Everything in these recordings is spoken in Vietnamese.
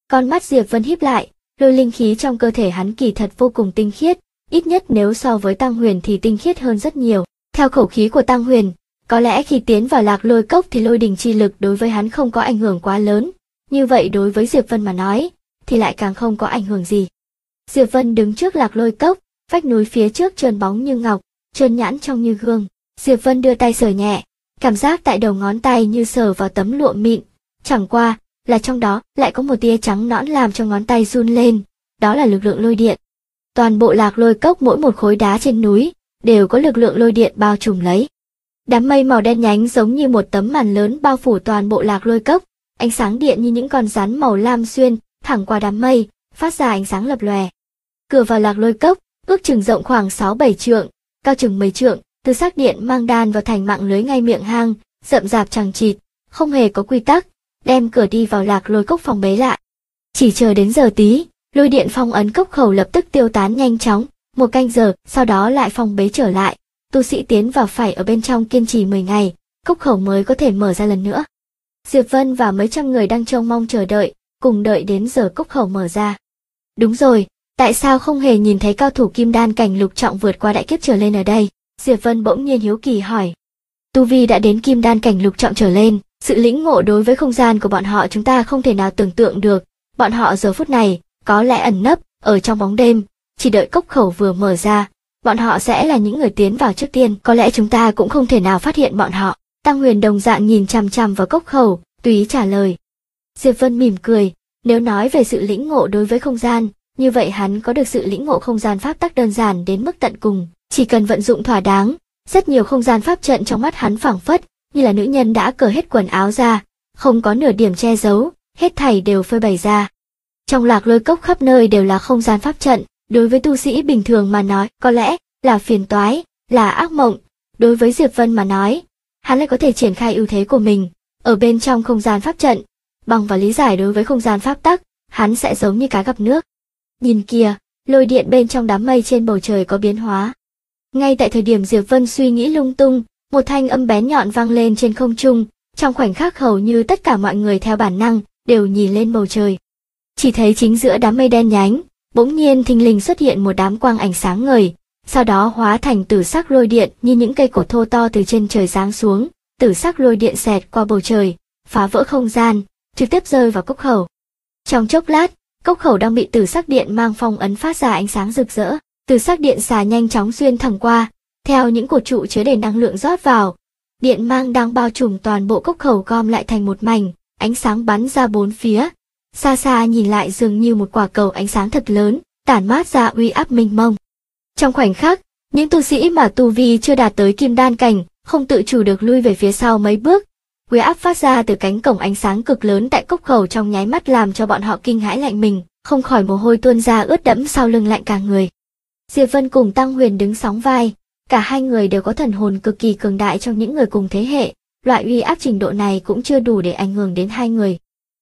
Con mắt Diệp Vân híp lại, lôi linh khí trong cơ thể hắn kỳ thật vô cùng tinh khiết, ít nhất nếu so với Tăng Huyền thì tinh khiết hơn rất nhiều. Theo khẩu khí của Tăng Huyền, có lẽ khi tiến vào Lạc Lôi Cốc thì lôi đình chi lực đối với hắn không có ảnh hưởng quá lớn, như vậy đối với Diệp Vân mà nói, thì lại càng không có ảnh hưởng gì. Diệp Vân đứng trước Lạc Lôi Cốc, vách núi phía trước trơn bóng như ngọc, trơn nhẵn trong như gương. Diệp Vân đưa tay sờ nhẹ, cảm giác tại đầu ngón tay như sờ vào tấm lụa mịn, chẳng qua là trong đó lại có một tia trắng nõn làm cho ngón tay run lên, đó là lực lượng lôi điện. Toàn bộ Lạc Lôi Cốc mỗi một khối đá trên núi đều có lực lượng lôi điện bao trùm lấy. Đám mây màu đen nhánh giống như một tấm màn lớn bao phủ toàn bộ Lạc Lôi Cốc, ánh sáng điện như những con rắn màu lam xuyên thẳng qua đám mây, phát ra ánh sáng lập lòe. Cửa vào Lạc Lôi Cốc ước chừng rộng khoảng 6-7 trượng, cao chừng 10 trượng, từ sắc điện mang đan vào thành mạng lưới ngay miệng hang, rậm rạp chằng chịt, không hề có quy tắc, đem cửa đi vào Lạc Lôi Cốc phong bế lại. Chỉ chờ đến giờ tí, lôi điện phong ấn cốc khẩu lập tức tiêu tán nhanh chóng, một canh giờ, sau đó lại phong bế trở lại. Tu sĩ tiến vào phải ở bên trong kiên trì 10 ngày, cốc khẩu mới có thể mở ra lần nữa. Diệp Vân và mấy trăm người đang trông mong chờ đợi, cùng đợi đến giờ cốc khẩu mở ra. Đúng rồi, tại sao không hề nhìn thấy cao thủ kim đan cảnh lục trọng vượt qua đại kiếp trở lên ở đây? Diệp Vân bỗng nhiên hiếu kỳ hỏi. Tu vi đã đến kim đan cảnh lục trọng trở lên, sự lĩnh ngộ đối với không gian của bọn họ chúng ta không thể nào tưởng tượng được. Bọn họ giờ phút này có lẽ ẩn nấp ở trong bóng đêm, chỉ đợi cốc khẩu vừa mở ra, bọn họ sẽ là những người tiến vào trước tiên, có lẽ chúng ta cũng không thể nào phát hiện bọn họ. Tăng Huyền đồng dạng nhìn chằm chằm vào cốc khẩu, tùy ý trả lời. Diệp Vân mỉm cười, nếu nói về sự lĩnh ngộ đối với không gian, như vậy hắn có được sự lĩnh ngộ không gian pháp tắc đơn giản đến mức tận cùng, chỉ cần vận dụng thỏa đáng, rất nhiều không gian pháp trận trong mắt hắn phảng phất như là nữ nhân đã cởi hết quần áo ra, không có nửa điểm che giấu, hết thảy đều phơi bày ra. Trong Lạc Lôi Cốc khắp nơi đều là không gian pháp trận, đối với tu sĩ bình thường mà nói, có lẽ là phiền toái, là ác mộng. Đối với Diệp Vân mà nói, hắn lại có thể triển khai ưu thế của mình ở bên trong không gian pháp trận, bằng vào lý giải đối với không gian pháp tắc, hắn sẽ giống như cá gặp nước. Nhìn kìa, lôi điện bên trong đám mây trên bầu trời có biến hóa. Ngay tại thời điểm Diệp Vân suy nghĩ lung tung, một thanh âm bén nhọn vang lên trên không trung, trong khoảnh khắc hầu như tất cả mọi người theo bản năng đều nhìn lên bầu trời. Chỉ thấy chính giữa đám mây đen nhánh, bỗng nhiên thình lình xuất hiện một đám quang ảnh sáng ngời, sau đó hóa thành tử sắc lôi điện như những cây cột thô to từ trên trời giáng xuống, tử sắc lôi điện xẹt qua bầu trời, phá vỡ không gian, trực tiếp rơi vào cốc khẩu. Trong chốc lát, cốc khẩu đang bị tử sắc điện mang phong ấn phát ra ánh sáng rực rỡ, tử sắc điện xà nhanh chóng xuyên thẳng qua, theo những cột trụ chứa đầy năng lượng rót vào, điện mang đang bao trùm toàn bộ cốc khẩu gom lại thành một mảnh, ánh sáng bắn ra bốn phía. Xa xa nhìn lại dường như một quả cầu ánh sáng thật lớn, tản mát ra uy áp mênh mông. Trong khoảnh khắc, những tu sĩ mà tu vi chưa đạt tới kim đan cảnh, không tự chủ được lui về phía sau mấy bước. Uy áp phát ra từ cánh cổng ánh sáng cực lớn tại cốc khẩu trong nháy mắt làm cho bọn họ kinh hãi lạnh mình, không khỏi mồ hôi tuôn ra ướt đẫm sau lưng lạnh cả người. Diệp Vân cùng Tăng Huyền đứng sóng vai, cả hai người đều có thần hồn cực kỳ cường đại trong những người cùng thế hệ, loại uy áp trình độ này cũng chưa đủ để ảnh hưởng đến hai người.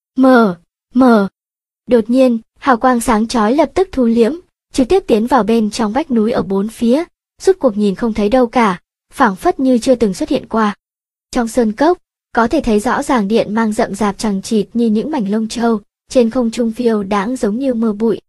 Mở. Đột nhiên, hào quang sáng chói lập tức thu liễm, trực tiếp tiến vào bên trong vách núi ở bốn phía, rút cuộc nhìn không thấy đâu cả, phảng phất như chưa từng xuất hiện qua. Trong sơn cốc, có thể thấy rõ ràng điện mang rậm rạp chằng chịt như những mảnh lông châu, trên không trung phiêu đãng giống như mưa bụi.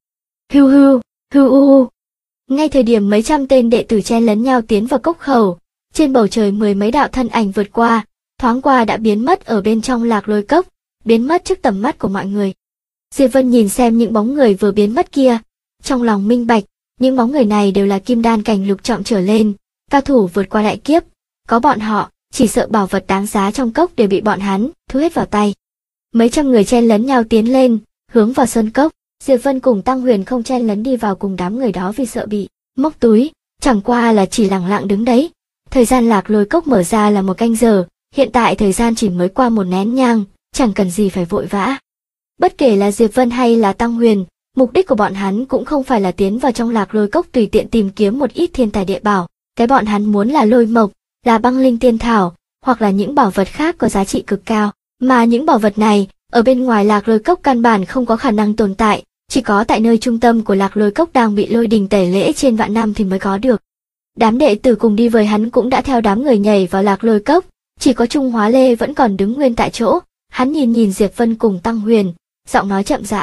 Hưu. Ngay thời điểm mấy trăm tên đệ tử chen lấn nhau tiến vào cốc khẩu, trên bầu trời mười mấy đạo thân ảnh vượt qua, thoáng qua đã biến mất ở bên trong Lạc Lôi Cốc, biến mất trước tầm mắt của mọi người. Diệp Vân nhìn xem những bóng người vừa biến mất kia, trong lòng minh bạch, những bóng người này đều là kim đan cảnh lục trọng trở lên, cao thủ vượt qua đại kiếp, có bọn họ, chỉ sợ bảo vật đáng giá trong cốc đều bị bọn hắn thu hết vào tay. Mấy trăm người chen lấn nhau tiến lên, hướng vào sơn cốc, Diệp Vân cùng Tăng Huyền không chen lấn đi vào cùng đám người đó vì sợ bị móc túi, chẳng qua là chỉ lẳng lặng đứng đấy. Thời gian Lạc Lôi Cốc mở ra là 1 canh giờ, hiện tại thời gian chỉ mới qua 1 nén nhang, chẳng cần gì phải vội vã. Bất kể là Diệp Vân hay là Tăng Huyền, mục đích của bọn hắn cũng không phải là tiến vào trong Lạc Lôi Cốc tùy tiện tìm kiếm một ít thiên tài địa bảo, cái bọn hắn muốn là lôi mộc, là băng linh tiên thảo, hoặc là những bảo vật khác có giá trị cực cao, mà những bảo vật này, ở bên ngoài Lạc Lôi Cốc căn bản không có khả năng tồn tại, chỉ có tại nơi trung tâm của Lạc Lôi Cốc đang bị lôi đình tẩy lễ trên vạn năm thì mới có được. Đám đệ tử cùng đi với hắn cũng đã theo đám người nhảy vào Lạc Lôi Cốc, chỉ có Trung Hóa Lê vẫn còn đứng nguyên tại chỗ, hắn nhìn Diệp Vân cùng Tăng Huyền, giọng nói chậm rãi,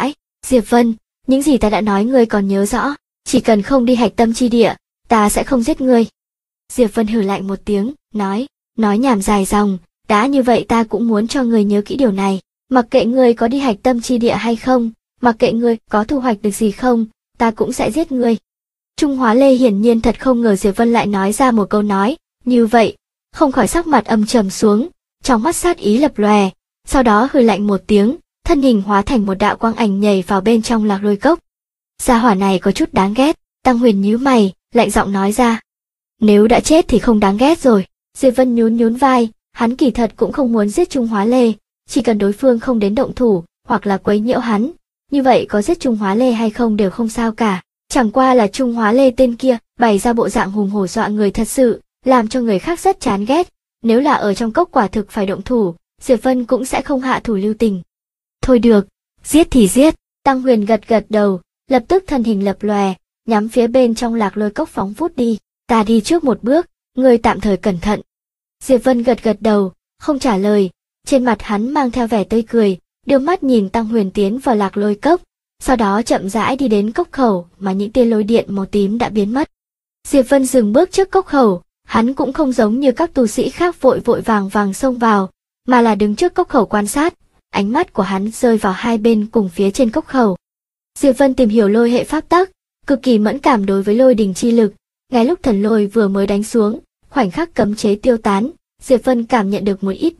Diệp Vân, những gì ta đã nói ngươi còn nhớ rõ, chỉ cần không đi hạch tâm chi địa, ta sẽ không giết ngươi. Diệp Vân hừ lạnh một tiếng, nói nhảm dài dòng, đã như vậy ta cũng muốn cho ngươi nhớ kỹ điều này, mặc kệ ngươi có đi hạch tâm chi địa hay không, mặc kệ ngươi có thu hoạch được gì không, ta cũng sẽ giết ngươi. Trung Hóa Lê hiển nhiên thật không ngờ Diệp Vân lại nói ra một câu nói như vậy, không khỏi sắc mặt âm trầm xuống, trong mắt sát ý lập lòe, sau đó hừ lạnh một tiếng, thân hình hóa thành một đạo quang ảnh nhảy vào bên trong Lạc Lôi Cốc. Gia hỏa này có chút đáng ghét, Tăng Huyền nhíu mày, lạnh giọng nói ra. Nếu đã chết thì không đáng ghét rồi. Diệp Vân nhún vai, hắn kỳ thật cũng không muốn giết Trung Hóa Lê, chỉ cần đối phương không đến động thủ, hoặc là quấy nhiễu hắn, như vậy có giết Trung Hóa Lê hay không đều không sao cả. Chẳng qua là Trung Hóa Lê tên kia bày ra bộ dạng hùng hổ dọa người thật sự, làm cho người khác rất chán ghét. Nếu là ở trong cốc quả thực phải động thủ, Diệp Vân cũng sẽ không hạ thủ lưu tình. Thôi được, giết thì giết. Tăng Huyền gật đầu, lập tức thân hình lập lòe, nhắm phía bên trong Lạc Lôi Cốc phóng vút đi. Ta đi trước một bước, ngươi tạm thời cẩn thận. Diệp Vân gật đầu, không trả lời, trên mặt hắn mang theo vẻ tươi cười, đưa mắt nhìn Tăng Huyền tiến vào Lạc Lôi Cốc, sau đó chậm rãi đi đến cốc khẩu mà những tia lôi điện màu tím đã biến mất. Diệp Vân dừng bước trước cốc khẩu, hắn cũng không giống như các tu sĩ khác vội vàng xông vào, mà là đứng trước cốc khẩu quan sát, ánh mắt của hắn rơi vào hai bên cùng phía trên cốc khẩu. Diệp Vân tìm hiểu lôi hệ pháp tắc, cực kỳ mẫn cảm đối với lôi đình chi lực, ngay lúc thần lôi vừa mới đánh xuống, khoảnh khắc cấm chế tiêu tán, Diệp Vân cảm nhận được một ít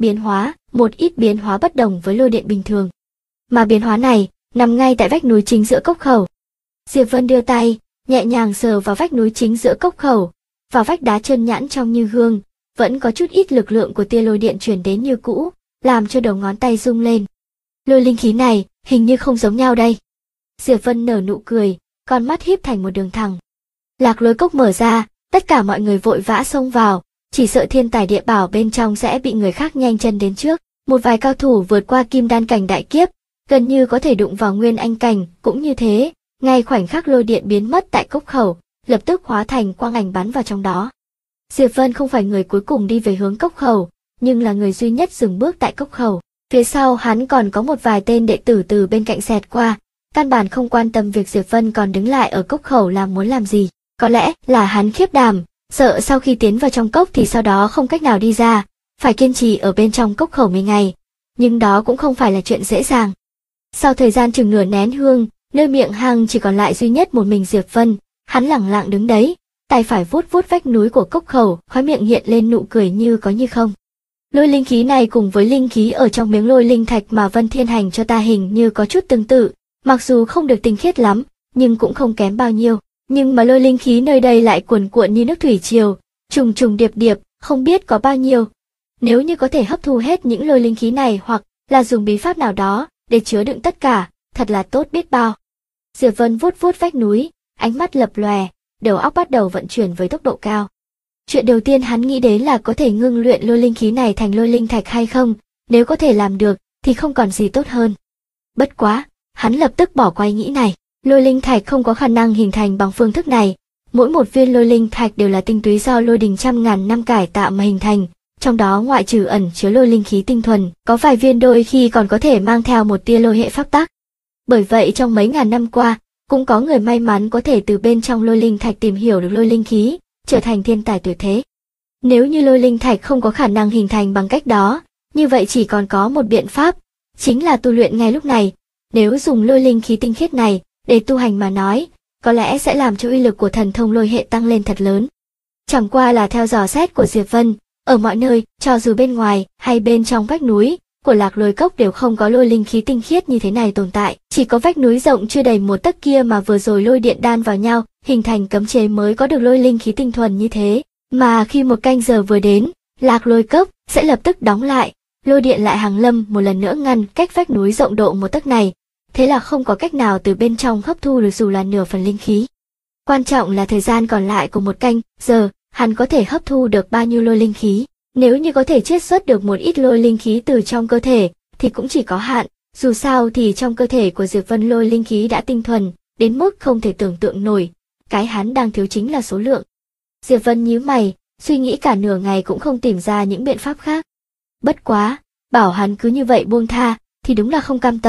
biến hóa bất đồng với lôi điện bình thường. Mà biến hóa này nằm ngay tại vách núi chính giữa cốc khẩu. Diệp Vân đưa tay, nhẹ nhàng sờ vào vách núi chính giữa cốc khẩu, vào vách đá trơn nhẵn trong như gương, vẫn có chút ít lực lượng của tia lôi điện truyền đến như cũ, làm cho đầu ngón tay rung lên. Lôi linh khí này, hình như không giống nhau đây. Diệp Vân nở nụ cười, con mắt híp thành một đường thẳng. Lạc Lôi Cốc mở ra, tất cả mọi người vội vã xông vào, chỉ sợ thiên tài địa bảo bên trong sẽ bị người khác nhanh chân đến trước. Một vài cao thủ vượt qua kim đan cảnh đại kiếp, gần như có thể đụng vào nguyên anh cảnh, cũng như thế, ngay khoảnh khắc lôi điện biến mất tại cốc khẩu, lập tức hóa thành quang ảnh bắn vào trong đó. Diệp Vân không phải người cuối cùng đi về hướng cốc khẩu, nhưng là người duy nhất dừng bước tại cốc khẩu. Phía sau hắn còn có một vài tên đệ tử từ bên cạnh xẹt qua, căn bản không quan tâm việc Diệp Vân còn đứng lại ở cốc khẩu muốn làm gì. Có lẽ là hắn khiếp đảm, sợ sau khi tiến vào trong cốc thì sau đó không cách nào đi ra, phải kiên trì ở bên trong cốc khẩu 10 ngày. Nhưng đó cũng không phải là chuyện dễ dàng. Sau thời gian chừng nửa nén hương, nơi miệng hang chỉ còn lại duy nhất một mình Diệp Vân, hắn lẳng lặng đứng đấy, tay phải vuốt vách núi của cốc khẩu, khóe miệng hiện lên nụ cười như có như không. Lôi linh khí này cùng với linh khí ở trong miếng lôi linh thạch mà Vân Thiên Hành cho ta hình như có chút tương tự, mặc dù không được tinh khiết lắm, nhưng cũng không kém bao nhiêu. Nhưng mà lôi linh khí nơi đây lại cuồn cuộn như nước thủy triều, trùng trùng điệp điệp, không biết có bao nhiêu. Nếu như có thể hấp thu hết những lôi linh khí này hoặc là dùng bí pháp nào đó để chứa đựng tất cả, thật là tốt biết bao. Diệp Vân vuốt vách núi, ánh mắt lập lòe, đầu óc bắt đầu vận chuyển với tốc độ cao. Chuyện đầu tiên hắn nghĩ đến là có thể ngưng luyện lôi linh khí này thành lôi linh thạch hay không, nếu có thể làm được thì không còn gì tốt hơn. Bất quá, hắn lập tức bỏ qua ý nghĩ này. Lôi linh thạch không có khả năng hình thành bằng phương thức này, mỗi một viên lôi linh thạch đều là tinh túy do lôi đình trăm ngàn năm cải tạo mà hình thành, trong đó ngoại trừ ẩn chứa lôi linh khí tinh thuần, có vài viên đôi khi còn có thể mang theo một tia lôi hệ pháp tắc. Bởi vậy trong mấy ngàn năm qua, cũng có người may mắn có thể từ bên trong lôi linh thạch tìm hiểu được lôi linh khí, trở thành thiên tài tuyệt thế. Nếu như lôi linh thạch không có khả năng hình thành bằng cách đó, như vậy chỉ còn có một biện pháp, chính là tu luyện ngay lúc này. Nếu dùng lôi linh khí tinh khiết này để tu hành mà nói, có lẽ sẽ làm cho uy lực của thần thông lôi hệ tăng lên thật lớn. Chẳng qua là theo dò xét của Diệp Vân, ở mọi nơi, cho dù bên ngoài hay bên trong vách núi của Lạc Lôi Cốc đều không có lôi linh khí tinh khiết như thế này tồn tại, chỉ có vách núi rộng chưa đầy một tấc kia mà vừa rồi lôi điện đan vào nhau, hình thành cấm chế mới có được lôi linh khí tinh thuần như thế. Mà khi một canh giờ vừa đến, Lạc Lôi Cốc sẽ lập tức đóng lại, lôi điện lại hàng lâm một lần nữa ngăn cách vách núi rộng độ một tấc này. Thế là không có cách nào từ bên trong hấp thu được dù là nửa phần linh khí. Quan trọng là thời gian còn lại của một canh giờ, hắn có thể hấp thu được bao nhiêu lôi linh khí. Nếu như có thể chiết xuất được một ít lôi linh khí từ trong cơ thể, thì cũng chỉ có hạn, dù sao thì trong cơ thể của Diệp Vân lôi linh khí đã tinh thuần, đến mức không thể tưởng tượng nổi, cái hắn đang thiếu chính là số lượng. Diệp Vân nhíu mày, suy nghĩ cả nửa ngày cũng không tìm ra những biện pháp khác. Bất quá, bảo hắn cứ như vậy buông tha, thì đúng là không cam tâm.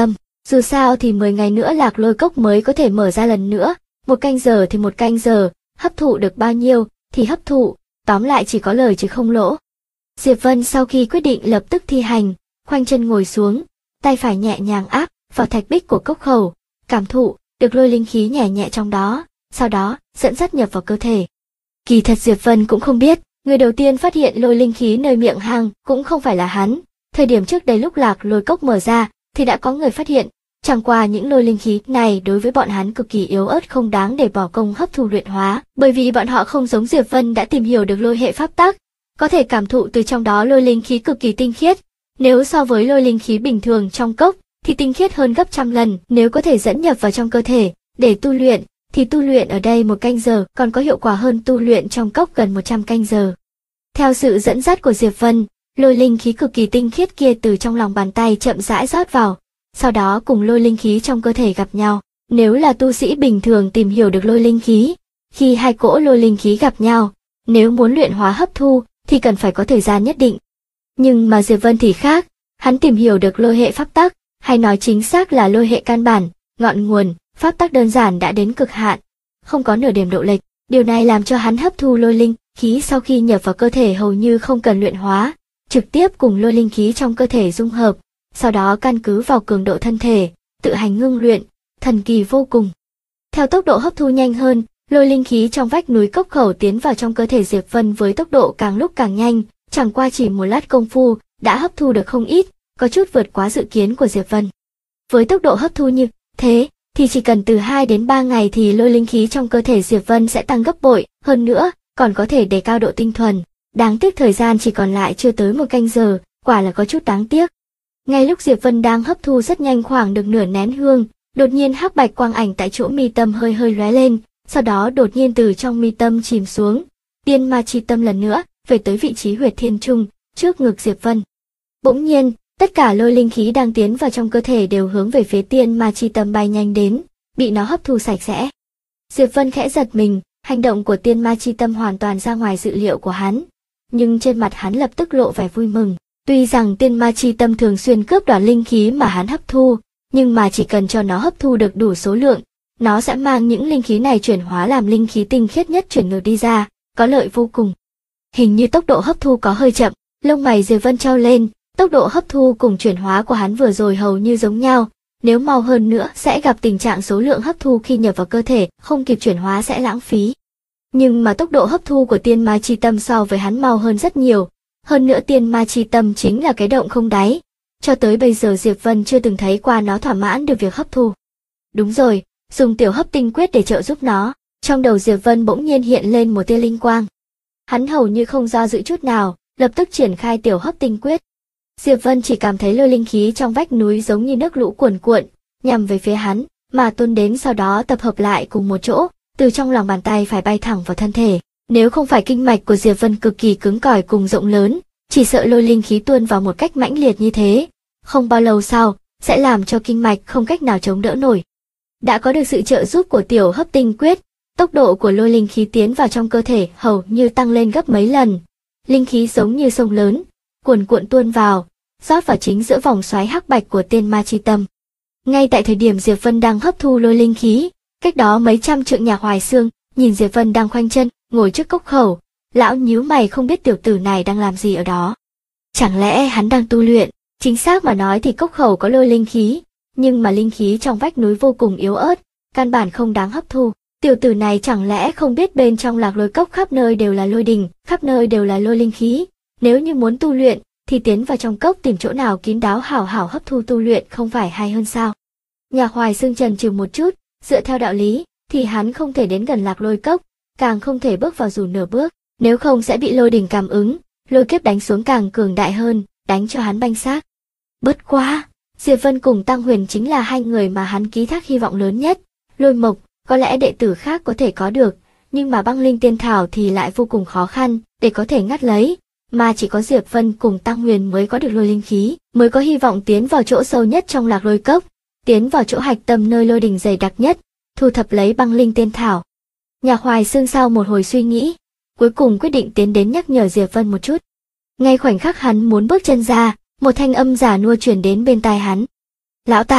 Dù sao thì 10 ngày nữa lạc lôi cốc mới có thể mở ra lần nữa, 1 canh giờ thì 1 canh giờ, hấp thụ được bao nhiêu thì hấp thụ, tóm lại chỉ có lời chứ không lỗ. Diệp Vân sau khi quyết định lập tức thi hành, khoanh chân ngồi xuống, tay phải nhẹ nhàng áp vào thạch bích của cốc khẩu, cảm thụ được lôi linh khí nhẹ nhẹ trong đó, sau đó dẫn dắt nhập vào cơ thể. Kỳ thật Diệp Vân cũng không biết, người đầu tiên phát hiện lôi linh khí nơi miệng hang cũng không phải là hắn. Thời điểm trước đây lúc lạc lôi cốc mở ra thì đã có người phát hiện, chẳng qua những lôi linh khí này đối với bọn hắn cực kỳ yếu ớt, không đáng để bỏ công hấp thu luyện hóa, bởi vì bọn họ không giống Diệp Vân đã tìm hiểu được lôi hệ pháp tắc, có thể cảm thụ từ trong đó lôi linh khí cực kỳ tinh khiết. Nếu so với lôi linh khí bình thường trong cốc thì tinh khiết hơn gấp trăm lần. Nếu có thể dẫn nhập vào trong cơ thể để tu luyện thì tu luyện ở đây 1 canh giờ còn có hiệu quả hơn tu luyện trong cốc gần 100 canh giờ. Theo sự dẫn dắt của Diệp Vân, lôi linh khí cực kỳ tinh khiết kia từ trong lòng bàn tay chậm rãi rót vào, sau đó cùng lôi linh khí trong cơ thể gặp nhau. Nếu là tu sĩ bình thường tìm hiểu được lôi linh khí, khi hai cỗ lôi linh khí gặp nhau, nếu muốn luyện hóa hấp thu thì cần phải có thời gian nhất định. Nhưng mà Diệp Vân thì khác, hắn tìm hiểu được lôi hệ pháp tắc, hay nói chính xác là lôi hệ căn bản, ngọn nguồn, pháp tắc đơn giản đã đến cực hạn, không có nửa điểm độ lệch. Điều này làm cho hắn hấp thu lôi linh khí sau khi nhập vào cơ thể hầu như không cần luyện hóa, trực tiếp cùng lôi linh khí trong cơ thể dung hợp, sau đó căn cứ vào cường độ thân thể, tự hành ngưng luyện, thần kỳ vô cùng. Theo tốc độ hấp thu nhanh hơn, lôi linh khí trong vách núi cốc khẩu tiến vào trong cơ thể Diệp Vân với tốc độ càng lúc càng nhanh, chẳng qua chỉ 1 lát công phu đã hấp thu được không ít, có chút vượt quá dự kiến của Diệp Vân. Với tốc độ hấp thu như thế thì chỉ cần từ 2 đến 3 ngày thì lôi linh khí trong cơ thể Diệp Vân sẽ tăng gấp bội, hơn nữa còn có thể đề cao độ tinh thuần. Đáng tiếc thời gian chỉ còn lại chưa tới 1 canh giờ, quả là có chút đáng tiếc. Ngay lúc Diệp Vân đang hấp thu rất nhanh khoảng được nửa nén hương, đột nhiên hắc bạch quang ảnh tại chỗ mi tâm hơi hơi lóe lên, sau đó đột nhiên từ trong mi tâm chìm xuống, tiên ma chi tâm lần nữa về tới vị trí huyệt thiên trung, trước ngực Diệp Vân. Bỗng nhiên, tất cả lôi linh khí đang tiến vào trong cơ thể đều hướng về phía tiên ma chi tâm bay nhanh đến, bị nó hấp thu sạch sẽ. Diệp Vân khẽ giật mình, hành động của tiên ma chi tâm hoàn toàn ra ngoài dự liệu của hắn, nhưng trên mặt hắn lập tức lộ vẻ vui mừng. Tuy rằng tiên ma chi tâm thường xuyên cướp đoạt linh khí mà hắn hấp thu, nhưng mà chỉ cần cho nó hấp thu được đủ số lượng, nó sẽ mang những linh khí này chuyển hóa làm linh khí tinh khiết nhất chuyển ngược đi ra, có lợi vô cùng. Hình như tốc độ hấp thu có hơi chậm, lông mày Diệp Vân trao lên, tốc độ hấp thu cùng chuyển hóa của hắn vừa rồi hầu như giống nhau, nếu mau hơn nữa sẽ gặp tình trạng số lượng hấp thu khi nhập vào cơ thể không kịp chuyển hóa sẽ lãng phí. Nhưng mà tốc độ hấp thu của tiên ma chi tâm so với hắn mau hơn rất nhiều, hơn nữa tiên ma chi tâm chính là cái động không đáy, cho tới bây giờ Diệp Vân chưa từng thấy qua nó thỏa mãn được việc hấp thu. Đúng rồi, dùng tiểu hấp tinh quyết để trợ giúp nó. Trong đầu Diệp Vân bỗng nhiên hiện lên một tia linh quang. Hắn hầu như không do dự chút nào, lập tức triển khai tiểu hấp tinh quyết. Diệp Vân chỉ cảm thấy lôi linh khí trong vách núi giống như nước lũ cuồn cuộn, nhằm về phía hắn, mà tuôn đến sau đó tập hợp lại cùng một chỗ, từ trong lòng bàn tay phải bay thẳng vào thân thể. Nếu không phải kinh mạch của Diệp Vân cực kỳ cứng cỏi cùng rộng lớn, chỉ sợ lôi linh khí tuôn vào một cách mãnh liệt như thế, không bao lâu sau sẽ làm cho kinh mạch không cách nào chống đỡ nổi. Đã có được sự trợ giúp của tiểu hấp tinh quyết, tốc độ của lôi linh khí tiến vào trong cơ thể hầu như tăng lên gấp mấy lần. Linh khí giống như sông lớn, cuồn cuộn tuôn vào, rót vào chính giữa vòng xoáy hắc bạch của tiên ma chi tâm. Ngay tại thời điểm Diệp Vân đang hấp thu lôi linh khí, cách đó mấy trăm trượng Nhạc Hoài Xương nhìn Diệp Vân đang khoanh chân ngồi trước cốc khẩu, lão nhíu mày không biết tiểu tử này đang làm gì ở đó. Chẳng lẽ hắn đang tu luyện? Chính xác mà nói thì cốc khẩu có lôi linh khí, nhưng mà linh khí trong vách núi vô cùng yếu ớt, căn bản không đáng hấp thu. Tiểu tử này chẳng lẽ không biết bên trong Lạc Lôi Cốc khắp nơi đều là lôi đình, khắp nơi đều là lôi linh khí, nếu như muốn tu luyện thì tiến vào trong cốc tìm chỗ nào kín đáo hảo hảo hấp thu tu luyện không phải hay hơn sao? Nhạc Hoài Xương chần chừ một chút, dựa theo đạo lý thì hắn không thể đến gần Lạc Lôi Cốc, càng không thể bước vào dù nửa bước, nếu không sẽ bị lôi đình cảm ứng, lôi kiếp đánh xuống càng cường đại hơn, đánh cho hắn banh xác. Bất quá, Diệp Vân cùng Tăng Huyền chính là hai người mà hắn ký thác hy vọng lớn nhất. Lôi Mộc, có lẽ đệ tử khác có thể có được, nhưng mà băng linh tiên thảo thì lại vô cùng khó khăn để có thể ngắt lấy, mà chỉ có Diệp Vân cùng Tăng Huyền mới có được lôi linh khí, mới có hy vọng tiến vào chỗ sâu nhất trong Lạc Lôi Cốc, tiến vào chỗ hạch tâm nơi lôi đình dày đặc nhất, thu thập lấy băng linh tiên thảo. Nhạc Hoài Xương sau một hồi suy nghĩ, cuối cùng quyết định tiến đến nhắc nhở Diệp Vân một chút. Ngay khoảnh khắc hắn muốn bước chân ra, một thanh âm giả nua truyền đến bên tai hắn. Lão Tam,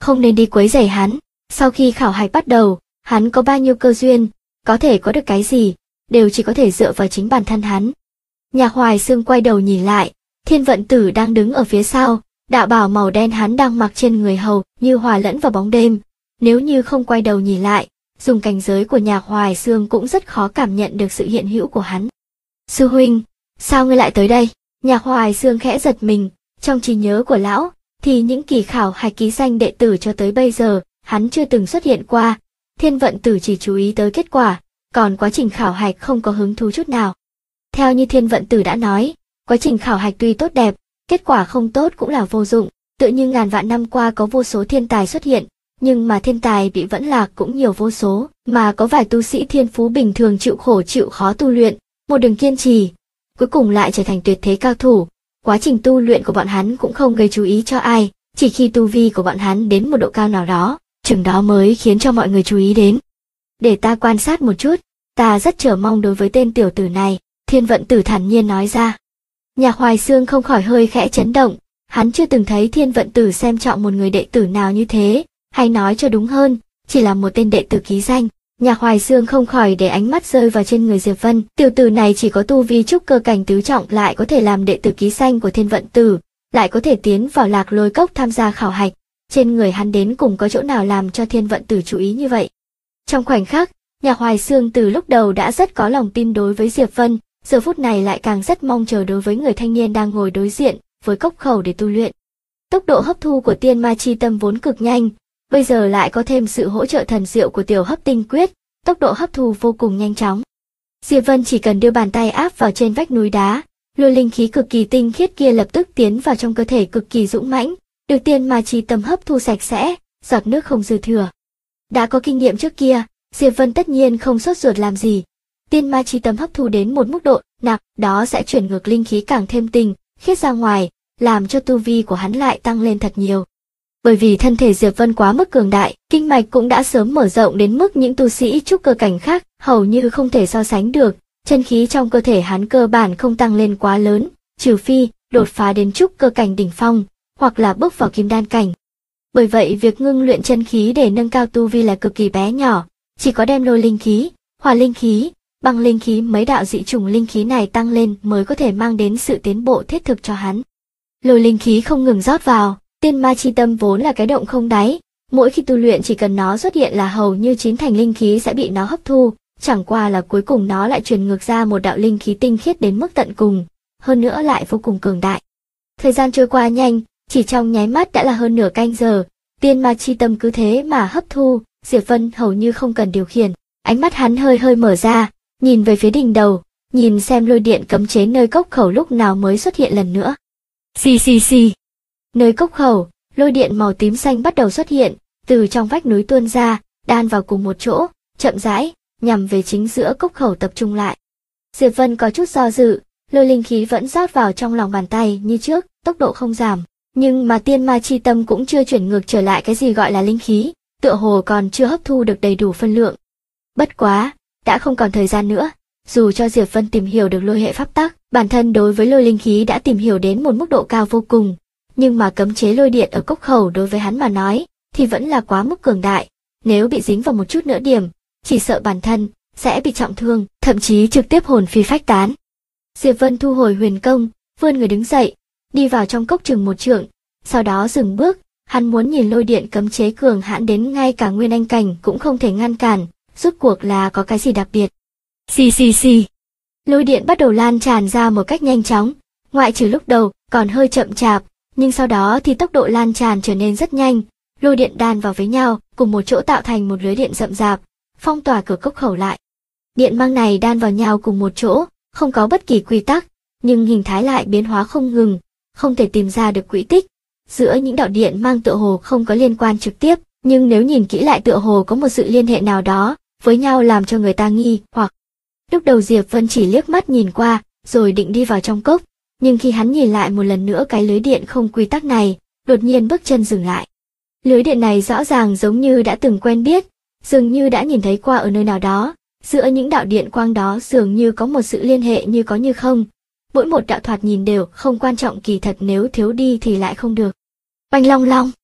không nên đi quấy rầy hắn. Sau khi khảo hạch bắt đầu, hắn có bao nhiêu cơ duyên, có thể có được cái gì, đều chỉ có thể dựa vào chính bản thân hắn. Nhạc Hoài Xương quay đầu nhìn lại, Thiên Vận Tử đang đứng ở phía sau, đạo bào màu đen hắn đang mặc trên người hầu như hòa lẫn vào bóng đêm. Nếu như không quay đầu nhìn lại, dùng cảnh giới của Nhạc Hoài Xương cũng rất khó cảm nhận được sự hiện hữu của hắn. Sư huynh, sao ngươi lại tới đây? Nhạc Hoài Xương khẽ giật mình, trong trí nhớ của lão, thì những kỳ khảo hạch ký danh đệ tử cho tới bây giờ, hắn chưa từng xuất hiện qua. Thiên Vận Tử chỉ chú ý tới kết quả, còn quá trình khảo hạch không có hứng thú chút nào. Theo như Thiên Vận Tử đã nói, quá trình khảo hạch tuy tốt đẹp, kết quả không tốt cũng là vô dụng, tự như ngàn vạn năm qua có vô số thiên tài xuất hiện, nhưng mà thiên tài bị vẫn lạc cũng nhiều vô số, mà có vài tu sĩ thiên phú bình thường chịu khổ chịu khó tu luyện, một đường kiên trì, cuối cùng lại trở thành tuyệt thế cao thủ. Quá trình tu luyện của bọn hắn cũng không gây chú ý cho ai, chỉ khi tu vi của bọn hắn đến một độ cao nào đó, chừng đó mới khiến cho mọi người chú ý đến. Để ta quan sát một chút, ta rất chờ mong đối với tên tiểu tử này, Thiên Vận Tử thản nhiên nói ra. Nhạc Hoài Xương không khỏi hơi khẽ chấn động, hắn chưa từng thấy Thiên Vận Tử xem trọng một người đệ tử nào như thế, hay nói cho đúng hơn, chỉ là một tên đệ tử ký danh. Nhạc Hoài Xương không khỏi để ánh mắt rơi vào trên người Diệp Vân, tiểu tử này chỉ có tu vi trúc cơ cảnh tứ trọng lại có thể làm đệ tử ký danh của Thiên Vận Tử, lại có thể tiến vào Lạc Lôi Cốc tham gia khảo hạch, trên người hắn đến cùng có chỗ nào làm cho Thiên Vận Tử chú ý như vậy. Trong khoảnh khắc, Nhạc Hoài Xương từ lúc đầu đã rất có lòng tin đối với Diệp Vân, giờ phút này lại càng rất mong chờ đối với người thanh niên đang ngồi đối diện với cốc khẩu để tu luyện. Tốc độ hấp thu của tiên ma chi tâm vốn cực nhanh, bây giờ lại có thêm sự hỗ trợ thần diệu của tiểu hấp tinh quyết, tốc độ hấp thu vô cùng nhanh chóng. Diệp Vân chỉ cần đưa bàn tay áp vào trên vách núi đá, lôi linh khí cực kỳ tinh khiết kia lập tức tiến vào trong cơ thể cực kỳ dũng mãnh, được tiên ma chi tâm hấp thu sạch sẽ, giọt nước không dư thừa. Đã có kinh nghiệm trước kia, Diệp Vân tất nhiên không sốt ruột làm gì. Tiên ma chi tâm hấp thu đến một mức độ nặng, đó sẽ chuyển ngược linh khí càng thêm tinh khiết ra ngoài, làm cho tu vi của hắn lại tăng lên thật nhiều. Bởi vì thân thể Diệp Vân quá mức cường đại, kinh mạch cũng đã sớm mở rộng đến mức những tu sĩ trúc cơ cảnh khác hầu như không thể so sánh được, chân khí trong cơ thể hắn cơ bản không tăng lên quá lớn, trừ phi đột phá đến trúc cơ cảnh đỉnh phong, hoặc là bước vào kim đan cảnh. Bởi vậy việc ngưng luyện chân khí để nâng cao tu vi là cực kỳ bé nhỏ, chỉ có đem lôi linh khí, hỏa linh khí, băng linh khí mấy đạo dị chủng linh khí này tăng lên mới có thể mang đến sự tiến bộ thiết thực cho hắn. Lôi linh khí không ngừng rót vào, tiên ma chi tâm vốn là cái động không đáy, mỗi khi tu luyện chỉ cần nó xuất hiện là hầu như chín thành linh khí sẽ bị nó hấp thu, chẳng qua là cuối cùng nó lại truyền ngược ra một đạo linh khí tinh khiết đến mức tận cùng, hơn nữa lại vô cùng cường đại. Thời gian trôi qua nhanh, chỉ trong nháy mắt đã là hơn nửa canh giờ, tiên ma chi tâm cứ thế mà hấp thu, Diệp Vân hầu như không cần điều khiển, ánh mắt hắn hơi hơi mở ra, nhìn về phía đỉnh đầu, nhìn xem lôi điện cấm chế nơi cốc khẩu lúc nào mới xuất hiện lần nữa. Xì xì xì. Nơi cốc khẩu, lôi điện màu tím xanh bắt đầu xuất hiện, từ trong vách núi tuôn ra, đan vào cùng một chỗ, chậm rãi, nhằm về chính giữa cốc khẩu tập trung lại. Diệp Vân có chút do dự, lôi linh khí vẫn rót vào trong lòng bàn tay như trước, tốc độ không giảm, nhưng mà tiên ma chi tâm cũng chưa chuyển ngược trở lại cái gì gọi là linh khí, tựa hồ còn chưa hấp thu được đầy đủ phân lượng. Bất quá, đã không còn thời gian nữa, dù cho Diệp Vân tìm hiểu được lôi hệ pháp tắc, bản thân đối với lôi linh khí đã tìm hiểu đến một mức độ cao vô cùng, nhưng mà cấm chế lôi điện ở cốc khẩu đối với hắn mà nói, thì vẫn là quá mức cường đại, nếu bị dính vào một chút nữa điểm, chỉ sợ bản thân sẽ bị trọng thương, thậm chí trực tiếp hồn phi phách tán. Diệp Vân thu hồi huyền công, vươn người đứng dậy, đi vào trong cốc chừng một trượng, sau đó dừng bước, hắn muốn nhìn lôi điện cấm chế cường hãn đến ngay cả nguyên anh cảnh cũng không thể ngăn cản, rốt cuộc là có cái gì đặc biệt. Xì xì xì. Lôi điện bắt đầu lan tràn ra một cách nhanh chóng, ngoại trừ lúc đầu còn hơi chậm chạp, nhưng sau đó thì tốc độ lan tràn trở nên rất nhanh, lôi điện đan vào với nhau, cùng một chỗ tạo thành một lưới điện rậm rạp, phong tỏa cửa cốc khẩu lại. Điện mang này đan vào nhau cùng một chỗ, không có bất kỳ quy tắc, nhưng hình thái lại biến hóa không ngừng, không thể tìm ra được quỹ tích. Giữa những đạo điện mang tựa hồ không có liên quan trực tiếp, nhưng nếu nhìn kỹ lại tựa hồ có một sự liên hệ nào đó với nhau làm cho người ta nghi hoặc. Lúc đầu Diệp Vân chỉ liếc mắt nhìn qua, rồi định đi vào trong cốc, nhưng khi hắn nhìn lại một lần nữa cái lưới điện không quy tắc này, đột nhiên bước chân dừng lại. Lưới điện này rõ ràng giống như đã từng quen biết, dường như đã nhìn thấy qua ở nơi nào đó, giữa những đạo điện quang đó dường như có một sự liên hệ như có như không. Mỗi một đạo thoạt nhìn đều không quan trọng, kỳ thật nếu thiếu đi thì lại không được. Oanh long long.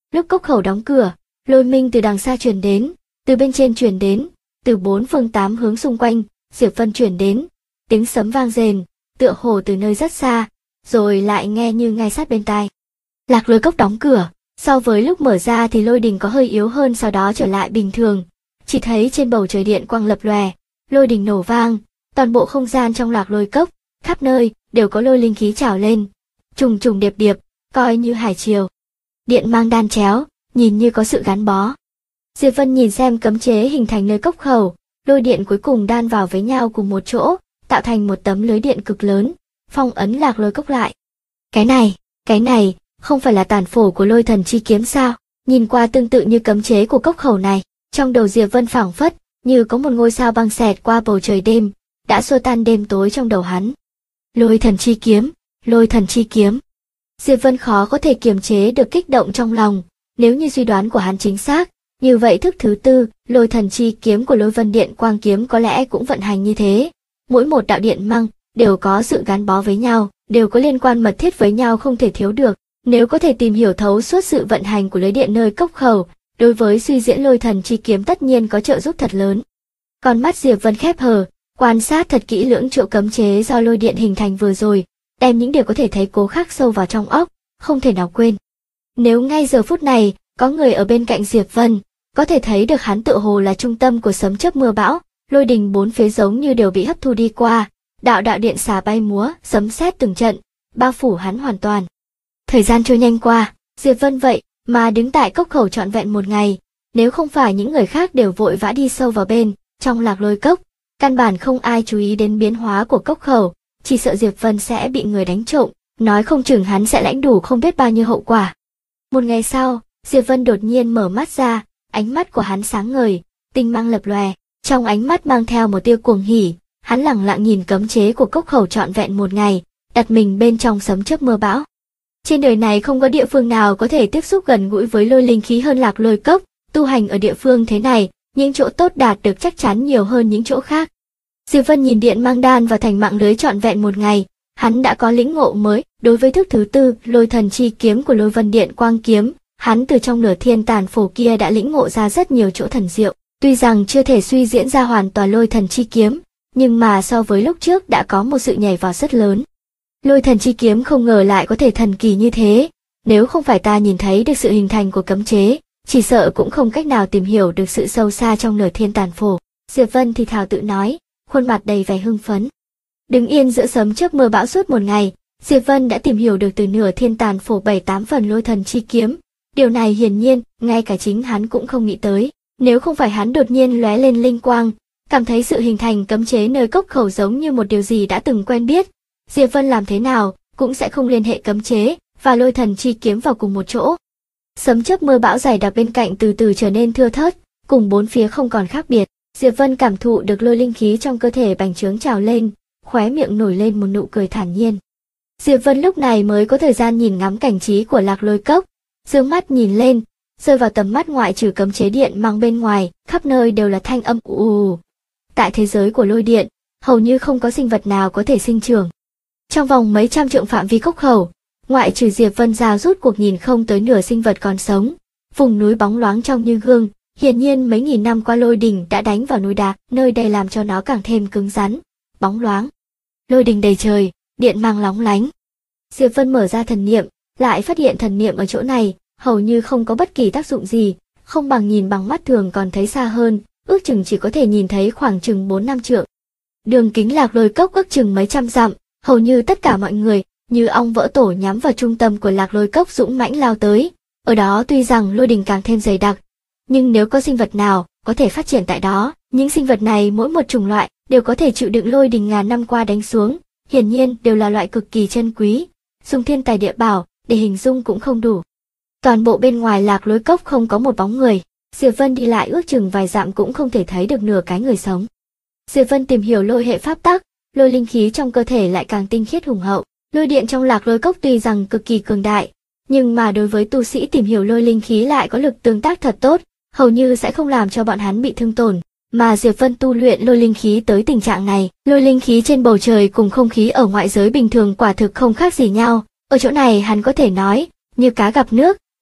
Lúc cốc khẩu đóng cửa, lôi minh từ đằng xa truyền đến, từ bên trên truyền đến, từ bốn phương tám hướng xung quanh, Diệp Vân truyền đến, tiếng sấm vang rền, tựa hồ từ nơi rất xa, rồi lại nghe như ngay sát bên tai. Lạc lôi cốc đóng cửa, so với lúc mở ra thì lôi đình có hơi yếu hơn, sau đó trở lại bình thường. Chỉ thấy trên bầu trời điện quang lập lòe, lôi đình nổ vang, toàn bộ không gian trong lạc lôi cốc, khắp nơi đều có lôi linh khí trào lên, trùng trùng điệp điệp, coi như hải triều. Điện mang đan chéo, nhìn như có sự gắn bó. Diệp Vân nhìn xem cấm chế hình thành nơi cốc khẩu, lôi điện cuối cùng đan vào với nhau cùng một chỗ, tạo thành một tấm lưới điện cực lớn, phong ấn lạc lôi cốc lại. Cái này, không phải là tàn phổ của lôi thần chi kiếm sao? Nhìn qua tương tự như cấm chế của cốc khẩu này, trong đầu Diệp Vân phảng phất như có một ngôi sao băng xẹt qua bầu trời đêm, đã xua tan đêm tối trong đầu hắn. Lôi thần chi kiếm, lôi thần chi kiếm. Diệp Vân khó có thể kiềm chế được kích động trong lòng, nếu như suy đoán của hắn chính xác, như vậy thức thứ tư, lôi thần chi kiếm của Lôi Vân Điện Quang kiếm có lẽ cũng vận hành như thế. Mỗi một đạo điện mang đều có sự gắn bó với nhau, đều có liên quan mật thiết với nhau không thể thiếu được. Nếu có thể tìm hiểu thấu suốt sự vận hành của lưới điện nơi cốc khẩu, đối với suy diễn lôi thần chi kiếm tất nhiên có trợ giúp thật lớn. Con mắt Diệp Vân khép hờ, quan sát thật kỹ lưỡng chỗ cấm chế do lôi điện hình thành vừa rồi, đem những điều có thể thấy cố khắc sâu vào trong óc, không thể nào quên. Nếu ngay giờ phút này, có người ở bên cạnh Diệp Vân, có thể thấy được hắn tựa hồ là trung tâm của sấm chớp mưa bão, lôi đình bốn phía giống như đều bị hấp thu đi qua, đạo đạo điện xà bay múa, sấm sét từng trận, bao phủ hắn hoàn toàn. Thời gian trôi nhanh qua, Diệp Vân vậy mà đứng tại cốc khẩu trọn vẹn một ngày, nếu không phải những người khác đều vội vã đi sâu vào bên trong lạc lôi cốc, căn bản không ai chú ý đến biến hóa của cốc khẩu, chỉ sợ Diệp Vân sẽ bị người đánh trộm, nói không chừng hắn sẽ lãnh đủ không biết bao nhiêu hậu quả. Một ngày sau, Diệp Vân đột nhiên mở mắt ra, ánh mắt của hắn sáng ngời, tinh mang lập lòe, trong ánh mắt mang theo một tia cuồng hỉ, hắn lẳng lặng nhìn cấm chế của cốc khẩu trọn vẹn một ngày, đặt mình bên trong sấm chớp mưa bão. Trên đời này không có địa phương nào có thể tiếp xúc gần gũi với lôi linh khí hơn lạc lôi cốc, tu hành ở địa phương thế này, những chỗ tốt đạt được chắc chắn nhiều hơn những chỗ khác. Diệp Vân nhìn điện mang đan vào thành mạng lưới trọn vẹn một ngày, hắn đã có lĩnh ngộ mới, đối với thức thứ tư, lôi thần chi kiếm của Lôi Vân Điện Quang kiếm, hắn từ trong nửa thiên tàn phổ kia đã lĩnh ngộ ra rất nhiều chỗ thần diệu, tuy rằng chưa thể suy diễn ra hoàn toàn lôi thần chi kiếm, nhưng mà so với lúc trước đã có một sự nhảy vọt rất lớn. Lôi thần chi kiếm không ngờ lại có thể thần kỳ như thế, nếu không phải ta nhìn thấy được sự hình thành của cấm chế, chỉ sợ cũng không cách nào tìm hiểu được sự sâu xa trong nửa thiên tàn phổ. Diệp Vân thì thào tự nói, khuôn mặt đầy vẻ hưng phấn. Đứng yên giữa sấm chớp mưa bão suốt một ngày, Diệp Vân đã tìm hiểu được từ nửa thiên tàn phổ 7-8 phần lôi thần chi kiếm. Điều này hiển nhiên, ngay cả chính hắn cũng không nghĩ tới, nếu không phải hắn đột nhiên lóe lên linh quang, cảm thấy sự hình thành cấm chế nơi cốc khẩu giống như một điều gì đã từng quen biết, Diệp Vân làm thế nào cũng sẽ không liên hệ cấm chế và lôi thần chi kiếm vào cùng một chỗ. Sấm chớp mưa bão dày đặc bên cạnh từ từ trở nên thưa thớt, cùng bốn phía không còn khác biệt. Diệp Vân cảm thụ được lôi linh khí trong cơ thể bành trướng trào lên, khóe miệng nổi lên một nụ cười thản nhiên. Diệp Vân lúc này mới có thời gian nhìn ngắm cảnh trí của lạc lôi cốc, dương mắt nhìn lên, rơi vào tầm mắt ngoại trừ cấm chế điện mang bên ngoài, khắp nơi đều là thanh âm ù ù. Tại thế giới của lôi điện, hầu như không có sinh vật nào có thể sinh trưởng. Trong vòng mấy trăm trượng phạm vi cốc khẩu, ngoại trừ Diệp Vân ra rút cuộc nhìn không tới nửa sinh vật còn sống. Vùng núi bóng loáng trong như gương, hiển nhiên mấy nghìn năm qua lôi đình đã đánh vào núi đá, nơi đây làm cho nó càng thêm cứng rắn, bóng loáng. Lôi đình đầy trời, điện mang lóng lánh. Diệp Vân mở ra thần niệm, lại phát hiện thần niệm ở chỗ này hầu như không có bất kỳ tác dụng gì, không bằng nhìn bằng mắt thường còn thấy xa hơn, ước chừng chỉ có thể nhìn thấy khoảng chừng 4-5 trượng. Đường kính lạc lôi cốc ước chừng mấy trăm dặm, hầu như tất cả mọi người như ong vỡ tổ nhắm vào trung tâm của lạc lôi cốc dũng mãnh lao tới. Ở đó tuy rằng lôi đình càng thêm dày đặc, nhưng nếu có sinh vật nào có thể phát triển tại đó, những sinh vật này mỗi một chủng loại đều có thể chịu đựng lôi đình ngàn năm qua đánh xuống, hiển nhiên đều là loại cực kỳ chân quý, dùng thiên tài địa bảo để hình dung cũng không đủ. Toàn bộ bên ngoài lạc lôi cốc không có một bóng người, Diệp Vân đi lại ước chừng vài dặm cũng không thể thấy được nửa cái người sống. Diệp Vân tìm hiểu lôi hệ pháp tắc, lôi linh khí trong cơ thể lại càng tinh khiết hùng hậu. Lôi điện trong lạc lôi cốc tuy rằng cực kỳ cường đại, nhưng mà đối với tu sĩ tìm hiểu lôi linh khí lại có lực tương tác thật tốt, hầu như sẽ không làm cho bọn hắn bị thương tổn. Mà Diệp Vân tu luyện lôi linh khí tới tình trạng này, lôi linh khí trên bầu trời cùng không khí ở ngoại giới bình thường quả thực không khác gì nhau. Ở chỗ này hắn có thể nói, như cá gặp nước,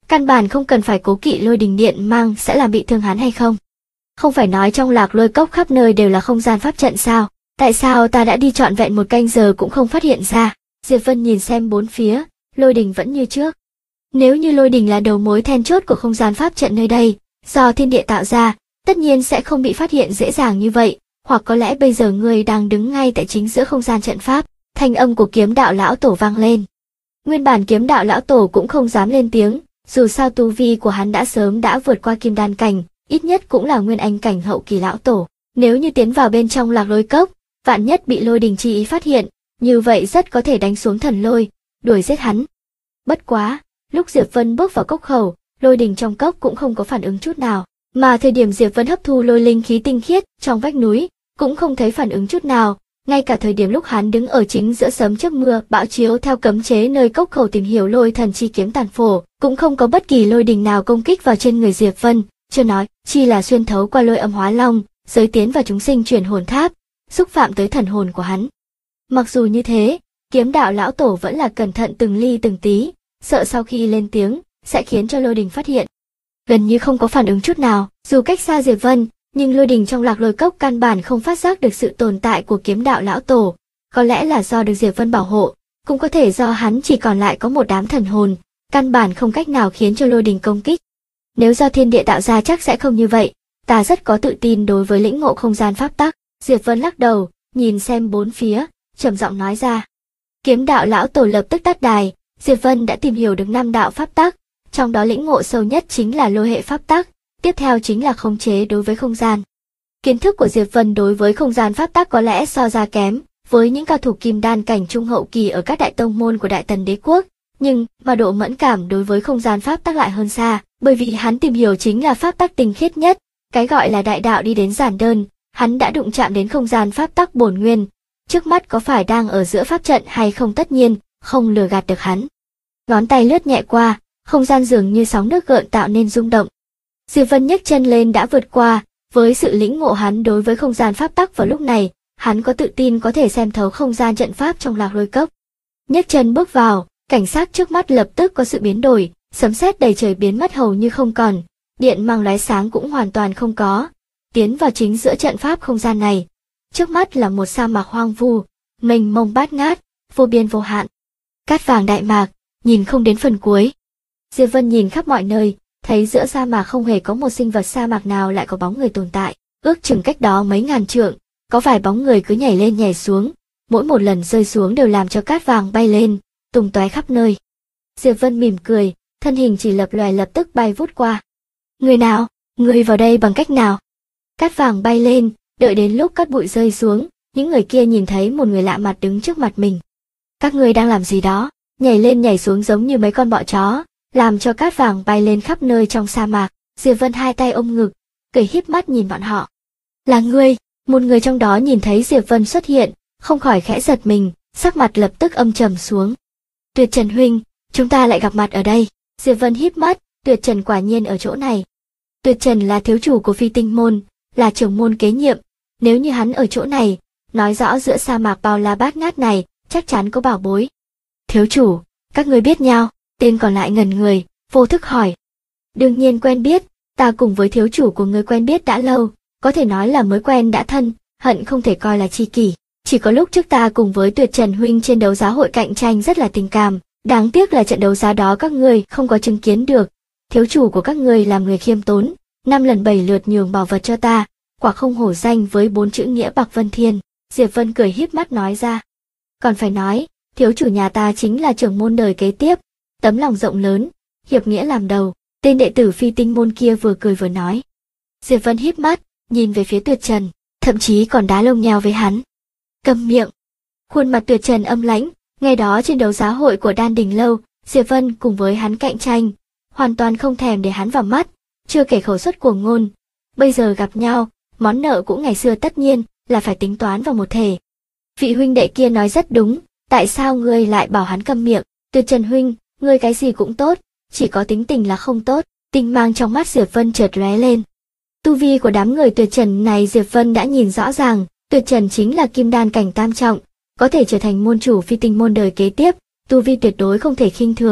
căn bản không cần phải cố kỵ lôi đình điện mang sẽ làm bị thương hắn hay không. Không phải nói trong Lạc Lôi Cốc khắp nơi đều là không gian pháp trận sao, tại sao ta đã đi trọn vẹn một canh giờ cũng không phát hiện ra. Diệp Vân nhìn xem bốn phía, lôi đình vẫn như trước. Nếu như lôi đình là đầu mối then chốt của không gian pháp trận nơi đây, do thiên địa tạo ra, tất nhiên sẽ không bị phát hiện dễ dàng như vậy, hoặc có lẽ bây giờ ngươi đang đứng ngay tại chính giữa không gian trận pháp. Thanh âm của kiếm đạo lão tổ vang lên. Nguyên bản kiếm đạo lão tổ cũng không dám lên tiếng, dù sao tu vi của hắn đã sớm đã vượt qua kim đan cảnh, ít nhất cũng là nguyên anh cảnh hậu kỳ lão tổ. Nếu như tiến vào bên trong Lạc Lôi Cốc, vạn nhất bị lôi đình chi ý phát hiện, như vậy rất có thể đánh xuống thần lôi, đuổi giết hắn. Bất quá, lúc Diệp Vân bước vào cốc khẩu, lôi đình trong cốc cũng không có phản ứng chút nào, mà thời điểm Diệp Vân hấp thu lôi linh khí tinh khiết trong vách núi, cũng không thấy phản ứng chút nào. Ngay cả thời điểm lúc hắn đứng ở chính giữa sấm chớp mưa bão chiếu theo cấm chế nơi cốc khẩu tìm hiểu lôi thần chi kiếm tàn phổ, cũng không có bất kỳ lôi đình nào công kích vào trên người Diệp Vân, chưa nói chi là xuyên thấu qua lôi âm hóa long, giới tiến vào chúng sinh chuyển hồn tháp, xúc phạm tới thần hồn của hắn. Mặc dù như thế, kiếm đạo lão tổ vẫn là cẩn thận từng ly từng tí, sợ sau khi lên tiếng sẽ khiến cho lôi đình phát hiện. Gần như không có phản ứng chút nào, dù cách xa Diệp Vân, nhưng lôi đình trong Lạc Lôi Cốc căn bản không phát giác được sự tồn tại của kiếm đạo lão tổ, có lẽ là do được Diệp Vân bảo hộ, cũng có thể do hắn chỉ còn lại có một đám thần hồn, căn bản không cách nào khiến cho lôi đình công kích. Nếu do thiên địa tạo ra chắc sẽ không như vậy, ta rất có tự tin đối với lĩnh ngộ không gian pháp tắc. Diệp Vân lắc đầu, nhìn xem bốn phía, trầm giọng nói ra. Kiếm đạo lão tổ lập tức tắt đài, Diệp Vân đã tìm hiểu được 5 đạo pháp tắc, trong đó lĩnh ngộ sâu nhất chính là lôi hệ pháp tắc. Tiếp theo chính là khống chế đối với không gian. Kiến thức của Diệp Vân đối với không gian pháp tắc có lẽ so ra kém với những cao thủ kim đan cảnh trung hậu kỳ ở các đại tông môn của Đại Tần Đế quốc, nhưng mà độ mẫn cảm đối với không gian pháp tắc lại hơn xa, bởi vì hắn tìm hiểu chính là pháp tắc tinh khiết nhất, cái gọi là đại đạo đi đến giản đơn, hắn đã đụng chạm đến không gian pháp tắc bổn nguyên, trước mắt có phải đang ở giữa pháp trận hay không tất nhiên không lừa gạt được hắn. Ngón tay lướt nhẹ qua, không gian dường như sóng nước gợn tạo nên rung động. Diệp Vân nhấc chân lên đã vượt qua, với sự lĩnh ngộ hắn đối với không gian pháp tắc vào lúc này, hắn có tự tin có thể xem thấu không gian trận pháp trong Lạc Lôi Cốc. Nhấc chân bước vào, cảnh sát trước mắt lập tức có sự biến đổi, sấm sét đầy trời biến mất hầu như không còn, điện mang lóe sáng cũng hoàn toàn không có. Tiến vào chính giữa trận pháp không gian này, trước mắt là một sa mạc hoang vu, mênh mông bát ngát, vô biên vô hạn. Cát vàng đại mạc, nhìn không đến phần cuối. Diệp Vân nhìn khắp mọi nơi, thấy giữa sa mạc không hề có một sinh vật sa mạc nào lại có bóng người tồn tại, ước chừng cách đó mấy ngàn trượng, có vài bóng người cứ nhảy lên nhảy xuống, mỗi một lần rơi xuống đều làm cho cát vàng bay lên, tung tóe khắp nơi. Diệp Vân mỉm cười, thân hình chỉ lập lòe lập tức bay vút qua. Người nào? Người vào đây bằng cách nào? Cát vàng bay lên, đợi đến lúc cát bụi rơi xuống, những người kia nhìn thấy một người lạ mặt đứng trước mặt mình. Các ngươi đang làm gì đó? Nhảy lên nhảy xuống giống như mấy con bọ chó, làm cho cát vàng bay lên khắp nơi trong sa mạc. Diệp Vân hai tay ôm ngực, cười híp mắt nhìn bọn họ. Là ngươi? Một người trong đó nhìn thấy Diệp Vân xuất hiện, không khỏi khẽ giật mình, sắc mặt lập tức âm trầm xuống. Tuyệt Trần huynh, chúng ta lại gặp mặt ở đây. Diệp Vân híp mắt, Tuyệt Trần quả nhiên ở chỗ này. Tuyệt Trần là thiếu chủ của Phi Tinh môn, là trưởng môn kế nhiệm, nếu như hắn ở chỗ này, nói rõ giữa sa mạc bao la bát ngát này, chắc chắn có bảo bối. Thiếu chủ, các ngươi biết nhau? Tên còn lại ngẩn người, vô thức hỏi. Đương nhiên quen biết, ta cùng với thiếu chủ của ngươi quen biết đã lâu, có thể nói là mới quen đã thân, hận không thể coi là tri kỷ. Chỉ có lúc trước ta cùng với Tuyệt Trần huynh trên đấu giá hội cạnh tranh rất là tình cảm, đáng tiếc là trận đấu giá đó các ngươi không có chứng kiến được. Thiếu chủ của các ngươi làm người khiêm tốn, 5 lần 7 lượt nhường bảo vật cho ta, quả không hổ danh với 4 chữ nghĩa Bạc Vân Thiên. Diệp Vân cười híp mắt nói ra. Còn phải nói, thiếu chủ nhà ta chính là trưởng môn đời kế tiếp, tấm lòng rộng lớn, hiệp nghĩa làm đầu. Tên đệ tử Phi Tinh môn kia vừa cười vừa nói. Diệp Vân híp mắt, nhìn về phía Tuyệt Trần, thậm chí còn đá lông nheo với hắn. Câm miệng. Khuôn mặt Tuyệt Trần âm lãnh, ngày đó trên đấu giá hội của Đan Đình lâu, Diệp Vân cùng với hắn cạnh tranh, hoàn toàn không thèm để hắn vào mắt, chưa kể khẩu suất cuồng ngôn. Bây giờ gặp nhau, món nợ cũ ngày xưa tất nhiên là phải tính toán vào một thể. Vị huynh đệ kia nói rất đúng, tại sao ngươi lại bảo hắn câm miệng? Tuyệt Trần huynh, ngươi cái gì cũng tốt, chỉ có tính tình là không tốt. Tinh mang trong mắt Diệp Vân chợt lóe lên. Tu vi của đám người Tuyệt Trần này Diệp Vân đã nhìn rõ ràng, Tuyệt Trần chính là kim đan cảnh tam trọng, có thể trở thành môn chủ Phi Tinh môn đời kế tiếp, tu vi tuyệt đối không thể khinh thường.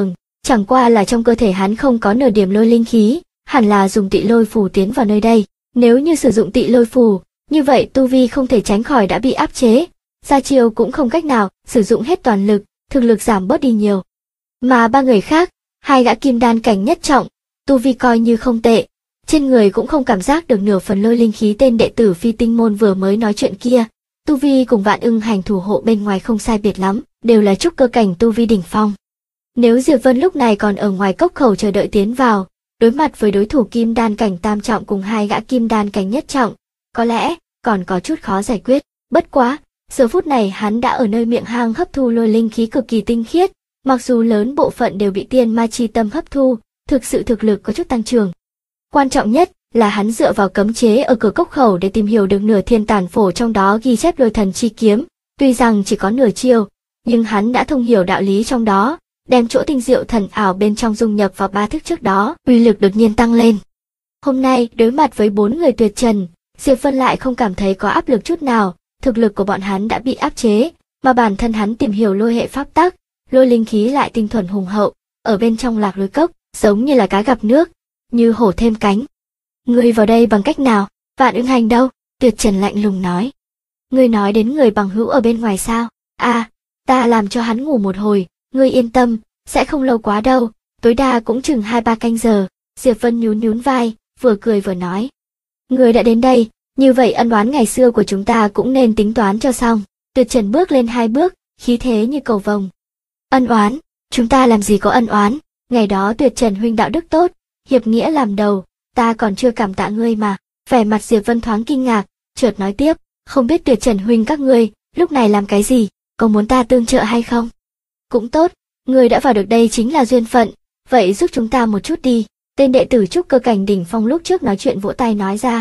Chẳng qua là trong cơ thể hắn không có nửa điểm lôi linh khí, hẳn là dùng tị lôi phù tiến vào nơi đây. Nếu như sử dụng tị lôi phù, như vậy tu vi không thể tránh khỏi đã bị áp chế, ra chiêu cũng không cách nào, sử dụng hết toàn lực, thực lực giảm bớt đi nhiều. Mà ba người khác, hai gã kim đan cảnh nhất trọng, tu vi coi như không tệ, trên người cũng không cảm giác được nửa phần lôi linh khí. Tên đệ tử Phi Tinh môn vừa mới nói chuyện kia, tu vi cùng Vạn Ưng Hành thủ hộ bên ngoài không sai biệt lắm, đều là trúc cơ cảnh tu vi đỉnh phong. Nếu Diệp Vân lúc này còn ở ngoài cốc khẩu chờ đợi tiến vào, đối mặt với đối thủ kim đan cảnh tam trọng cùng hai gã kim đan cảnh nhất trọng, có lẽ còn có chút khó giải quyết. Bất quá, giờ phút này hắn đã ở nơi miệng hang hấp thu lôi linh khí cực kỳ tinh khiết, mặc dù lớn bộ phận đều bị tiên ma chi tâm hấp thu, thực sự thực lực có chút tăng trưởng. Quan trọng nhất là hắn dựa vào cấm chế ở cửa cốc khẩu để tìm hiểu được nửa thiên tản phổ trong đó ghi chép lôi thần chi kiếm, tuy rằng chỉ có nửa chiêu, nhưng hắn đã thông hiểu đạo lý trong đó, đem chỗ tinh diệu thần ảo bên trong dung nhập vào ba thức trước đó, uy lực đột nhiên tăng lên. Hôm nay, đối mặt với 4 người tuyệt trần, Diệp Vân lại không cảm thấy có áp lực chút nào, thực lực của bọn hắn đã bị áp chế, mà bản thân hắn tìm hiểu lôi hệ pháp tắc, lôi linh khí lại tinh thuần hùng hậu, ở bên trong lạc lôi cốc, giống như là cá gặp nước, như hổ thêm cánh. Ngươi vào đây bằng cách nào? Vạn Ưng Hành đâu? Tuyệt trần lạnh lùng nói. Ngươi nói đến người bằng hữu ở bên ngoài sao? À, ta làm cho hắn ngủ một hồi, ngươi yên tâm, sẽ không lâu quá đâu, tối đa cũng chừng 2-3 canh giờ. Diệp Vân nhún nhún vai, vừa cười vừa nói. Ngươi đã đến đây, như vậy ân oán ngày xưa của chúng ta cũng nên tính toán cho xong. Tuyệt trần bước lên 2 bước, khí thế như cầu vồng. Ân oán? Chúng ta làm gì có ân oán? Ngày đó Tuyệt trần huynh đạo đức tốt, hiệp nghĩa làm đầu, ta còn chưa cảm tạ ngươi mà. Vẻ mặt Diệp Vân thoáng kinh ngạc, chợt nói tiếp, không biết Tuyệt trần huynh các ngươi lúc này làm cái gì, có muốn ta tương trợ hay không? Cũng tốt, ngươi đã vào được đây chính là duyên phận, vậy giúp chúng ta một chút đi. Tên đệ tử trúc cơ cảnh đỉnh phong lúc trước nói chuyện vỗ tay nói ra.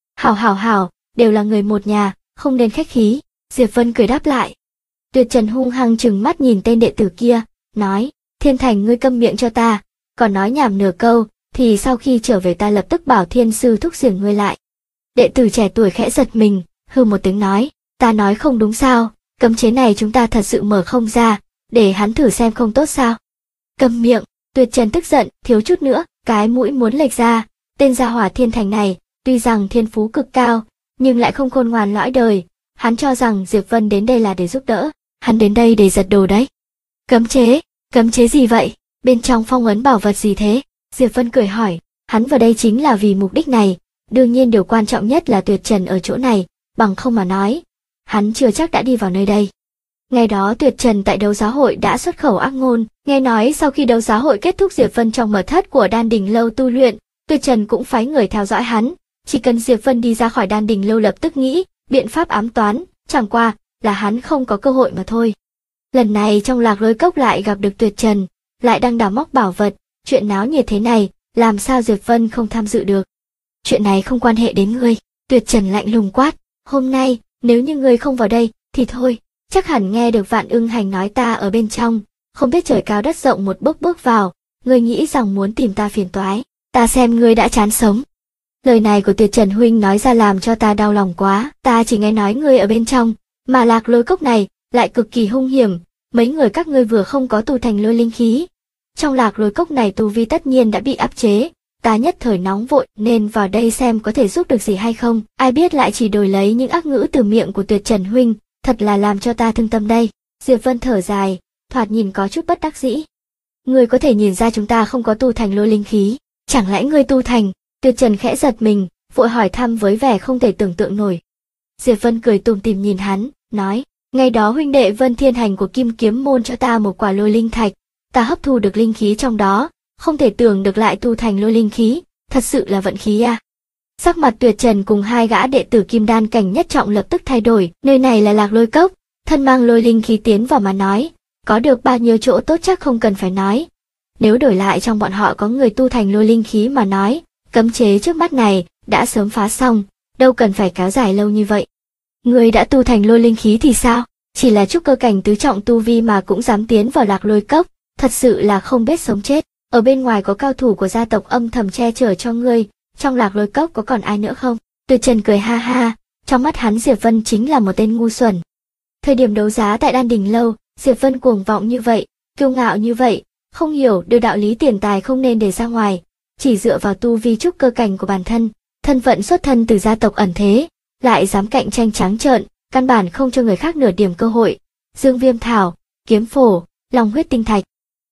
Hảo, đều là người một nhà, không nên khách khí. Diệp Vân cười đáp lại. Tuyệt trần hung hăng trừng mắt nhìn tên đệ tử kia, nói, Thiên Thành ngươi câm miệng cho ta, còn nói nhảm nửa câu, thì sau khi trở về ta lập tức bảo thiên sư thúc xiển ngươi lại. Đệ tử trẻ tuổi khẽ giật mình, hừ một tiếng nói, ta nói không đúng sao, cấm chế này chúng ta thật sự mở không ra, để hắn thử xem không tốt sao. Câm miệng, Tuyệt trần tức giận, thiếu chút nữa, cái mũi muốn lệch ra, tên gia hỏa Thiên Thành này, tuy rằng thiên phú cực cao, nhưng lại không khôn ngoan lõi đời, hắn cho rằng Diệp Vân đến đây là để giúp đỡ, hắn đến đây để giật đồ đấy. Cấm chế gì vậy? Bên trong phong ấn bảo vật gì thế? Diệp Vân cười hỏi, hắn vào đây chính là vì mục đích này, đương nhiên điều quan trọng nhất là Tuyệt trần ở chỗ này, bằng không mà nói, hắn chưa chắc đã đi vào nơi đây. Ngày đó Tuyệt trần tại đấu giá hội đã xuất khẩu ác ngôn, nghe nói sau khi đấu giá hội kết thúc Diệp Vân trong mật thất của Đan Đình lâu tu luyện, Tuyệt trần cũng phái người theo dõi hắn, chỉ cần Diệp Vân đi ra khỏi Đan Đình lâu lập tức nghĩ biện pháp ám toán, chẳng qua là hắn không có cơ hội mà thôi. Lần này trong lạc lôi cốc lại gặp được Tuyệt trần, lại đang đào móc bảo vật, chuyện náo nhiệt thế này, làm sao Diệp Vân không tham dự được. Chuyện này không quan hệ đến ngươi, Tuyệt trần lạnh lùng quát, hôm nay, nếu như ngươi không vào đây, thì thôi, chắc hẳn nghe được Vạn Ưng Hành nói ta ở bên trong, không biết trời cao đất rộng một bước vào, ngươi nghĩ rằng muốn tìm ta phiền toái, ta xem ngươi đã chán sống. Lời này của Tuyệt trần huynh nói ra làm cho ta đau lòng quá, ta chỉ nghe nói ngươi ở bên trong, mà lạc lôi cốc này lại cực kỳ hung hiểm, mấy người các ngươi vừa không có tu thành lôi linh khí. Trong lạc lôi cốc này tu vi tất nhiên đã bị áp chế, ta nhất thời nóng vội nên vào đây xem có thể giúp được gì hay không, ai biết lại chỉ đổi lấy những ác ngữ từ miệng của Tuyệt trần huynh, thật là làm cho ta thương tâm đây. Diệp Vân thở dài, thoạt nhìn có chút bất đắc dĩ. Ngươi có thể nhìn ra chúng ta không có tu thành lôi linh khí, chẳng lẽ ngươi tu thành? Tuyệt trần khẽ giật mình, vội hỏi thăm với vẻ không thể tưởng tượng nổi. Diệp Vân cười tủm tỉm nhìn hắn, nói, ngày đó huynh đệ Vân Thiên Hành của Kim Kiếm môn cho ta một quả lôi linh thạch, ta hấp thu được linh khí trong đó, không thể tưởng được lại tu thành lôi linh khí, thật sự là vận khí à. Sắc mặt Tuyệt trần cùng hai gã đệ tử kim đan cảnh nhất trọng lập tức thay đổi, nơi này là lạc lôi cốc, thân mang lôi linh khí tiến vào mà nói, có được bao nhiêu chỗ tốt chắc không cần phải nói. Nếu đổi lại trong bọn họ có người tu thành lôi linh khí mà nói, cấm chế trước mắt này đã sớm phá xong, đâu cần phải kéo dài lâu như vậy. Người đã tu thành lôi linh khí thì sao? Chỉ là trúc cơ cảnh tứ trọng tu vi mà cũng dám tiến vào lạc lôi cốc, thật sự là không biết sống chết. Ở bên ngoài có cao thủ của gia tộc âm thầm che chở cho ngươi, trong lạc lôi cốc có còn ai nữa không? Tuyệt trần cười ha ha, trong mắt hắn Diệp Vân chính là một tên ngu xuẩn. Thời điểm đấu giá tại Đan Đình lâu, Diệp Vân cuồng vọng như vậy, kiêu ngạo như vậy, không hiểu được đạo lý tiền tài không nên để ra ngoài, chỉ dựa vào tu vi trúc cơ cảnh của bản thân, thân phận xuất thân từ gia tộc ẩn thế, lại dám cạnh tranh trắng trợn, căn bản không cho người khác nửa điểm cơ hội. Dương Viêm Thảo, kiếm phổ, long huyết tinh thạch.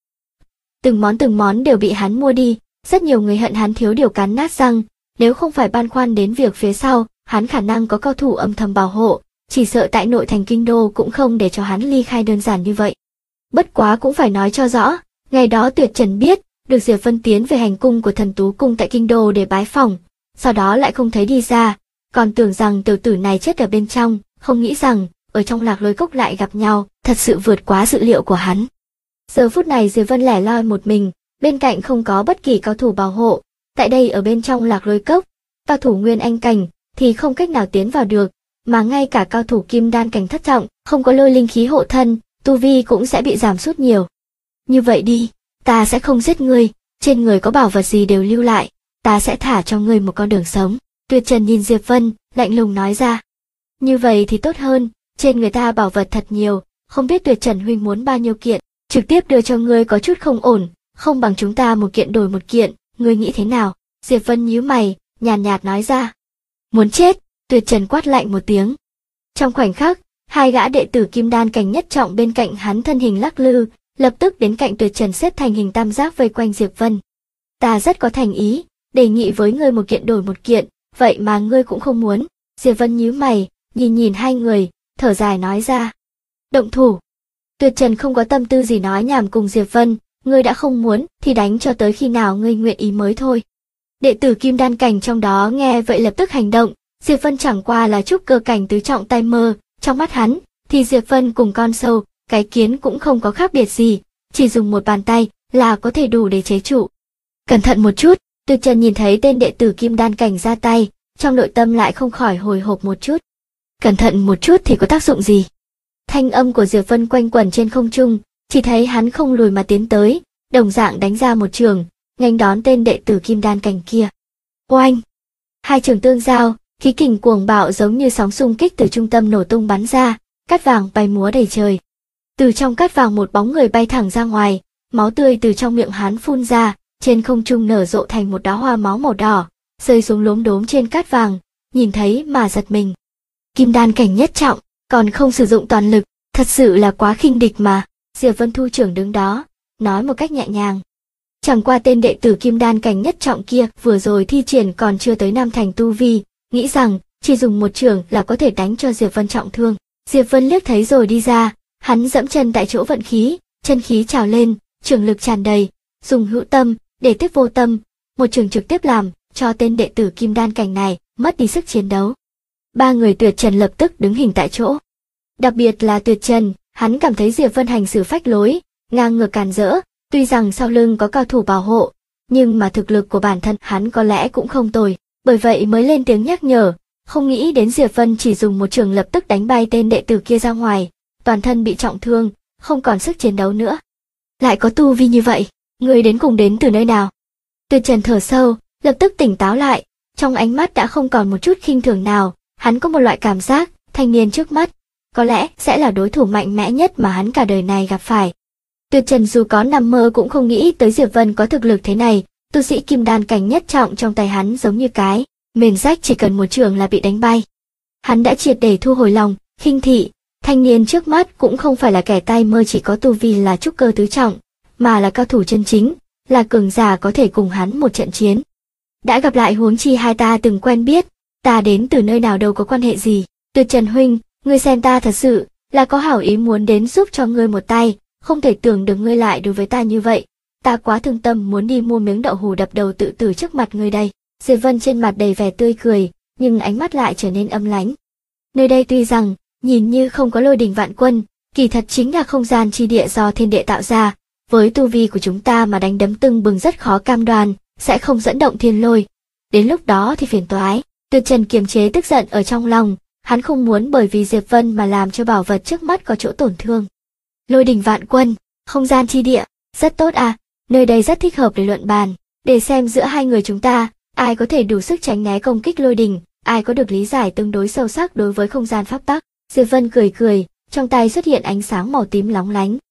Từng món đều bị hắn mua đi, rất nhiều người hận hắn thiếu điều cắn nát răng, nếu không phải băn khoăn đến việc phía sau, hắn khả năng có cao thủ âm thầm bảo hộ, chỉ sợ tại nội thành kinh đô cũng không để cho hắn ly khai đơn giản như vậy. Bất quá cũng phải nói cho rõ, ngày đó Tuyệt Trần biết, được Diệp Vân tiến về hành cung của Thần Tú Cung tại kinh đô để bái phỏng, sau đó lại không thấy đi ra, còn tưởng rằng tiểu tử này chết ở bên trong, không nghĩ rằng, ở trong Lạc Lôi Cốc lại gặp nhau, thật sự vượt quá dự liệu của hắn. Giờ phút này Diệp Vân lẻ loi một mình, bên cạnh không có bất kỳ cao thủ bảo hộ, tại đây ở bên trong Lạc Lôi Cốc, cao thủ Nguyên Anh cảnh thì không cách nào tiến vào được, mà ngay cả cao thủ Kim Đan cảnh thất trọng, không có lôi linh khí hộ thân, tu vi cũng sẽ bị giảm sút nhiều. Như vậy đi, ta sẽ không giết ngươi, trên người có bảo vật gì đều lưu lại, ta sẽ thả cho ngươi một con đường sống. Tuyệt Trần nhìn Diệp Vân, lạnh lùng nói ra. Như vậy thì tốt hơn, trên người ta bảo vật thật nhiều, không biết Tuyệt Trần huynh muốn bao nhiêu kiện, trực tiếp đưa cho ngươi có chút không ổn, không bằng chúng ta một kiện đổi một kiện, ngươi nghĩ thế nào? Diệp Vân nhíu mày, nhàn nhạt nói ra. Muốn chết, Tuyệt Trần quát lạnh một tiếng. Trong khoảnh khắc, hai gã đệ tử Kim Đan cảnh nhất trọng bên cạnh hắn thân hình lắc lư, lập tức đến cạnh Tuyệt Trần xếp thành hình tam giác vây quanh Diệp Vân. Ta rất có thành ý, đề nghị với ngươi một kiện đổi một kiện, vậy mà ngươi cũng không muốn. Diệp Vân nhíu mày, nhìn hai người, thở dài nói ra. Động thủ. Tuyệt Trần không có tâm tư gì nói nhảm cùng Diệp Vân, ngươi đã không muốn thì đánh cho tới khi nào ngươi nguyện ý mới thôi. Đệ tử Kim Đan cảnh trong đó nghe vậy lập tức hành động, Diệp Vân chẳng qua là trúc cơ cảnh tứ trọng tay mơ, trong mắt hắn thì Diệp Vân cùng con sâu, cái kiến cũng không có khác biệt gì, chỉ dùng một bàn tay là có thể đủ để chế trụ. Cẩn thận một chút, Tuyệt Trần nhìn thấy tên đệ tử Kim Đan cảnh ra tay, trong nội tâm lại không khỏi hồi hộp một chút. Cẩn thận một chút thì có tác dụng gì? Thanh âm của Diệp Vân quanh quẩn trên không trung, chỉ thấy hắn không lùi mà tiến tới, đồng dạng đánh ra một trường, nghênh đón tên đệ tử Kim Đan cảnh kia. Oanh! Hai trường tương giao, khí kình cuồng bạo giống như sóng xung kích từ trung tâm nổ tung bắn ra, cát vàng bay múa đầy trời. Từ trong cát vàng một bóng người bay thẳng ra ngoài, máu tươi từ trong miệng hắn phun ra, trên không trung nở rộ thành một đóa hoa máu màu đỏ, rơi xuống lốm đốm trên cát vàng, nhìn thấy mà giật mình. Kim Đan cảnh nhất trọng, còn không sử dụng toàn lực, thật sự là quá khinh địch mà. Diệp Vân thu trưởng đứng đó, nói một cách nhẹ nhàng. Chẳng qua tên đệ tử Kim Đan cảnh nhất trọng kia vừa rồi thi triển còn chưa tới năm thành tu vi, nghĩ rằng chỉ dùng một trường là có thể đánh cho Diệp Vân trọng thương. Diệp Vân liếc thấy rồi đi ra, hắn dẫm chân tại chỗ vận khí, chân khí trào lên, trường lực tràn đầy, dùng hữu tâm để tiếp vô tâm, một trường trực tiếp làm cho tên đệ tử Kim Đan cảnh này mất đi sức chiến đấu. Ba người Tuyệt Trần lập tức đứng hình tại chỗ. Đặc biệt là Tuyệt Trần, hắn cảm thấy Diệp Vân hành xử phách lối, ngang ngược càn rỡ, tuy rằng sau lưng có cao thủ bảo hộ, nhưng mà thực lực của bản thân hắn có lẽ cũng không tồi, bởi vậy mới lên tiếng nhắc nhở, không nghĩ đến Diệp Vân chỉ dùng một trường lập tức đánh bay tên đệ tử kia ra ngoài, toàn thân bị trọng thương, không còn sức chiến đấu nữa. Lại có tu vi như vậy, người đến cùng đến từ nơi nào? Tuyệt Trần thở sâu, lập tức tỉnh táo lại, trong ánh mắt đã không còn một chút khinh thường nào, hắn có một loại cảm giác, thanh niên trước mắt, có lẽ sẽ là đối thủ mạnh mẽ nhất mà hắn cả đời này gặp phải. Tuyệt Trần dù có nằm mơ cũng không nghĩ tới Diệp Vân có thực lực thế này, tu sĩ Kim Đan cảnh nhất trọng trong tay hắn giống như cái mền rách, chỉ cần một trường là bị đánh bay. Hắn đã triệt để thu hồi lòng khinh thị, thanh niên trước mắt cũng không phải là kẻ tay mơ chỉ có tu vi là trúc cơ tứ trọng, mà là cao thủ chân chính, là cường giả có thể cùng hắn một trận chiến. Đã gặp lại huống chi hai ta từng quen biết, ta đến từ nơi nào đâu có quan hệ gì. Tuyệt Trần huynh, ngươi xem ta thật sự là có hảo ý muốn đến giúp cho ngươi một tay, không thể tưởng được ngươi lại đối với ta như vậy, ta quá thương tâm muốn đi mua miếng đậu hù đập đầu tự tử trước mặt ngươi đây. Diệp Vân trên mặt đầy vẻ tươi cười, nhưng ánh mắt lại trở nên âm lãnh. Nơi đây tuy rằng nhìn như không có lôi đình vạn quân, kỳ thật chính là không gian chi địa do thiên địa tạo ra, với tu vi của chúng ta mà đánh đấm tưng bừng rất khó cam đoan sẽ không dẫn động thiên lôi, đến lúc đó thì phiền toái. Tuyệt Trần kiềm chế tức giận ở trong lòng, hắn không muốn bởi vì Diệp Vân mà làm cho bảo vật trước mắt có chỗ tổn thương. Lôi đình vạn quân, không gian chi địa, rất tốt à, nơi đây rất thích hợp để luận bàn, để xem giữa hai người chúng ta, ai có thể đủ sức tránh né công kích lôi đình, ai có được lý giải tương đối sâu sắc đối với không gian pháp tắc. Diệp Vân cười cười, trong tay xuất hiện ánh sáng màu tím lóng lánh.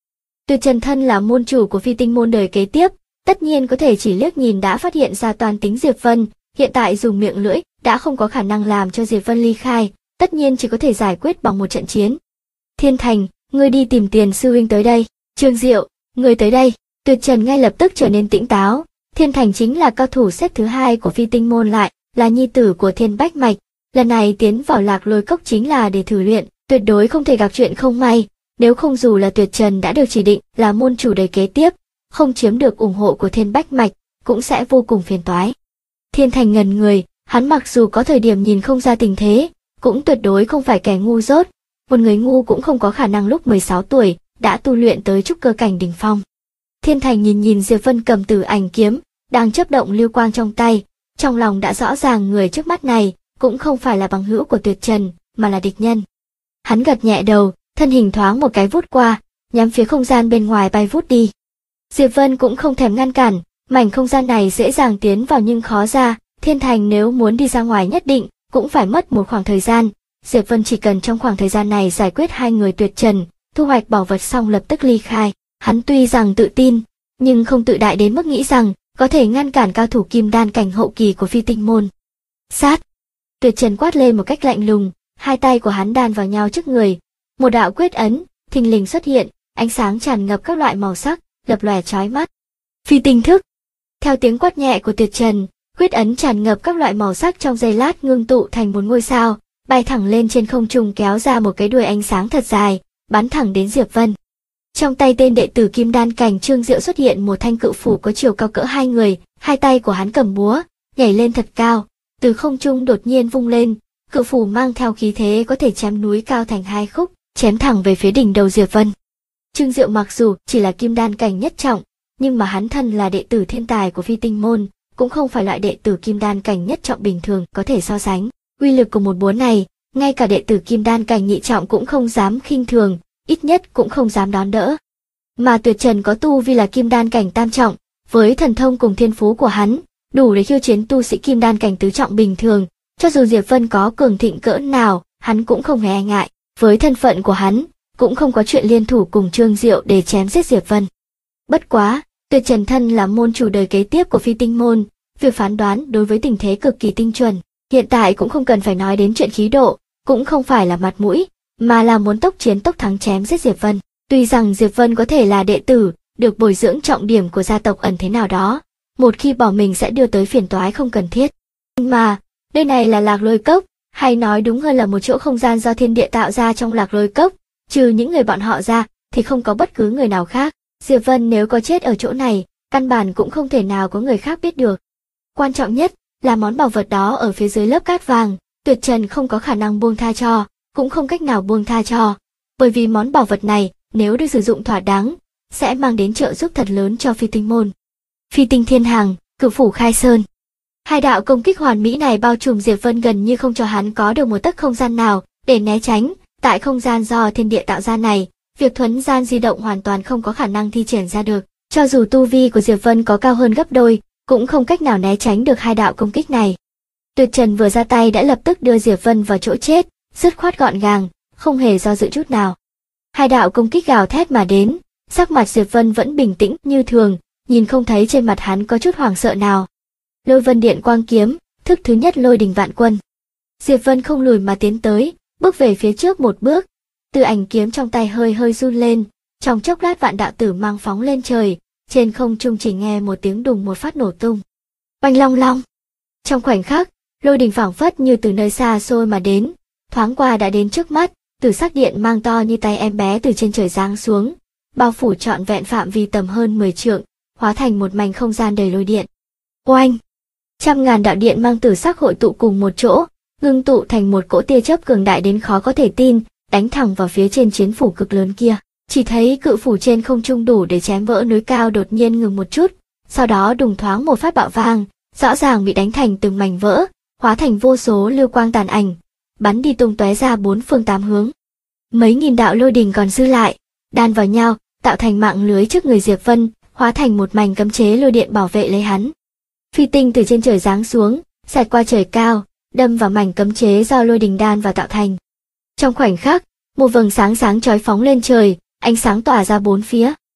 Tuyệt Trần thân là môn chủ của Phi Tinh môn đời kế tiếp, tất nhiên có thể chỉ liếc nhìn đã phát hiện ra toan tính Diệp Vân, hiện tại dùng miệng lưỡi đã không có khả năng làm cho Diệp Vân ly khai, tất nhiên chỉ có thể giải quyết bằng một trận chiến. Thiên Thành, ngươi đi tìm Tiền sư huynh tới đây. Trương Diệu, ngươi tới đây. Tuyệt Trần ngay lập tức trở nên tỉnh táo. Thiên Thành chính là cao thủ xếp thứ 2 của Phi Tinh môn, lại là nhi tử của Thiên Bách Mạch, lần này tiến vào Lạc Lôi Cốc chính là để thử luyện, tuyệt đối không thể gặp chuyện không may, nếu không dù là Tuyệt Trần đã được chỉ định là môn chủ đời kế tiếp, không chiếm được ủng hộ của Thiên Bách Mạch, cũng sẽ vô cùng phiền toái. Thiên Thành ngẩn người, hắn mặc dù có thời điểm nhìn không ra tình thế, cũng tuyệt đối không phải kẻ ngu dốt, một người ngu cũng không có khả năng lúc 16 tuổi đã tu luyện tới trúc cơ cảnh đỉnh phong. Thiên Thành nhìn Diệp Vân cầm Tử Ảnh kiếm, đang chớp động lưu quang trong tay, trong lòng đã rõ ràng người trước mắt này cũng không phải là bằng hữu của Tuyệt Trần, mà là địch nhân. Hắn gật nhẹ đầu, thân hình thoáng một cái vút qua, nhắm phía không gian bên ngoài bay vút đi. Diệp Vân cũng không thèm ngăn cản, mảnh không gian này dễ dàng tiến vào nhưng khó ra, Thiên Thành nếu muốn đi ra ngoài nhất định cũng phải mất một khoảng thời gian. Diệp Vân chỉ cần trong khoảng thời gian này giải quyết hai người Tuyệt Trần, thu hoạch bảo vật xong lập tức ly khai. Hắn tuy rằng tự tin, nhưng không tự đại đến mức nghĩ rằng có thể ngăn cản cao thủ kim đan cảnh hậu kỳ của Phi Tinh môn. Sát! Tuyệt Trần quát lên một cách lạnh lùng, hai tay của hắn đan vào nhau trước người, một đạo quyết ấn thình lình xuất hiện, ánh sáng tràn ngập các loại màu sắc, lập lòe chói mắt. Phi Tinh thức! Theo tiếng quát nhẹ của Tuyệt Trần, quyết ấn tràn ngập các loại màu sắc trong giây lát ngưng tụ thành một ngôi sao, bay thẳng lên trên không trung, kéo ra một cái đuôi ánh sáng thật dài, bắn thẳng đến Diệp Vân. Trong tay tên đệ tử kim đan cảnh Trương Diệu xuất hiện một thanh cự phủ có chiều cao cỡ hai người, hai tay của hắn cầm búa, nhảy lên thật cao, từ không trung đột nhiên vung lên, cự phủ mang theo khí thế có thể chém núi cao thành hai khúc, chém thẳng về phía đỉnh đầu Diệp Vân. Trương Diệu mặc dù chỉ là kim đan cảnh nhất trọng, nhưng mà hắn thân là đệ tử thiên tài của Phi Tinh môn, cũng không phải loại đệ tử kim đan cảnh nhất trọng bình thường có thể so sánh. Uy lực của một búa này, ngay cả đệ tử kim đan cảnh nhị trọng cũng không dám khinh thường, ít nhất cũng không dám đón đỡ. Mà Tuyệt Trần có tu vi là kim đan cảnh tam trọng, với thần thông cùng thiên phú của hắn, đủ để khiêu chiến tu sĩ kim đan cảnh tứ trọng bình thường, cho dù Diệp Vân có cường thịnh cỡ nào, hắn cũng không hề e ngại, với thân phận của hắn, cũng không có chuyện liên thủ cùng Trương Diệu để chém giết Diệp Vân. Bất quá, Tuyệt Trần thân là môn chủ đời kế tiếp của Phi Tinh môn, việc phán đoán đối với tình thế cực kỳ tinh chuẩn, hiện tại cũng không cần phải nói đến chuyện khí độ, cũng không phải là mặt mũi, mà là muốn tốc chiến tốc thắng chém giết Diệp Vân. Tuy rằng Diệp Vân có thể là đệ tử, được bồi dưỡng trọng điểm của gia tộc ẩn thế nào đó, một khi bỏ mình sẽ đưa tới phiền toái không cần thiết. Nhưng mà, nơi này là Lạc Lôi Cốc, hay nói đúng hơn là một chỗ không gian do thiên địa tạo ra trong Lạc Lôi Cốc, trừ những người bọn họ ra, thì không có bất cứ người nào khác. Diệp Vân nếu có chết ở chỗ này, căn bản cũng không thể nào có người khác biết được. Quan trọng nhất là món bảo vật đó ở phía dưới lớp cát vàng, Tuyệt Trần không có khả năng buông tha cho, cũng không cách nào buông tha cho, bởi vì món bảo vật này, nếu được sử dụng thỏa đáng, sẽ mang đến trợ giúp thật lớn cho Phi Tinh môn. Phi Tinh Thiên Hàng, Cửu Phủ Khai Sơn. Hai đạo công kích hoàn mỹ này bao trùm Diệp Vân gần như không cho hắn có được một tấc không gian nào để né tránh, tại không gian do thiên địa tạo ra này, việc thuấn gian di động hoàn toàn không có khả năng thi triển ra được, cho dù tu vi của Diệp Vân có cao hơn gấp đôi, cũng không cách nào né tránh được hai đạo công kích này. Tuyệt Trần vừa ra tay đã lập tức đưa Diệp Vân vào chỗ chết, dứt khoát gọn gàng, không hề do dự chút nào. Hai đạo công kích gào thét mà đến, sắc mặt Diệp Vân vẫn bình tĩnh như thường, nhìn không thấy trên mặt hắn có chút hoảng sợ nào. Lôi Vân Điện Quang Kiếm, thức thứ nhất Lôi Đình Vạn Quân. Diệp Vân không lùi mà tiến tới, bước về phía trước một bước, Tử Ảnh kiếm trong tay hơi hơi run lên, trong chốc lát vạn đạo tử mang phóng lên trời, trên không trung chỉ nghe một tiếng đùng một phát nổ tung. Oanh long long. Trong khoảnh khắc, lôi đình phảng phất như từ nơi xa xôi mà đến, thoáng qua đã đến trước mắt, tử sắc điện mang to như tay em bé từ trên trời giáng xuống, bao phủ trọn vẹn phạm vi tầm hơn 10 trượng, hóa thành một mảnh không gian đầy lôi điện. Oanh! Trăm ngàn đạo điện mang tử sắc hội tụ cùng một chỗ, ngưng tụ thành một cỗ tia chớp cường đại đến khó có thể tin, đánh thẳng vào phía trên chiến phủ cực lớn kia. Chỉ thấy cự phủ trên không trung đủ để chém vỡ núi cao đột nhiên ngừng một chút, sau đó đùng thoáng một phát bạo vang, rõ ràng bị đánh thành từng mảnh vỡ, hóa thành vô số lưu quang tàn ảnh, bắn đi tung tóe ra bốn phương tám hướng. Mấy nghìn đạo lôi đình còn dư lại, đan vào nhau, tạo thành mạng lưới trước người Diệp Vân, hóa thành một mảnh cấm chế lôi điện bảo vệ lấy hắn. Phi tinh từ trên trời giáng xuống, xẹt qua trời cao, đâm vào mảnh cấm chế do lôi đình đan và tạo thành. Trong khoảnh khắc, một vầng sáng sáng chói phóng lên trời, ánh sáng tỏa ra bốn phía.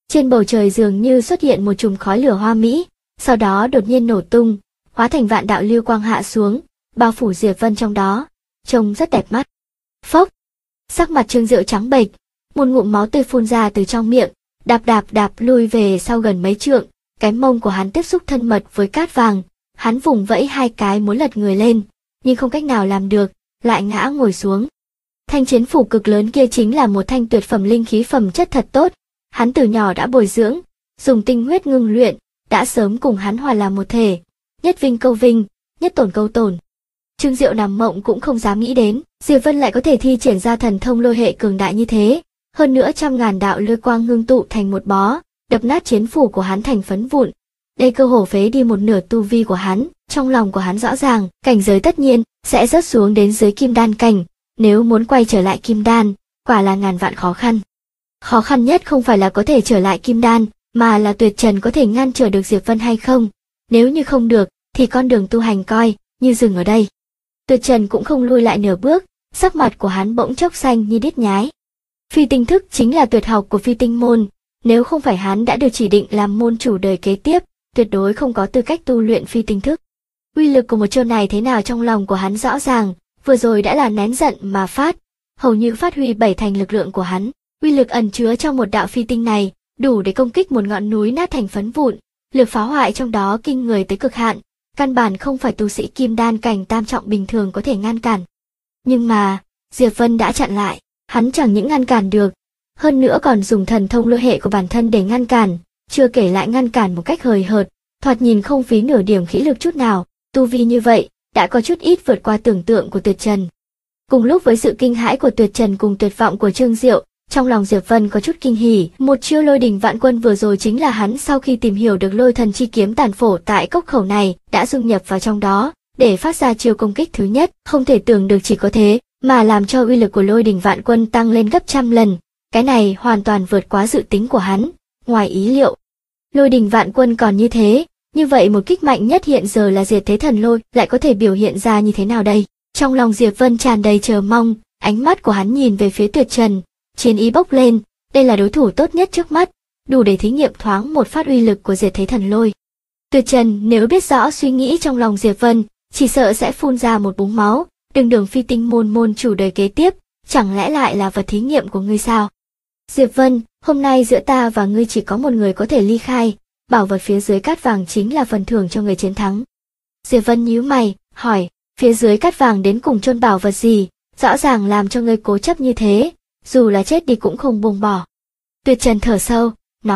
Trên bầu trời dường như xuất hiện một chùm khói lửa hoa mỹ, sau đó đột nhiên nổ tung, hóa thành vạn đạo lưu quang hạ xuống, bao phủ Diệp Vân trong đó, trông rất đẹp mắt. Phốc, sắc mặt Trương Diệu trắng bệch, một ngụm máu tươi phun ra từ trong miệng, đạp lui về sau gần mấy trượng, cái mông của hắn tiếp xúc thân mật với cát vàng, hắn vùng vẫy hai cái muốn lật người lên, nhưng không cách nào làm được, lại ngã ngồi xuống. Thanh chiến phủ cực lớn kia chính là một thanh tuyệt phẩm linh khí phẩm chất thật tốt, hắn từ nhỏ đã bồi dưỡng, dùng tinh huyết ngưng luyện, đã sớm cùng hắn hòa làm một thể, nhất vinh câu vinh, nhất tổn câu tổn. Trương Diệu nằm mộng cũng không dám nghĩ đến, Diệp Vân lại có thể thi triển ra thần thông lôi hệ cường đại như thế, hơn nữa trăm ngàn đạo lôi quang ngưng tụ thành một bó, đập nát chiến phủ của hắn thành phấn vụn. Đây cơ hồ phế đi một nửa tu vi của hắn, trong lòng của hắn rõ ràng, cảnh giới tất nhiên sẽ rớt xuống đến dưới kim đan cảnh, nếu muốn quay trở lại kim đan, quả là ngàn vạn khó khăn. Khó khăn nhất không phải là có thể trở lại kim đan, mà là tuyệt trần có thể ngăn trở được Diệp Vân hay không. Nếu như không được, thì con đường tu hành coi như dừng ở đây. Tuyệt trần cũng không lui lại nửa bước, sắc mặt của hắn bỗng chốc xanh như đít nhái. Phi tinh thức chính là tuyệt học của phi tinh môn, nếu không phải hắn đã được chỉ định làm môn chủ đời kế tiếp, tuyệt đối không có tư cách tu luyện phi tinh thức. Uy lực của một chiêu này thế nào trong lòng của hắn rõ ràng, vừa rồi đã là nén giận mà phát, hầu như phát huy bảy thành lực lượng của hắn. Uy lực ẩn chứa trong một đạo phi tinh này, đủ để công kích một ngọn núi nát thành phấn vụn, lực phá hoại trong đó kinh người tới cực hạn, căn bản không phải tu sĩ kim đan cảnh tam trọng bình thường có thể ngăn cản. Nhưng mà, Diệp Vân đã chặn lại, hắn chẳng những ngăn cản được, hơn nữa còn dùng thần thông lôi hệ của bản thân để ngăn cản, chưa kể lại ngăn cản một cách hời hợt, thoạt nhìn không phí nửa điểm khí lực chút nào, tu vi như vậy, đã có chút ít vượt qua tưởng tượng của Tuyệt Trần. Cùng lúc với sự kinh hãi của Tuyệt Trần cùng tuyệt vọng của Trương Diệu, trong lòng Diệp Vân có chút kinh hỉ, một chiêu lôi đình vạn quân vừa rồi chính là hắn sau khi tìm hiểu được lôi thần chi kiếm tàn phổ tại cốc khẩu này, đã dung nhập vào trong đó, để phát ra chiêu công kích thứ nhất, không thể tưởng được chỉ có thế, mà làm cho uy lực của lôi đình vạn quân tăng lên gấp trăm lần, cái này hoàn toàn vượt quá dự tính của hắn, ngoài ý liệu. Lôi đình vạn quân còn như thế, như vậy một kích mạnh nhất hiện giờ là diệt thế thần lôi, lại có thể biểu hiện ra như thế nào đây? Trong lòng Diệp Vân tràn đầy chờ mong, ánh mắt của hắn nhìn về phía Tuyệt Trần, chiến ý bốc lên, đây là đối thủ tốt nhất trước mắt, đủ để thí nghiệm thoáng một phát uy lực của diệt thế thần lôi. Tuyệt Trần nếu biết rõ suy nghĩ trong lòng Diệp Vân, chỉ sợ sẽ phun ra một búng máu, đường phi tinh môn môn chủ đời kế tiếp, chẳng lẽ lại là vật thí nghiệm của ngươi sao? Diệp Vân, hôm nay giữa ta và ngươi chỉ có một người có thể ly khai, bảo vật phía dưới cát vàng chính là phần thưởng cho người chiến thắng. Diệp Vân nhíu mày, hỏi, phía dưới cát vàng đến cùng chôn bảo vật gì, rõ ràng làm cho ngươi cố chấp như thế, dù là chết đi cũng không buông bỏ. Tuyệt Trần thở sâu,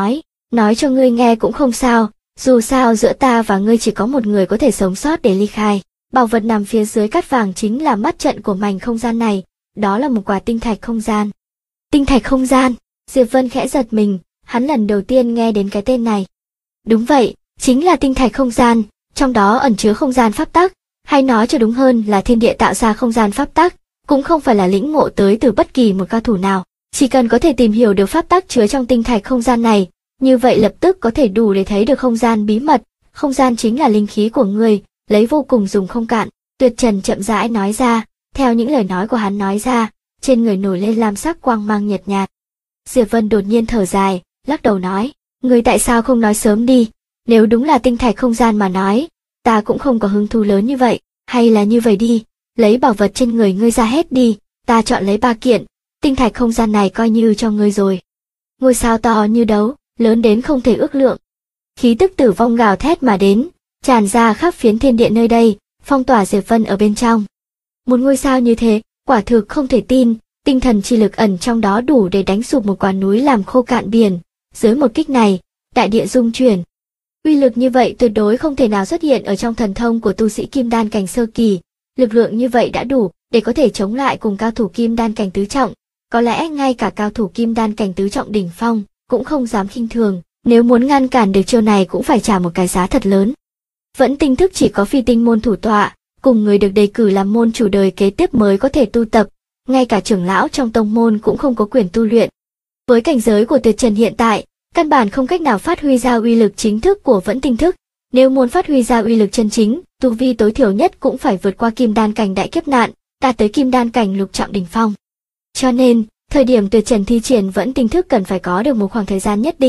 nói cho ngươi nghe cũng không sao, dù sao giữa ta và ngươi chỉ có một người có thể sống sót để ly khai. Bảo vật nằm phía dưới cát vàng chính là mắt trận của mảnh không gian này, đó là một quả tinh thạch không gian. Tinh thạch không gian, Diệp Vân khẽ giật mình, hắn lần đầu tiên nghe đến cái tên này. Đúng vậy, chính là tinh thạch không gian, trong đó ẩn chứa không gian pháp tắc, hay nói cho đúng hơn là thiên địa tạo ra không gian pháp tắc, cũng không phải là lĩnh ngộ tới từ bất kỳ một cao thủ nào, chỉ cần có thể tìm hiểu được pháp tắc chứa trong tinh thạch không gian này, như vậy lập tức có thể đủ để thấy được không gian bí mật, không gian chính là linh khí của người, lấy vô cùng dùng không cạn. Tuyệt Trần chậm rãi nói ra, theo những lời nói của hắn nói ra, trên người nổi lên lam sắc quang mang nhợt nhạt. Diệp Vân đột nhiên thở dài, lắc đầu nói, ngươi tại sao không nói sớm đi, nếu đúng là tinh thạch không gian mà nói, ta cũng không có hứng thú lớn như vậy, hay là như vậy đi, lấy bảo vật trên người ngươi ra hết đi, ta chọn lấy 3 kiện, tinh thạch không gian này coi như cho ngươi rồi. Ngôi sao to như đấu, lớn đến không thể ước lượng. Khí tức tử vong gào thét mà đến, tràn ra khắp phiến thiên địa nơi đây, phong tỏa Diệp Vân ở bên trong. Một ngôi sao như thế, quả thực không thể tin, tinh thần chi lực ẩn trong đó đủ để đánh sụp một quả núi làm khô cạn biển, dưới một kích này, đại địa rung chuyển. Uy lực như vậy tuyệt đối không thể nào xuất hiện ở trong thần thông của tu sĩ kim đan cảnh sơ kỳ, lực lượng như vậy đã đủ để có thể chống lại cùng cao thủ kim đan cảnh tứ trọng, có lẽ ngay cả cao thủ kim đan cảnh tứ trọng đỉnh phong cũng không dám khinh thường, nếu muốn ngăn cản được chiêu này cũng phải trả một cái giá thật lớn. Vẫn tinh thức chỉ có phi tinh môn thủ tọa, cùng người được đề cử làm môn chủ đời kế tiếp mới có thể tu tập, ngay cả trưởng lão trong tông môn cũng không có quyền tu luyện. Với cảnh giới của Tuyệt Trần hiện tại, căn bản không cách nào phát huy ra uy lực chính thức của vẫn tinh thức, nếu muốn phát huy ra uy lực chân chính, tu vi tối thiểu nhất cũng phải vượt qua kim đan cảnh đại kiếp nạn, đạt tới kim đan cảnh lục trọng đỉnh phong. Cho nên, thời điểm Tuyệt Trần thi triển vẫn tinh thức cần phải có được một khoảng thời gian nhất định,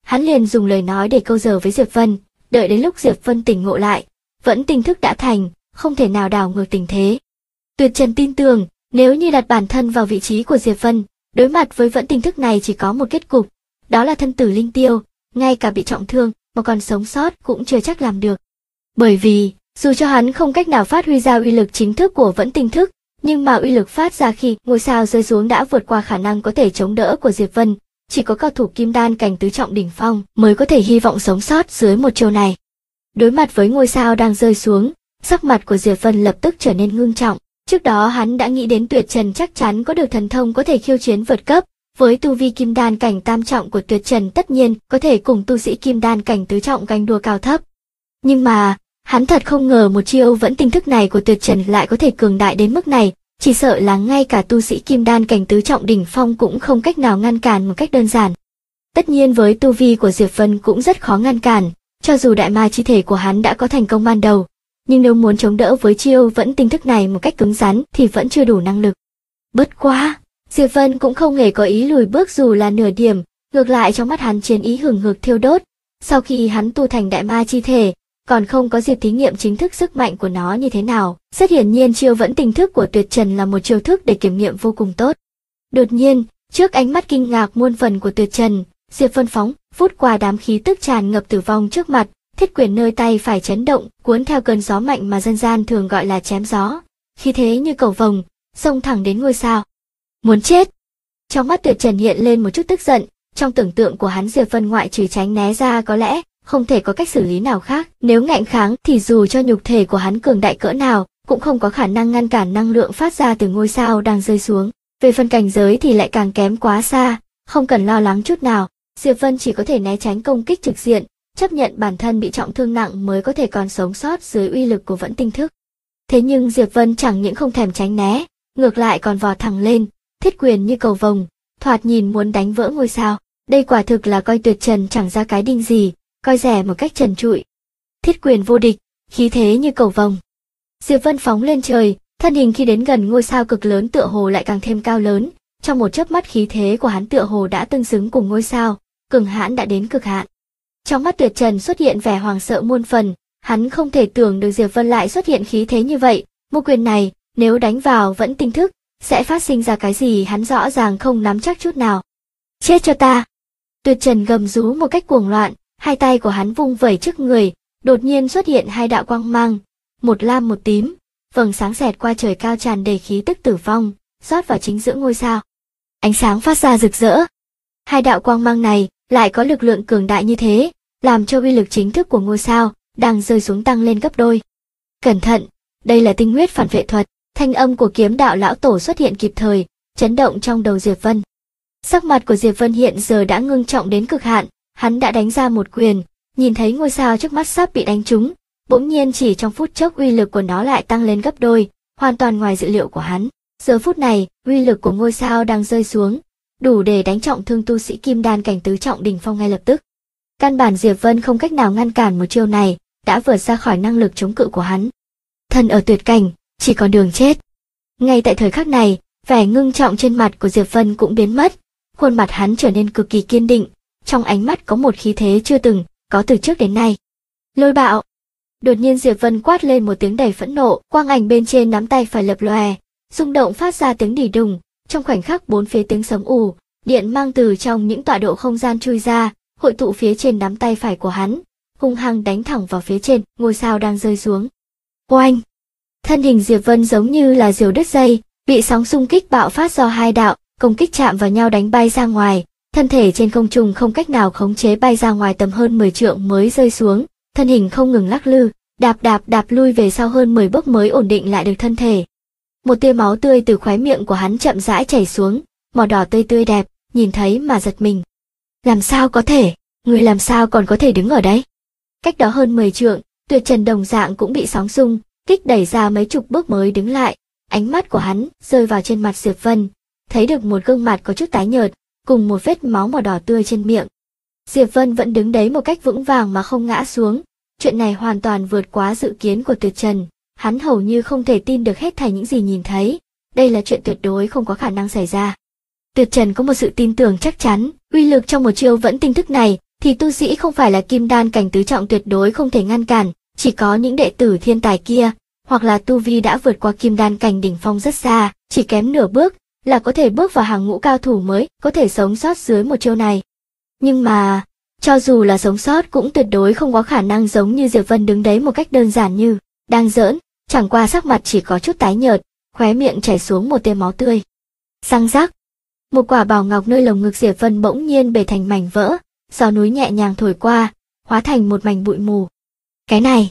hắn liền dùng lời nói để câu giờ với Diệp Vân, đợi đến lúc Diệp Vân tỉnh ngộ lại, vẫn tinh thức đã thành, không thể nào đảo ngược tình thế. Tuyệt Trần tin tưởng, nếu như đặt bản thân vào vị trí của Diệp Vân, đối mặt với vẫn tinh thức này chỉ có một kết cục, đó là thân tử linh tiêu, ngay cả bị trọng thương mà còn sống sót cũng chưa chắc làm được. Bởi vì, dù cho hắn không cách nào phát huy ra uy lực chính thức của vẫn tinh thức, nhưng mà uy lực phát ra khi ngôi sao rơi xuống đã vượt qua khả năng có thể chống đỡ của Diệp Vân, chỉ có cao thủ kim đan cảnh tứ trọng đỉnh phong mới có thể hy vọng sống sót dưới một chiêu này. Đối mặt với ngôi sao đang rơi xuống, sắc mặt của Diệp Vân lập tức trở nên ngưng trọng. Trước đó hắn đã nghĩ đến Tuyệt Trần chắc chắn có được thần thông có thể khiêu chiến vượt cấp, với tu vi kim đan cảnh tam trọng của Tuyệt Trần tất nhiên có thể cùng tu sĩ kim đan cảnh tứ trọng ganh đua cao thấp. Nhưng mà, hắn thật không ngờ một chiêu vẫn tinh thức này của Tuyệt Trần lại có thể cường đại đến mức này, chỉ sợ là ngay cả tu sĩ kim đan cảnh tứ trọng đỉnh phong cũng không cách nào ngăn cản một cách đơn giản. Tất nhiên với tu vi của Diệp Vân cũng rất khó ngăn cản, cho dù đại ma chi thể của hắn đã có thành công ban đầu, nhưng nếu muốn chống đỡ với chiêu vẫn tinh thức này một cách cứng rắn thì vẫn chưa đủ năng lực. Bất quá, Diệp Vân cũng không hề có ý lùi bước dù là nửa điểm, ngược lại trong mắt hắn chiến ý hừng hực thiêu đốt. Sau khi hắn tu thành đại ma chi thể, còn không có dịp thí nghiệm chính thức sức mạnh của nó như thế nào. Rất hiển nhiên chiêu vẫn tinh thức của Tuyệt Trần là một chiêu thức để kiểm nghiệm vô cùng tốt. Đột nhiên, trước ánh mắt kinh ngạc muôn phần của Tuyệt Trần, Diệp Vân phóng vút qua đám khí tức tràn ngập tử vong trước mặt, thiết quyền nơi tay phải chấn động, cuốn theo cơn gió mạnh mà dân gian thường gọi là chém gió, khí thế như cầu vồng, xông thẳng đến ngôi sao. Muốn chết! Trong mắt Tuyệt Trần hiện lên một chút tức giận, trong tưởng tượng của hắn Diệp Vân ngoại trừ tránh né ra có lẽ không thể có cách xử lý nào khác, nếu ngạnh kháng thì dù cho nhục thể của hắn cường đại cỡ nào, cũng không có khả năng ngăn cản năng lượng phát ra từ ngôi sao đang rơi xuống. Về phần cảnh giới thì lại càng kém quá xa, không cần lo lắng chút nào, Diệp Vân chỉ có thể né tránh công kích trực diện, chấp nhận bản thân bị trọng thương nặng mới có thể còn sống sót dưới uy lực của vẫn tinh thức. Thế nhưng Diệp Vân chẳng những không thèm tránh né, ngược lại còn vò thẳng lên, thiết quyền như cầu vồng, thoạt nhìn muốn đánh vỡ ngôi sao. Đây quả thực là coi Tuyệt Trần chẳng ra cái đinh gì, coi rẻ một cách trần trụi. Thiết quyền vô địch, khí thế như cầu vồng. Diệp Vân phóng lên trời, thân hình khi đến gần ngôi sao cực lớn tựa hồ lại càng thêm cao lớn, trong một chớp mắt khí thế của hắn tựa hồ đã tương xứng cùng ngôi sao, cường hãn đã đến cực hạn. Trong mắt Tuyệt Trần xuất hiện vẻ hoảng sợ muôn phần, hắn không thể tưởng được Diệp Vân lại xuất hiện khí thế như vậy, một quyền này, nếu đánh vào vẫn tinh thức, sẽ phát sinh ra cái gì hắn rõ ràng không nắm chắc chút nào. Chết cho ta! Tuyệt Trần gầm rú một cách cuồng loạn, hai tay của hắn vung vẩy trước người, đột nhiên xuất hiện hai đạo quang mang, một lam một tím, vầng sáng xẹt qua trời cao tràn đầy khí tức tử vong, rót vào chính giữa ngôi sao. Ánh sáng phát ra rực rỡ. Hai đạo quang mang này lại có lực lượng cường đại như thế, làm cho uy lực chính thức của ngôi sao đang rơi xuống tăng lên gấp đôi. Cẩn thận, đây là tinh huyết phản vệ thuật. Thanh âm của kiếm đạo lão tổ xuất hiện kịp thời, chấn động trong đầu Diệp Vân. Sắc mặt của Diệp Vân hiện giờ đã ngưng trọng đến cực hạn, hắn đã đánh ra một quyền, nhìn thấy ngôi sao trước mắt sắp bị đánh trúng, bỗng nhiên chỉ trong phút chốc uy lực của nó lại tăng lên gấp đôi, hoàn toàn ngoài dự liệu của hắn. Giờ phút này, uy lực của ngôi sao đang rơi xuống, đủ để đánh trọng thương tu sĩ kim đan cảnh tứ trọng đỉnh phong ngay lập tức. Căn bản Diệp Vân không cách nào ngăn cản một chiêu này, đã vượt ra khỏi năng lực chống cự của hắn. Thân ở tuyệt cảnh, chỉ còn đường chết. Ngay tại thời khắc này, vẻ ngưng trọng trên mặt của Diệp Vân cũng biến mất, khuôn mặt hắn trở nên cực kỳ kiên định, trong ánh mắt có một khí thế chưa từng có từ trước đến nay. Lôi bạo! Đột nhiên Diệp Vân quát lên một tiếng đầy phẫn nộ, quang ảnh bên trên nắm tay phải lập lòe, rung động phát ra tiếng đỉ đùng, trong khoảnh khắc bốn phía tiếng sấm ù, điện mang từ trong những tọa độ không gian chui ra, hội tụ phía trên nắm tay phải của hắn, hung hăng đánh thẳng vào phía trên ngôi sao đang rơi xuống. Oanh! Thân hình Diệp Vân giống như là diều đứt dây, bị sóng xung kích bạo phát do hai đạo công kích chạm vào nhau đánh bay ra ngoài, thân thể trên không trung không cách nào khống chế bay ra ngoài tầm hơn 10 trượng mới rơi xuống, thân hình không ngừng lắc lư, đạp lui về sau hơn 10 bước mới ổn định lại được thân thể. Một tia máu tươi từ khóe miệng của hắn chậm rãi chảy xuống, màu đỏ tươi đẹp, nhìn thấy mà giật mình. Làm sao có thể, người làm sao còn có thể đứng ở đấy? Cách đó hơn 10 trượng, Tuyệt Trần đồng dạng cũng bị sóng xung kích đẩy ra mấy chục bước mới đứng lại, ánh mắt của hắn rơi vào trên mặt Diệp Vân, thấy được một gương mặt có chút tái nhợt, cùng một vết máu màu đỏ tươi trên miệng. Diệp Vân vẫn đứng đấy một cách vững vàng mà không ngã xuống, chuyện này hoàn toàn vượt quá dự kiến của Tuyệt Trần, hắn hầu như không thể tin được hết thảy những gì nhìn thấy, đây là chuyện tuyệt đối không có khả năng xảy ra. Tuyệt Trần có một sự tin tưởng chắc chắn, uy lực trong một chiêu vẫn tinh thức này thì tu sĩ không phải là kim đan cảnh tứ trọng tuyệt đối không thể ngăn cản, chỉ có những đệ tử thiên tài kia, hoặc là tu vi đã vượt qua kim đan cảnh đỉnh phong rất xa, chỉ kém nửa bước là có thể bước vào hàng ngũ cao thủ mới có thể sống sót dưới một chiêu này. Nhưng mà, cho dù là sống sót cũng tuyệt đối không có khả năng giống như Diệp Vân đứng đấy một cách đơn giản như đang giỡn, chẳng qua sắc mặt chỉ có chút tái nhợt, khóe miệng chảy xuống một tia máu tươi. Răng rắc, một quả bảo ngọc nơi lồng ngực Diệp Vân bỗng nhiên bể thành mảnh vỡ, gió núi nhẹ nhàng thổi qua, hóa thành một mảnh bụi mù. Cái này!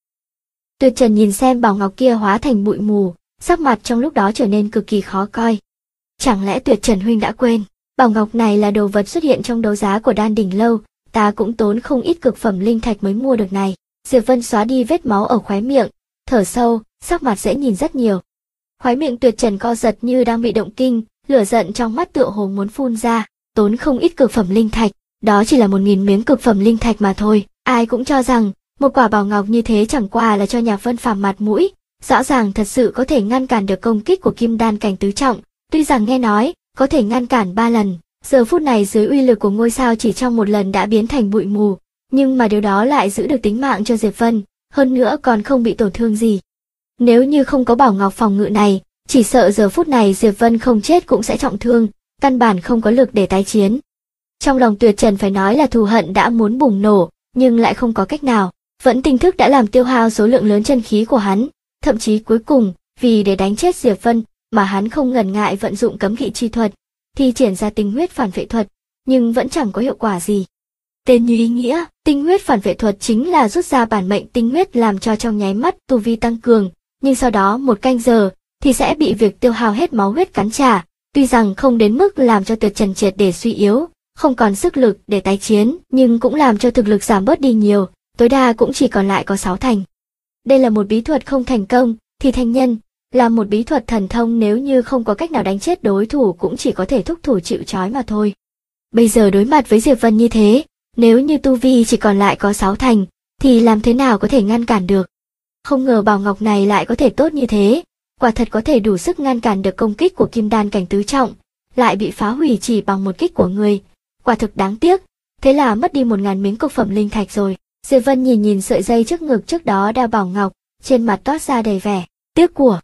Tuyệt Trần nhìn xem bảo ngọc kia hóa thành bụi mù, sắc mặt trong lúc đó trở nên cực kỳ khó coi. Chẳng lẽ Tuyệt Trần huynh đã quên, bảo ngọc này là đồ vật xuất hiện trong đấu giá của Đan Đỉnh lâu, ta cũng tốn không ít cực phẩm linh thạch mới mua được này. Diệp Vân xóa đi vết máu ở khóe miệng, thở sâu, sắc mặt dễ nhìn rất nhiều. Khóe miệng Tuyệt Trần co giật như đang bị động kinh, lửa giận trong mắt tựa hồ muốn phun ra, tốn không ít cực phẩm linh thạch, đó chỉ là 1000 miếng cực phẩm linh thạch mà thôi, ai cũng cho rằng một quả bảo ngọc như thế chẳng qua là cho Nhạc Vân Phàm mặt mũi, rõ ràng thật sự có thể ngăn cản được công kích của kim đan cảnh tứ trọng, tuy rằng nghe nói có thể ngăn cản 3 lần, giờ phút này dưới uy lực của ngôi sao chỉ trong một lần đã biến thành bụi mù, nhưng mà điều đó lại giữ được tính mạng cho Diệp Vân, hơn nữa còn không bị tổn thương gì. Nếu như không có bảo ngọc phòng ngự này, chỉ sợ giờ phút này Diệp Vân không chết cũng sẽ trọng thương, căn bản không có lực để tái chiến. Trong lòng Tuyệt Trần phải nói là thù hận đã muốn bùng nổ, nhưng lại không có cách nào, vẫn tinh thức đã làm tiêu hao số lượng lớn chân khí của hắn, thậm chí cuối cùng, vì để đánh chết Diệp Vân, mà hắn không ngần ngại vận dụng cấm kỵ chi thuật, thi triển ra tinh huyết phản vệ thuật, nhưng vẫn chẳng có hiệu quả gì. Tên như ý nghĩa, tinh huyết phản vệ thuật chính là rút ra bản mệnh tinh huyết làm cho trong nháy mắt tu vi tăng cường, nhưng sau đó 1 canh giờ thì sẽ bị việc tiêu hao hết máu huyết cắn trả, tuy rằng không đến mức làm cho Tuyệt Trần triệt để suy yếu, không còn sức lực để tái chiến, nhưng cũng làm cho thực lực giảm bớt đi nhiều, tối đa cũng chỉ còn lại có 6 thành. Đây là một bí thuật không thành công thì thành nhân, là một bí thuật thần thông, nếu như không có cách nào đánh chết đối thủ cũng chỉ có thể thúc thủ chịu trói mà thôi. Bây giờ đối mặt với Diệp Vân như thế, nếu như tu vi chỉ còn lại có 6 thành, thì làm thế nào có thể ngăn cản được? Không ngờ bảo ngọc này lại có thể tốt như thế, quả thật có thể đủ sức ngăn cản được công kích của kim đan cảnh tứ trọng, lại bị phá hủy chỉ bằng một kích của người, quả thực đáng tiếc, thế là mất đi 1000 miếng cực phẩm linh thạch rồi. Diệp Vân nhìn sợi dây trước ngực trước đó đeo bảo ngọc, trên mặt toát ra đầy vẻ tiếc của.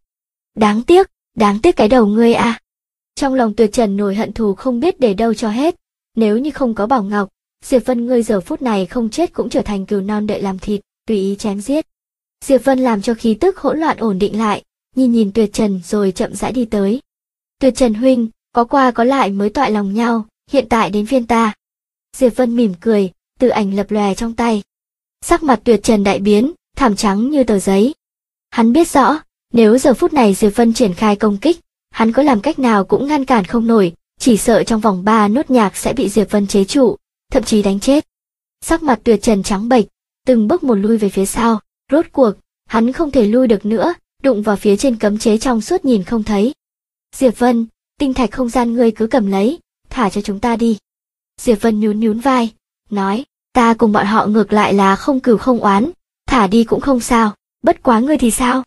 Đáng tiếc cái đầu ngươi à. Trong lòng Tuyệt Trần nổi hận thù không biết để đâu cho hết, nếu như không có bảo ngọc, Diệp Vân ngươi giờ phút này không chết cũng trở thành cừu non đợi làm thịt, tùy ý chém giết. Diệp Vân làm cho khí tức hỗn loạn ổn định lại, nhìn Tuyệt Trần rồi chậm rãi đi tới. Tuyệt Trần huynh, có qua có lại mới toại lòng nhau, hiện tại đến phiên ta. Diệp Vân mỉm cười, tự ảnh lập lòe trong tay. Sắc mặt Tuyệt Trần đại biến, thảm trắng như tờ giấy. Hắn biết rõ, nếu giờ phút này Diệp Vân triển khai công kích, hắn có làm cách nào cũng ngăn cản không nổi, chỉ sợ trong vòng 3 nốt nhạc sẽ bị Diệp Vân chế trụ, thậm chí đánh chết. Sắc mặt Tuyệt Trần trắng bệch, từng bước một lui về phía sau, rốt cuộc, hắn không thể lui được nữa, đụng vào phía trên cấm chế trong suốt nhìn không thấy. Diệp Vân, tinh thạch không gian ngươi cứ cầm lấy, thả cho chúng ta đi. Diệp Vân nhún vai, nói, ta cùng bọn họ ngược lại là không cừu không oán, thả đi cũng không sao, bất quá ngươi thì sao?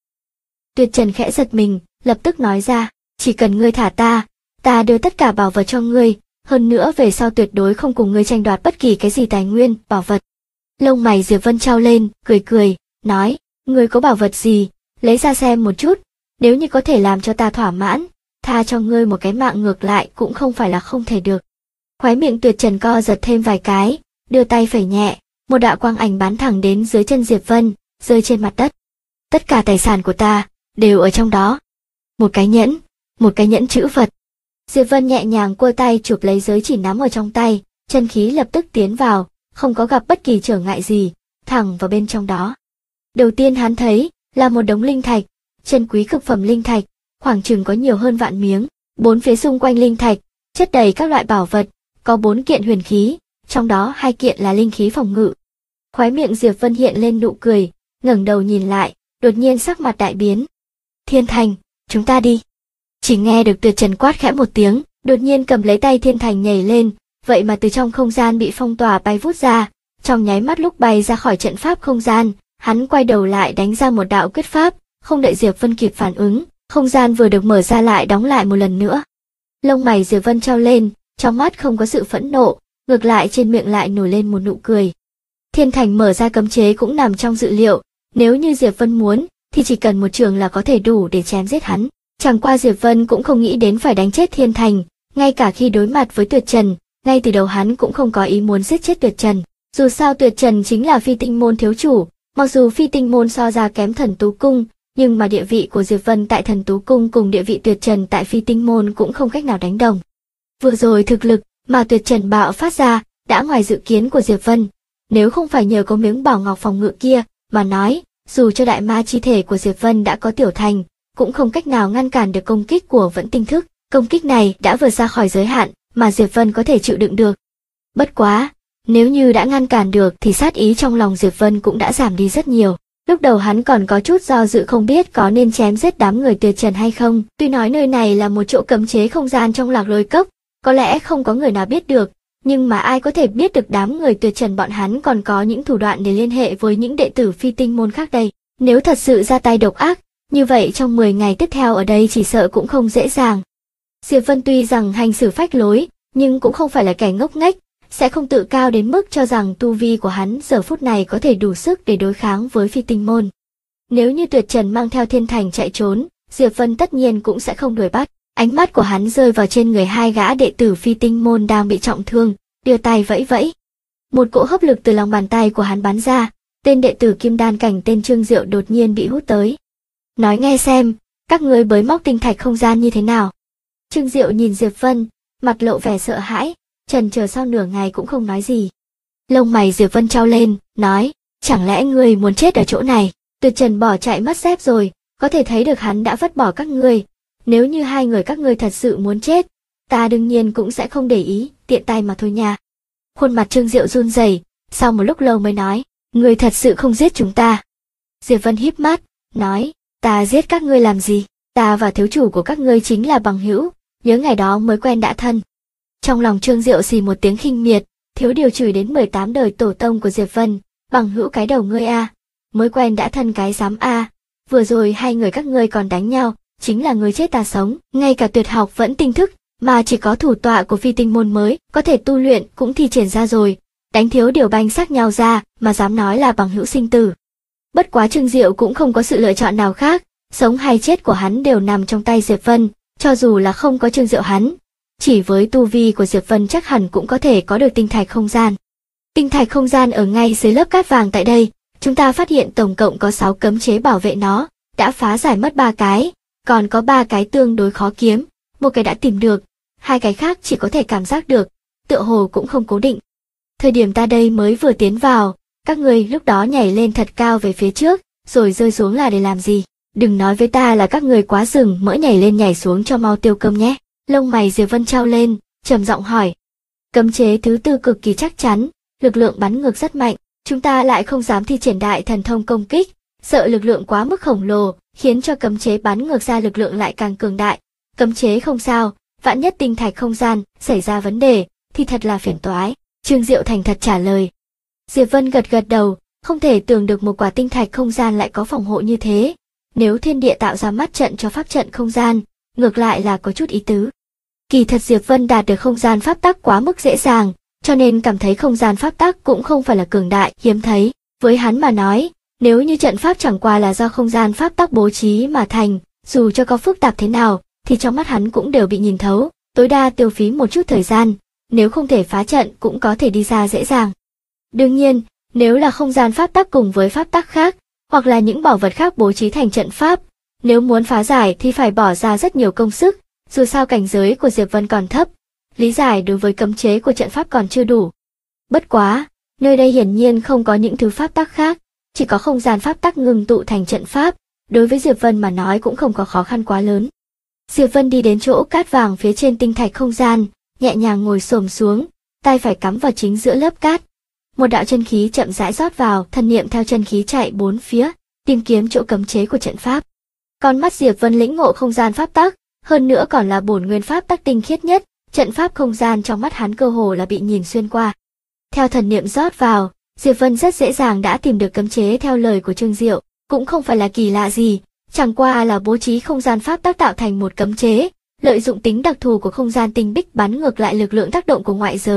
Tuyệt Trần khẽ giật mình, lập tức nói ra, chỉ cần ngươi thả ta đưa tất cả bảo vật cho ngươi, hơn nữa về sau tuyệt đối không cùng ngươi tranh đoạt bất kỳ cái gì tài nguyên, bảo vật. Lông mày Diệp Vân trao lên, cười, nói, ngươi có bảo vật gì, lấy ra xem một chút, nếu như có thể làm cho ta thỏa mãn, tha cho ngươi một cái mạng ngược lại cũng không phải là không thể được. Khóe miệng Tuyệt Trần co giật thêm vài cái, đưa tay phẩy nhẹ, một đạo quang ảnh bắn thẳng đến dưới chân Diệp Vân, rơi trên mặt đất. Tất cả tài sản của ta đều ở trong đó. Một cái nhẫn trữ vật. Diệp Vân nhẹ nhàng cua tay chụp lấy giới chỉ nắm ở trong tay, chân khí lập tức tiến vào, không có gặp bất kỳ trở ngại gì, thẳng vào bên trong đó. Đầu tiên hắn thấy là một đống linh thạch, chân quý cực phẩm linh thạch, khoảng chừng có nhiều hơn vạn miếng, bốn phía xung quanh linh thạch chất đầy các loại bảo vật, có 4 kiện huyền khí, trong đó 2 kiện là linh khí phòng ngự. Khóe miệng Diệp Vân hiện lên nụ cười, ngẩng đầu nhìn lại, đột nhiên sắc mặt đại biến. Thiên Thành, chúng ta đi. Chỉ nghe được Tuyệt Trần quát khẽ một tiếng, đột nhiên cầm lấy tay Thiên Thành nhảy lên, vậy mà từ trong không gian bị phong tỏa bay vút ra, trong nháy mắt lúc bay ra khỏi trận pháp không gian, hắn quay đầu lại đánh ra một đạo quyết pháp, không đợi Diệp Vân kịp phản ứng, không gian vừa được mở ra lại đóng lại một lần nữa. Lông mày Diệp Vân trao lên, trong mắt không có sự phẫn nộ, ngược lại trên miệng lại nổi lên một nụ cười. Thiên Thành mở ra cấm chế cũng nằm trong dự liệu, nếu như Diệp Vân muốn, thì chỉ cần một trường là có thể đủ để chém giết hắn. Chẳng qua Diệp Vân cũng không nghĩ đến phải đánh chết Thiên Thành, ngay cả khi đối mặt với Tuyệt Trần, ngay từ đầu hắn cũng không có ý muốn giết chết Tuyệt Trần. Dù sao Tuyệt Trần chính là Phi Tinh môn thiếu chủ, mặc dù Phi Tinh môn so ra kém Thần Tú cung, nhưng mà địa vị của Diệp Vân tại Thần Tú cung cùng địa vị Tuyệt Trần tại Phi Tinh môn cũng không cách nào đánh đồng. Vừa rồi thực lực mà Tuyệt Trần bạo phát ra đã ngoài dự kiến của Diệp Vân, nếu không phải nhờ có miếng bảo ngọc phòng ngự kia mà nói, dù cho đại ma chi thể của Diệp Vân đã có tiểu thành, cũng không cách nào ngăn cản được công kích của Vẫn Tinh Thức. Công kích này đã vượt ra khỏi giới hạn mà Diệp Vân có thể chịu đựng được. Bất quá, nếu như đã ngăn cản được thì sát ý trong lòng Diệp Vân cũng đã giảm đi rất nhiều. Lúc đầu hắn còn có chút do dự không biết có nên chém giết đám người Tuyệt Trần hay không. Tuy nói nơi này là một chỗ cấm chế không gian trong Lạc Lôi Cốc, có lẽ không có người nào biết được, nhưng mà ai có thể biết được đám người Tuyệt Trần bọn hắn còn có những thủ đoạn để liên hệ với những đệ tử Phi Tinh môn khác đây. Nếu thật sự ra tay độc ác, như vậy trong 10 ngày tiếp theo ở đây chỉ sợ cũng không dễ dàng. Diệp Vân tuy rằng hành xử phách lối, nhưng cũng không phải là kẻ ngốc nghếch, sẽ không tự cao đến mức cho rằng tu vi của hắn giờ phút này có thể đủ sức để đối kháng với Phi Tinh môn. Nếu như Tuyệt Trần mang theo Thiên Thành chạy trốn, Diệp Vân tất nhiên cũng sẽ không đuổi bắt. Ánh mắt của hắn rơi vào trên người hai gã đệ tử Phi Tinh môn đang bị trọng thương, đưa tay vẫy vẫy. Một cỗ hấp lực từ lòng bàn tay của hắn bắn ra, tên đệ tử Kim Đan cảnh tên Trương Diệu đột nhiên bị hút tới. Nói nghe xem, các ngươi bới móc tinh thạch không gian như thế nào? Trương Diệu nhìn Diệp Vân, mặt lộ vẻ sợ hãi, chần chờ sau nửa ngày cũng không nói gì. Lông mày Diệp Vân trao lên, nói, chẳng lẽ ngươi muốn chết ở chỗ này? Tuyệt Trần bỏ chạy mất dép rồi, có thể thấy được hắn đã vứt bỏ các ngươi. Nếu như hai người các ngươi thật sự muốn chết, ta đương nhiên cũng sẽ không để ý, tiện tay mà thôi nha. Khuôn mặt Trương Diệu run rẩy, sau một lúc lâu mới nói, ngươi thật sự không giết chúng ta. Diệp Vân híp mắt, nói, ta giết các ngươi làm gì? Ta và thiếu chủ của các ngươi chính là bằng hữu, nhớ ngày đó mới quen đã thân. Trong lòng Trương Diệu xì một tiếng khinh miệt, thiếu điều chửi đến 18 đời tổ tông của Diệp Vân, bằng hữu cái đầu ngươi a, mới quen đã thân cái dám a, vừa rồi hai người các ngươi còn đánh nhau, chính là ngươi chết ta sống, ngay cả tuyệt học Vẫn Tinh Thức mà chỉ có thủ tọa của Phi Tinh môn mới có thể tu luyện cũng thi triển ra rồi, đánh thiếu điều banh xác nhau ra mà dám nói là bằng hữu sinh tử. Bất quá Trương Diệu cũng không có sự lựa chọn nào khác, sống hay chết của hắn đều nằm trong tay Diệp Vân, cho dù là không có Trương Diệu hắn, chỉ với tu vi của Diệp Vân chắc hẳn cũng có thể có được tinh thạch không gian. Tinh thạch không gian ở ngay dưới lớp cát vàng tại đây, chúng ta phát hiện tổng cộng có 6 cấm chế bảo vệ nó, đã phá giải mất 3 cái, còn có 3 cái tương đối khó kiếm, một cái đã tìm được, 2 cái khác chỉ có thể cảm giác được, tựa hồ cũng không cố định. Thời điểm ta đây mới vừa tiến vào, các ngươi lúc đó nhảy lên thật cao về phía trước, rồi rơi xuống là để làm gì? Đừng nói với ta là các ngươi quá rừng mỡ nhảy lên nhảy xuống cho mau tiêu cơm nhé. Lông mày Diệp Vân trao lên, trầm giọng hỏi. Cấm chế thứ 4 cực kỳ chắc chắn, lực lượng bắn ngược rất mạnh, chúng ta lại không dám thi triển đại thần thông công kích, sợ lực lượng quá mức khổng lồ, khiến cho cấm chế bắn ngược ra lực lượng lại càng cường đại. Cấm chế không sao, vạn nhất tinh thạch không gian xảy ra vấn đề, thì thật là phiền toái. Trương Diệu thành thật trả lời. Diệp Vân gật gật đầu, không thể tưởng được một quả tinh thạch không gian lại có phòng hộ như thế. Nếu thiên địa tạo ra mắt trận cho pháp trận không gian, ngược lại là có chút ý tứ. Kỳ thật Diệp Vân đạt được không gian pháp tắc quá mức dễ dàng, cho nên cảm thấy không gian pháp tắc cũng không phải là cường đại, hiếm thấy. Với hắn mà nói, nếu như trận pháp chẳng qua là do không gian pháp tắc bố trí mà thành, dù cho có phức tạp thế nào, thì trong mắt hắn cũng đều bị nhìn thấu, tối đa tiêu phí một chút thời gian, nếu không thể phá trận cũng có thể đi ra dễ dàng. Đương nhiên, nếu là không gian pháp tắc cùng với pháp tắc khác, hoặc là những bảo vật khác bố trí thành trận pháp, nếu muốn phá giải thì phải bỏ ra rất nhiều công sức, dù sao cảnh giới của Diệp Vân còn thấp, lý giải đối với cấm chế của trận pháp còn chưa đủ. Bất quá, nơi đây hiển nhiên không có những thứ pháp tắc khác, chỉ có không gian pháp tắc ngưng tụ thành trận pháp, đối với Diệp Vân mà nói cũng không có khó khăn quá lớn. Diệp Vân đi đến chỗ cát vàng phía trên tinh thạch không gian, nhẹ nhàng ngồi xổm xuống, tay phải cắm vào chính giữa lớp cát. Một đạo chân khí chậm rãi rót vào, thần niệm theo chân khí chạy bốn phía, tìm kiếm chỗ cấm chế của trận pháp. Con mắt Diệp Vân lĩnh ngộ không gian pháp tắc, hơn nữa còn là bổn nguyên pháp tắc tinh khiết nhất, trận pháp không gian trong mắt hắn cơ hồ là bị nhìn xuyên qua. Theo thần niệm rót vào, Diệp Vân rất dễ dàng đã tìm được cấm chế theo lời của Trương Diệu, cũng không phải là kỳ lạ gì, chẳng qua là bố trí không gian pháp tắc tạo thành một cấm chế, lợi dụng tính đặc thù của không gian tinh bích bắn ngược lại lực lượng tác động của ngoại giới,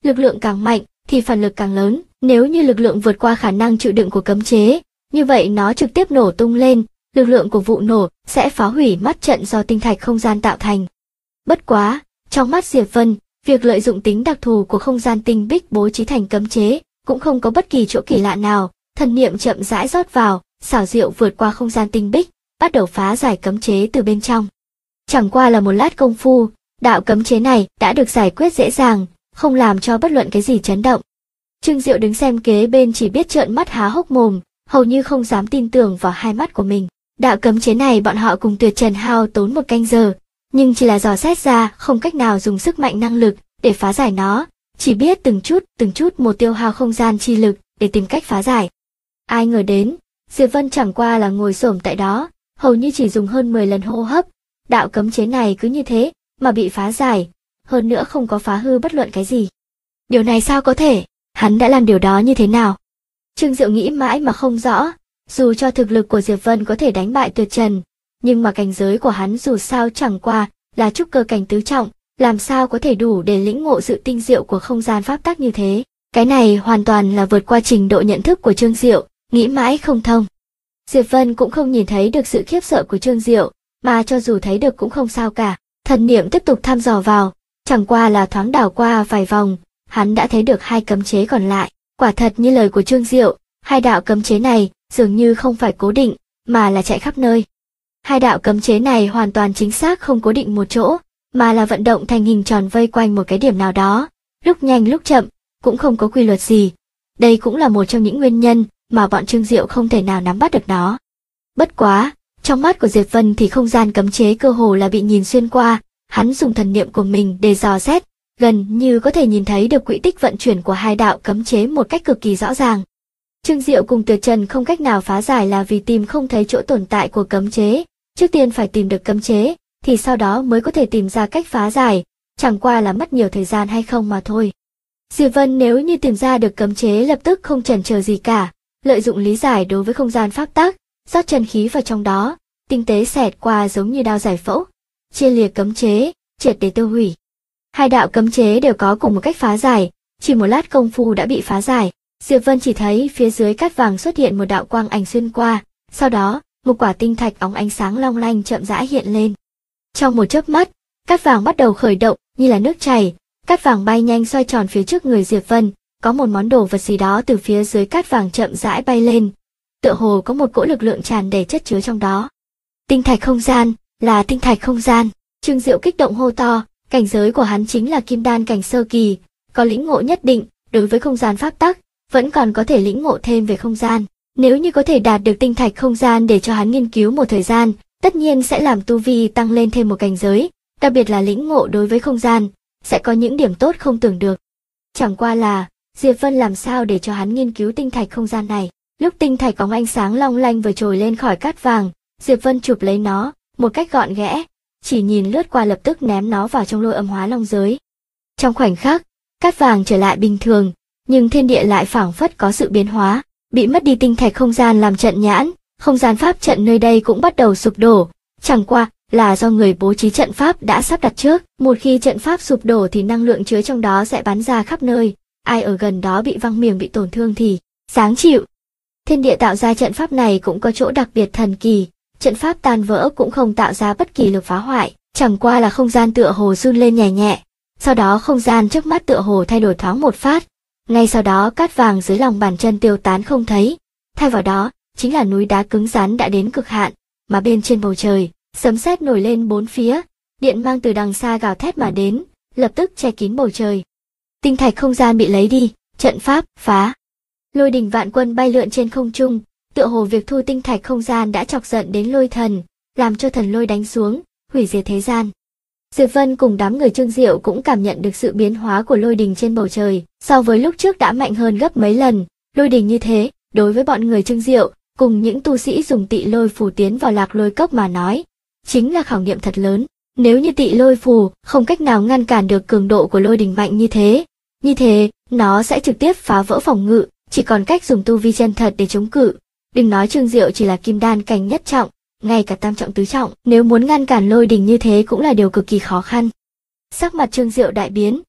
Lực lượng càng mạnh thì phản lực càng lớn, nếu như lực lượng vượt qua khả năng chịu đựng của cấm chế, như vậy nó trực tiếp nổ tung lên, lực lượng của vụ nổ sẽ phá hủy mắt trận do tinh thạch không gian tạo thành. Bất quá, trong mắt Diệp Vân, việc lợi dụng tính đặc thù của không gian tinh bích bố trí thành cấm chế cũng không có bất kỳ chỗ kỳ lạ nào, thần niệm chậm rãi rót vào, xảo diệu vượt qua không gian tinh bích, bắt đầu phá giải cấm chế từ bên trong. Chẳng qua là một lát công phu, đạo cấm chế này đã được giải quyết dễ dàng, không làm cho bất luận cái gì chấn động. Trương Diệu đứng xem kế bên chỉ biết trợn mắt há hốc mồm, hầu như không dám tin tưởng vào hai mắt của mình. Đạo cấm chế này bọn họ cùng Tuyệt Trần hao tốn 1 canh giờ, nhưng chỉ là dò xét ra, không cách nào dùng sức mạnh năng lực để phá giải nó, chỉ biết từng chút một tiêu hao không gian chi lực để tìm cách phá giải. Ai ngờ đến, Diệp Vân chẳng qua là ngồi xổm tại đó, hầu như chỉ dùng hơn 10 lần hô hấp, đạo cấm chế này cứ như thế mà bị phá giải, hơn nữa không có phá hư bất luận cái gì. Điều này sao có thể? Hắn đã làm điều đó như thế nào? Trương Diệu nghĩ mãi mà không rõ, dù cho thực lực của Diệp Vân có thể đánh bại Tuyệt Trần, nhưng mà cảnh giới của hắn dù sao chẳng qua là trúc cơ cảnh tứ trọng, làm sao có thể đủ để lĩnh ngộ sự tinh diệu của không gian pháp tắc như thế. Cái này hoàn toàn là vượt qua trình độ nhận thức của Trương Diệu, nghĩ mãi không thông. Diệp Vân cũng không nhìn thấy được sự khiếp sợ của Trương Diệu, mà cho dù thấy được cũng không sao cả. Thần niệm tiếp tục thăm dò vào, chẳng qua là thoáng đảo qua vài vòng, hắn đã thấy được 2 cấm chế còn lại. Quả thật như lời của Trương Diệu, 2 đạo cấm chế này dường như không phải cố định, mà là chạy khắp nơi. 2 đạo cấm chế này hoàn toàn chính xác không cố định một chỗ, mà là vận động thành hình tròn vây quanh một cái điểm nào đó, lúc nhanh lúc chậm, cũng không có quy luật gì. Đây cũng là một trong những nguyên nhân mà bọn Trương Diệu không thể nào nắm bắt được nó. Bất quá, trong mắt của Diệp Vân thì không gian cấm chế cơ hồ là bị nhìn xuyên qua, hắn dùng thần niệm của mình để dò xét, gần như có thể nhìn thấy được quỹ tích vận chuyển của 2 đạo cấm chế một cách cực kỳ rõ ràng. Trương Diệu cùng Tuyệt Trần không cách nào phá giải là vì tìm không thấy chỗ tồn tại của cấm chế, trước tiên phải tìm được cấm chế, thì sau đó mới có thể tìm ra cách phá giải, chẳng qua là mất nhiều thời gian hay không mà thôi. Diệp Vân nếu như tìm ra được cấm chế lập tức không chần chờ gì cả, lợi dụng lý giải đối với không gian pháp tắc, rót chân khí vào trong đó, tinh tế xẹt qua giống như đao giải phẫu, chia liệt cấm chế, triệt để tiêu hủy. 2 đạo cấm chế đều có cùng một cách phá giải, chỉ một lát công phu đã bị phá giải. Diệp Vân chỉ thấy phía dưới cát vàng xuất hiện một đạo quang ảnh xuyên qua, sau đó, một quả tinh thạch óng ánh sáng long lanh chậm rãi hiện lên. Trong một chớp mắt, cát vàng bắt đầu khởi động như là nước chảy, cát vàng bay nhanh xoay tròn phía trước người Diệp Vân, có một món đồ vật gì đó từ phía dưới cát vàng chậm rãi bay lên, tựa hồ có một cỗ lực lượng tràn đầy chất chứa trong đó. Tinh thạch không gian, là tinh thạch không gian. Trương Diệu kích động hô to, cảnh giới của hắn chính là kim đan cảnh sơ kỳ, có lĩnh ngộ nhất định đối với không gian pháp tắc, vẫn còn có thể lĩnh ngộ thêm về không gian. Nếu như có thể đạt được tinh thạch không gian để cho hắn nghiên cứu một thời gian, tất nhiên sẽ làm tu vi tăng lên thêm một cảnh giới, đặc biệt là lĩnh ngộ đối với không gian, sẽ có những điểm tốt không tưởng được. Chẳng qua là, Diệp Vân làm sao để cho hắn nghiên cứu tinh thạch không gian này. Lúc tinh thạch có ánh sáng long lanh vừa trồi lên khỏi cát vàng, Diệp Vân chụp lấy nó, một cách gọn ghẽ, chỉ nhìn lướt qua lập tức ném nó vào trong lôi âm hóa long giới. Trong khoảnh khắc, cát vàng trở lại bình thường, nhưng thiên địa lại phảng phất có sự biến hóa, bị mất đi tinh thạch không gian làm trận nhãn, không gian pháp trận nơi đây cũng bắt đầu sụp đổ, chẳng qua là do người bố trí trận pháp đã sắp đặt trước, một khi trận pháp sụp đổ thì năng lượng chứa trong đó sẽ bắn ra khắp nơi, ai ở gần đó bị văng miệng bị tổn thương thì sáng chịu. Thiên địa tạo ra trận pháp này cũng có chỗ đặc biệt thần kỳ, trận pháp tan vỡ cũng không tạo ra bất kỳ lực phá hoại, chẳng qua là không gian tựa hồ run lên nhẹ nhẹ, sau đó không gian trước mắt tựa hồ thay đổi thoáng một phát, ngay sau đó cát vàng dưới lòng bàn chân tiêu tán không thấy, thay vào đó chính là núi đá cứng rắn đã đến cực hạn, mà bên trên bầu trời, sấm sét nổi lên bốn phía, điện mang từ đằng xa gào thét mà đến, lập tức che kín bầu trời. Tinh thạch không gian bị lấy đi, trận pháp phá. Lôi đình vạn quân bay lượn trên không trung, tựa hồ việc thu tinh thạch không gian đã chọc giận đến lôi thần, làm cho thần lôi đánh xuống, hủy diệt thế gian. Diệp Vân cùng đám người Trương Diệu cũng cảm nhận được sự biến hóa của lôi đình trên bầu trời, so với lúc trước đã mạnh hơn gấp mấy lần. Lôi đình như thế, đối với bọn người Trương Diệu, cùng những tu sĩ dùng tị lôi phù tiến vào lạc lôi cốc mà nói, chính là khảo nghiệm thật lớn. Nếu như tị lôi phù không cách nào ngăn cản được cường độ của lôi đình mạnh như thế, nó sẽ trực tiếp phá vỡ phòng ngự, chỉ còn cách dùng tu vi chân thật để chống cự. Đừng nói Trương Diệu chỉ là kim đan cảnh nhất trọng, ngay cả tam trọng tứ trọng, nếu muốn ngăn cản lôi đình như thế cũng là điều cực kỳ khó khăn. Sắc mặt Trương Diệu đại biến,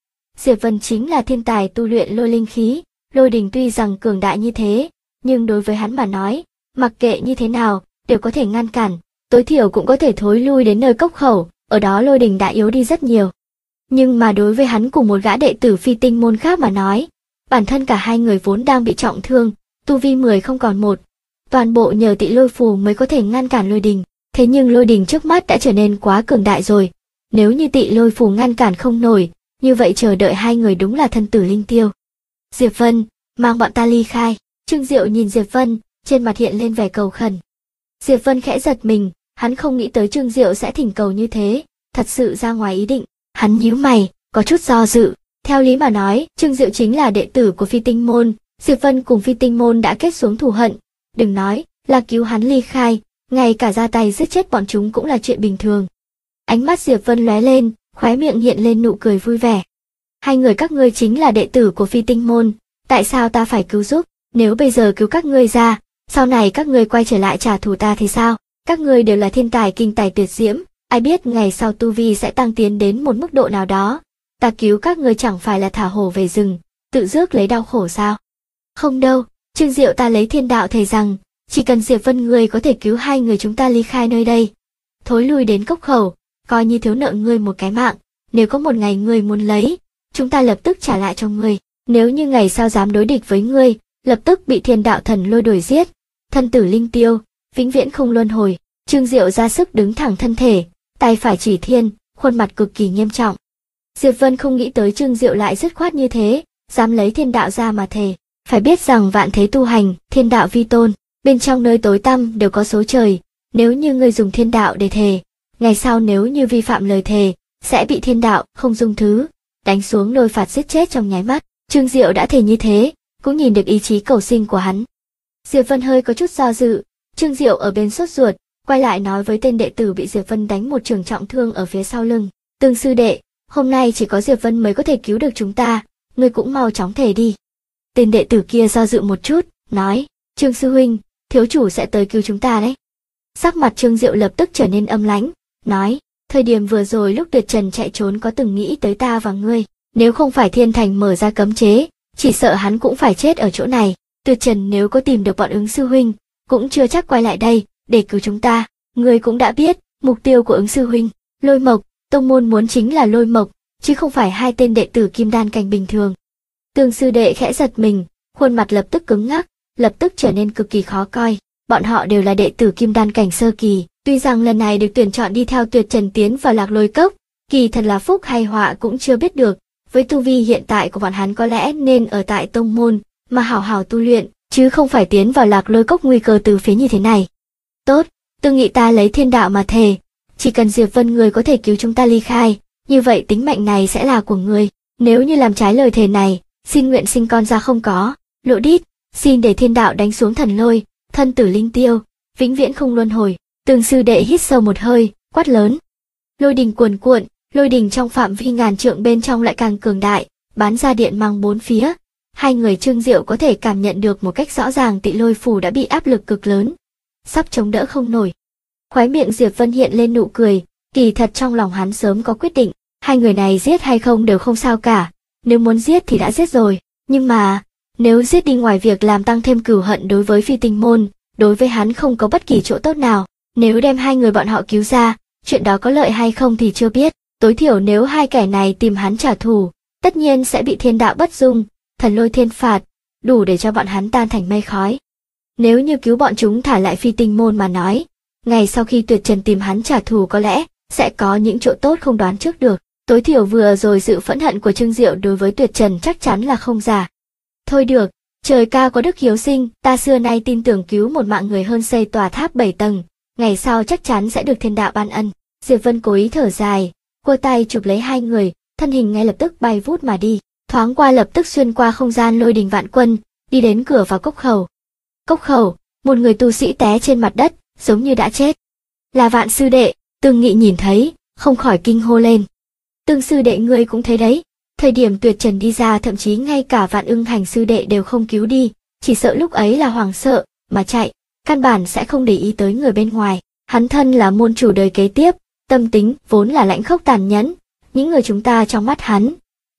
Diệp Vân chính là thiên tài tu luyện lôi linh khí, lôi đình tuy rằng cường đại như thế, nhưng đối với hắn mà nói, mặc kệ như thế nào, đều có thể ngăn cản, tối thiểu cũng có thể thối lui đến nơi cốc khẩu, ở đó lôi đình đã yếu đi rất nhiều. Nhưng mà đối với hắn cùng một gã đệ tử phi tinh môn khác mà nói, bản thân cả hai người vốn đang bị trọng thương, tu vi 10 không còn một, toàn bộ nhờ tị lôi phù mới có thể ngăn cản lôi đình, thế nhưng lôi đình trước mắt đã trở nên quá cường đại rồi, nếu như tị lôi phù ngăn cản không nổi, như vậy chờ đợi hai người đúng là thân tử linh tiêu. Diệp Vân, mang bọn ta ly khai. Trương Diệu nhìn Diệp Vân, trên mặt hiện lên vẻ cầu khẩn. Diệp Vân khẽ giật mình, hắn không nghĩ tới Trương Diệu sẽ thỉnh cầu như thế, thật sự ra ngoài ý định. Hắn nhíu mày, có chút do dự. Theo lý mà nói, Trương Diệu chính là đệ tử của Phi Tinh môn, Diệp Vân cùng Phi Tinh môn đã kết xuống thù hận, đừng nói là cứu hắn ly khai, ngay cả ra tay giết chết bọn chúng cũng là chuyện bình thường. Ánh mắt Diệp Vân lóe lên, khóe miệng hiện lên nụ cười vui vẻ. Hai người các ngươi chính là đệ tử của Phi Tinh môn, tại sao ta phải cứu giúp? Nếu bây giờ cứu các ngươi ra, sau này các ngươi quay trở lại trả thù ta thì sao? Các ngươi đều là thiên tài kinh tài tuyệt diễm, ai biết ngày sau tu vi sẽ tăng tiến đến một mức độ nào đó. Ta cứu các ngươi chẳng phải là thả hổ về rừng, tự rước lấy đau khổ sao? Không đâu, Trương Diệu ta lấy thiên đạo thề rằng, chỉ cần Diệp Vân ngươi có thể cứu hai người chúng ta ly khai nơi đây, thối lui đến cốc khẩu, coi như thiếu nợ ngươi một cái mạng, nếu có một ngày ngươi muốn lấy, chúng ta lập tức trả lại cho ngươi, nếu như ngày sau dám đối địch với ngươi, lập tức bị thiên đạo thần lôi đuổi giết, thân tử linh tiêu, vĩnh viễn không luân hồi. Trương Diệu ra sức đứng thẳng thân thể, tay phải chỉ thiên, khuôn mặt cực kỳ nghiêm trọng. Diệp Vân không nghĩ tới Trương Diệu lại dứt khoát như thế, dám lấy thiên đạo ra mà thề. Phải biết rằng vạn thế tu hành, thiên đạo vi tôn, bên trong nơi tối tăm đều có số trời, nếu như ngươi dùng thiên đạo để thề, ngày sau nếu như vi phạm lời thề, sẽ bị thiên đạo không dung thứ, đánh xuống lôi phạt giết chết trong nháy mắt. Trương Diệu đã thề như thế, cũng nhìn được ý chí cầu sinh của hắn. Diệp Vân hơi có chút do dự, Trương Diệu ở bên sốt ruột, quay lại nói với tên đệ tử bị Diệp Vân đánh một trường trọng thương ở phía sau lưng. Tương sư đệ, hôm nay chỉ có Diệp Vân mới có thể cứu được chúng ta, ngươi cũng mau chóng thề đi. Tên đệ tử kia do dự một chút, nói, Trương sư huynh, thiếu chủ sẽ tới cứu chúng ta đấy. Sắc mặt Trương Diệu lập tức trở nên âm lãnh, nói, thời điểm vừa rồi lúc Tuyệt Trần chạy trốn có từng nghĩ tới ta và ngươi, nếu không phải Thiên Thành mở ra cấm chế, chỉ sợ hắn cũng phải chết ở chỗ này. Tuyệt Trần nếu có tìm được bọn Ứng sư huynh, cũng chưa chắc quay lại đây để cứu chúng ta. Ngươi cũng đã biết, mục tiêu của Ứng sư huynh, Lôi Mộc, tông môn muốn chính là Lôi Mộc, chứ không phải hai tên đệ tử kim đan cảnh bình thường. Tương sư đệ khẽ giật mình, khuôn mặt lập tức cứng ngắc, lập tức trở nên cực kỳ khó coi. Bọn họ đều là đệ tử kim đan cảnh sơ kỳ, tuy rằng lần này được tuyển chọn đi theo Tuyệt Trần tiến vào Lạc Lôi Cốc, kỳ thật là phúc hay họa cũng chưa biết được. Với tu vi hiện tại của bọn hắn có lẽ nên ở tại tông môn, mà hảo hảo tu luyện, chứ không phải tiến vào Lạc Lôi Cốc nguy cơ từ phía như thế này. Tốt, tôi nghĩ ta lấy thiên đạo mà thề, chỉ cần Diệp Vân người có thể cứu chúng ta ly khai, như vậy tính mệnh này sẽ là của người. Nếu như làm trái lời thề này, xin nguyện sinh con ra không có. Lỗ Đít, xin để thiên đạo đánh xuống thần lôi, thân tử linh tiêu, vĩnh viễn không luân hồi. Tương sư đệ hít sâu một hơi, quát lớn. Lôi đình cuồn cuộn, lôi đình trong phạm vi ngàn trượng bên trong lại càng cường đại, bán ra điện mang bốn phía. Hai người Trương Diệu có thể cảm nhận được một cách rõ ràng tị lôi phù đã bị áp lực cực lớn, sắp chống đỡ không nổi. Khóe miệng Diệp Vân hiện lên nụ cười, kỳ thật trong lòng hắn sớm có quyết định, hai người này giết hay không đều không sao cả, nếu muốn giết thì đã giết rồi, nhưng mà, nếu giết đi ngoài việc làm tăng thêm cừu hận đối với Phi Tinh môn, đối với hắn không có bất kỳ chỗ tốt nào, nếu đem hai người bọn họ cứu ra, chuyện đó có lợi hay không thì chưa biết, tối thiểu nếu hai kẻ này tìm hắn trả thù, tất nhiên sẽ bị thiên đạo bất dung, thần lôi thiên phạt, đủ để cho bọn hắn tan thành mây khói. Nếu như cứu bọn chúng thả lại Phi Tinh môn mà nói, ngày sau khi Tuyệt Trần tìm hắn trả thù có lẽ sẽ có những chỗ tốt không đoán trước được. Tối thiểu vừa rồi sự phẫn hận của Trương Diệu đối với Tuyệt Trần chắc chắn là không giả. Thôi được, trời cao có đức hiếu sinh, ta xưa nay tin tưởng cứu một mạng người hơn xây tòa tháp 7 tầng, ngày sau chắc chắn sẽ được thiên đạo ban ân. Diệp Vân cố ý thở dài, cô tay chụp lấy hai người, thân hình ngay lập tức bay vút mà đi, thoáng qua lập tức xuyên qua không gian lôi đình vạn quân, đi đến cửa vào cốc khẩu. Cốc khẩu, một người tu sĩ té trên mặt đất, giống như đã chết. Là Vạn sư đệ, Tương Nghị nhìn thấy, không khỏi kinh hô lên. Tương sư đệ ngươi cũng thấy đấy, thời điểm Tuyệt Trần đi ra thậm chí ngay cả Vạn Ưng Hành sư đệ đều không cứu đi, chỉ sợ lúc ấy là hoảng sợ, mà chạy, căn bản sẽ không để ý tới người bên ngoài. Hắn thân là môn chủ đời kế tiếp, tâm tính vốn là lãnh khốc tàn nhẫn, những người chúng ta trong mắt hắn,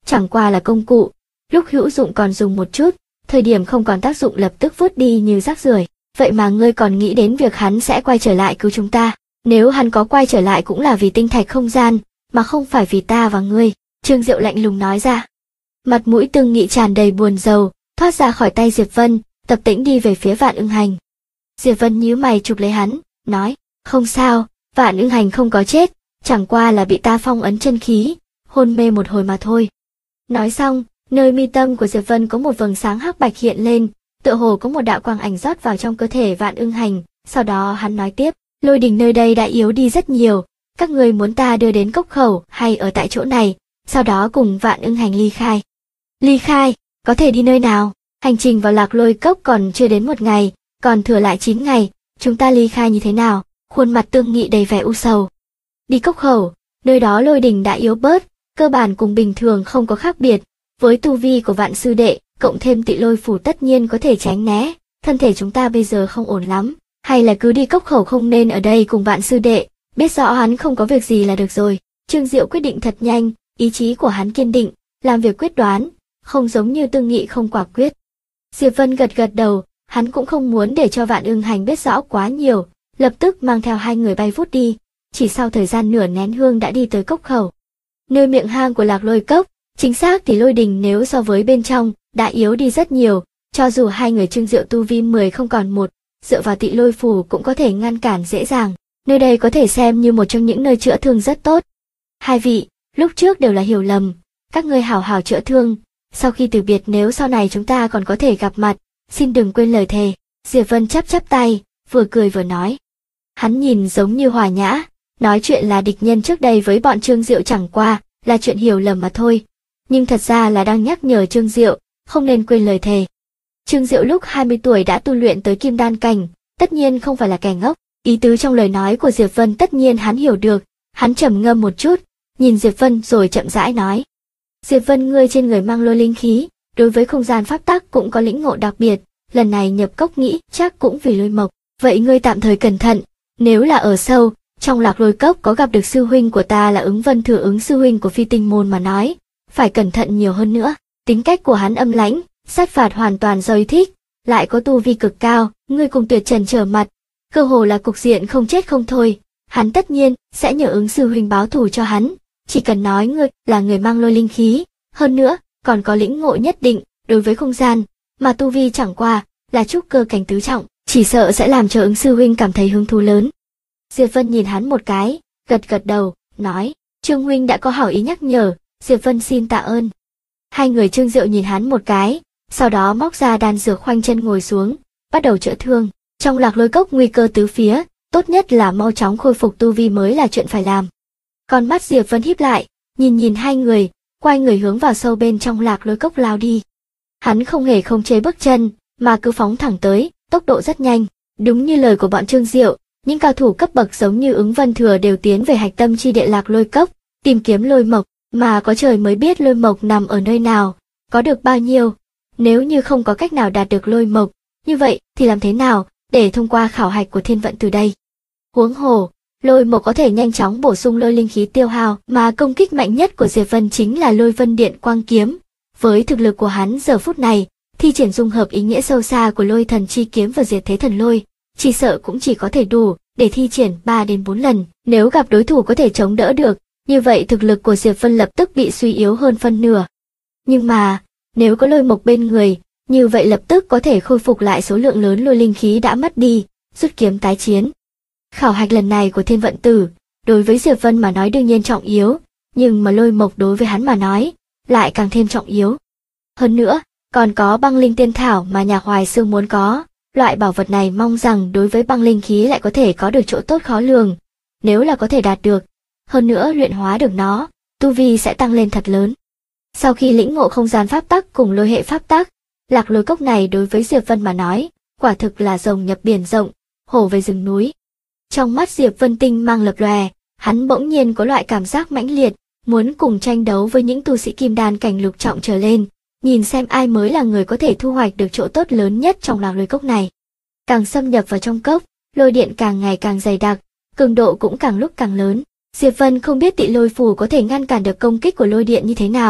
chẳng qua là công cụ, lúc hữu dụng còn dùng một chút, thời điểm không còn tác dụng lập tức vứt đi như rác rưởi. Vậy mà ngươi còn nghĩ đến việc hắn sẽ quay trở lại cứu chúng ta. Nếu hắn có quay trở lại cũng là vì tinh thạch không gian, mà không phải vì ta và ngươi, Trương Diệu lạnh lùng nói ra. Mặt mũi Tương Nghị tràn đầy buồn rầu, thoát ra khỏi tay Diệp Vân, tập tễnh đi về phía Vạn Ưng Hành. Diệp Vân nhíu mày chụp lấy hắn, nói, không sao, Vạn Ưng Hành không có chết, chẳng qua là bị ta phong ấn chân khí, hôn mê một hồi mà thôi. Nói xong, nơi mi tâm của Diệp Vân có một vầng sáng hắc bạch hiện lên, tựa hồ có một đạo quang ảnh rót vào trong cơ thể Vạn Ưng Hành, sau đó hắn nói tiếp, lôi đình nơi đây đã yếu đi rất nhiều, các người muốn ta đưa đến cốc khẩu hay ở tại chỗ này, sau đó cùng Vạn Ưng Hành ly khai. Ly khai, có thể đi nơi nào? Hành trình vào Lạc Lôi Cốc còn chưa đến 1 ngày, còn thừa lại 9 ngày, chúng ta ly khai như thế nào? Khuôn mặt Tương Nghị đầy vẻ u sầu. Đi cốc khẩu, nơi đó lôi đình đã yếu bớt, cơ bản cùng bình thường không có khác biệt, với tu vi của Vạn sư đệ, cộng thêm Tị Lôi phủ tất nhiên có thể tránh né, thân thể chúng ta bây giờ không ổn lắm, hay là cứ đi cốc khẩu, không nên ở đây cùng Vạn sư đệ, biết rõ hắn không có việc gì là được rồi. Trương Diệu quyết định thật nhanh, ý chí của hắn kiên định, làm việc quyết đoán, không giống như Tương Nghị không quả quyết. Diệp Vân gật gật đầu, hắn cũng không muốn để cho Vạn Ưng Hành biết rõ quá nhiều, lập tức mang theo 2 người bay vút đi, chỉ sau thời gian nửa nén hương đã đi tới cốc khẩu. Nơi miệng hang của Lạc Lôi Cốc, chính xác thì lôi đình nếu so với bên trong, đã yếu đi rất nhiều, cho dù 2 người Trương Diệu tu vi 10 không còn 1, dựa vào Tị Lôi phủ cũng có thể ngăn cản dễ dàng, nơi đây có thể xem như một trong những nơi chữa thương rất tốt. 2 vị, lúc trước đều là hiểu lầm, các ngươi hảo hảo chữa thương, sau khi từ biệt nếu sau này chúng ta còn có thể gặp mặt, xin đừng quên lời thề. Diệp Vân chắp chắp tay, vừa cười vừa nói. Hắn nhìn giống như hòa nhã, nói chuyện là địch nhân trước đây với bọn Trương Diệu chẳng qua là chuyện hiểu lầm mà thôi, nhưng thật ra là đang nhắc nhở Trương Diệu, không nên quên lời thề. Trương Diệu lúc 20 tuổi đã tu luyện tới Kim Đan cảnh, tất nhiên không phải là kẻ ngốc, ý tứ trong lời nói của Diệp Vân tất nhiên hắn hiểu được, hắn trầm ngâm một chút, nhìn Diệp Vân rồi chậm rãi nói. Diệp Vân, ngươi trên người mang lôi linh khí, đối với không gian pháp tắc cũng có lĩnh ngộ đặc biệt, lần này nhập cốc nghĩ chắc cũng vì lôi mộc, vậy ngươi tạm thời cẩn thận, nếu là ở sâu, trong Lạc Lôi Cốc có gặp được sư huynh của ta là Ứng Vân Thừa, Ứng sư huynh của Phi Tinh môn mà nói, phải cẩn thận nhiều hơn nữa. Tính cách của hắn âm lãnh, sát phạt hoàn toàn do ý thích, lại có tu vi cực cao, ngươi cùng Tuyệt Trần trở mặt, cơ hồ là cục diện không chết không thôi, hắn tất nhiên sẽ nhờ Ứng sư huynh báo thù cho hắn, chỉ cần nói ngươi là người mang lôi linh khí, hơn nữa còn có lĩnh ngộ nhất định đối với không gian, mà tu vi chẳng qua là trúc cơ cảnh tứ trọng, chỉ sợ sẽ làm cho Ứng sư huynh cảm thấy hứng thú lớn. Diệp Vân nhìn hắn một cái, gật gật đầu, nói, Trương huynh đã có hảo ý nhắc nhở, Diệp Vân xin tạ ơn. 2 người Trương Diệu nhìn hắn một cái, sau đó móc ra đan dược, khoanh chân ngồi xuống, bắt đầu chữa thương. Trong Lạc Lôi Cốc nguy cơ tứ phía, tốt nhất là mau chóng khôi phục tu vi mới là chuyện phải làm. Con mắt Diệp Vân híp lại, nhìn 2 người, quay người hướng vào sâu bên trong Lạc Lôi Cốc lao đi. Hắn không hề khống chế bước chân, mà cứ phóng thẳng tới, tốc độ rất nhanh. Đúng như lời của bọn Trương Diệu, những cao thủ cấp bậc giống như Ứng Vân Thừa đều tiến về hạch tâm chi địa Lạc Lôi Cốc, tìm kiếm lôi mộc, mà có trời mới biết lôi mộc nằm ở nơi nào, có được bao nhiêu. Nếu như không có cách nào đạt được lôi mộc, như vậy thì làm thế nào để thông qua khảo hạch của thiên vận từ đây? Huống hồ, lôi mộc có thể nhanh chóng bổ sung lôi linh khí tiêu hao, mà công kích mạnh nhất của Diệp Vân chính là Lôi Vân Điện Quang Kiếm. Với thực lực của hắn giờ phút này, thi triển dung hợp ý nghĩa sâu xa của Lôi Thần Chi Kiếm và Diệt Thế Thần Lôi, chỉ sợ cũng chỉ có thể đủ để thi triển 3 đến 4 lần. Nếu gặp đối thủ có thể chống đỡ được, như vậy thực lực của Diệp Vân lập tức bị suy yếu hơn phân nửa. Nhưng mà, nếu có lôi mộc bên người, như vậy lập tức có thể khôi phục lại số lượng lớn lôi linh khí đã mất đi, rút kiếm tái chiến. Khảo hạch lần này của Thiên Vận Tử, đối với Diệp Vân mà nói đương nhiên trọng yếu, nhưng mà lôi mộc đối với hắn mà nói, lại càng thêm trọng yếu. Hơn nữa, còn có băng linh tiên thảo mà nhà Hoài Xương muốn có, loại bảo vật này mong rằng đối với băng linh khí lại có thể có được chỗ tốt khó lường, nếu là có thể đạt được. Hơn nữa luyện hóa được nó, tu vi sẽ tăng lên thật lớn. Sau khi lĩnh ngộ không gian pháp tắc cùng lôi hệ pháp tắc, Lạc Lôi Cốc này đối với Diệp Vân mà nói, quả thực là rồng nhập biển rộng, hổ về rừng núi. Trong mắt Diệp Vân tinh mang lập lòe, hắn bỗng nhiên có loại cảm giác mãnh liệt, muốn cùng tranh đấu với những tu sĩ kim đan cảnh lục trọng trở lên, nhìn xem ai mới là người có thể thu hoạch được chỗ tốt lớn nhất trong Lạc Lôi Cốc này. Càng xâm nhập vào trong cốc, lôi điện càng ngày càng dày đặc, cường độ cũng càng lúc càng lớn. Diệp Vân không biết Tị Lôi phủ có thể ngăn cản được công kích của lôi điện như thế nào,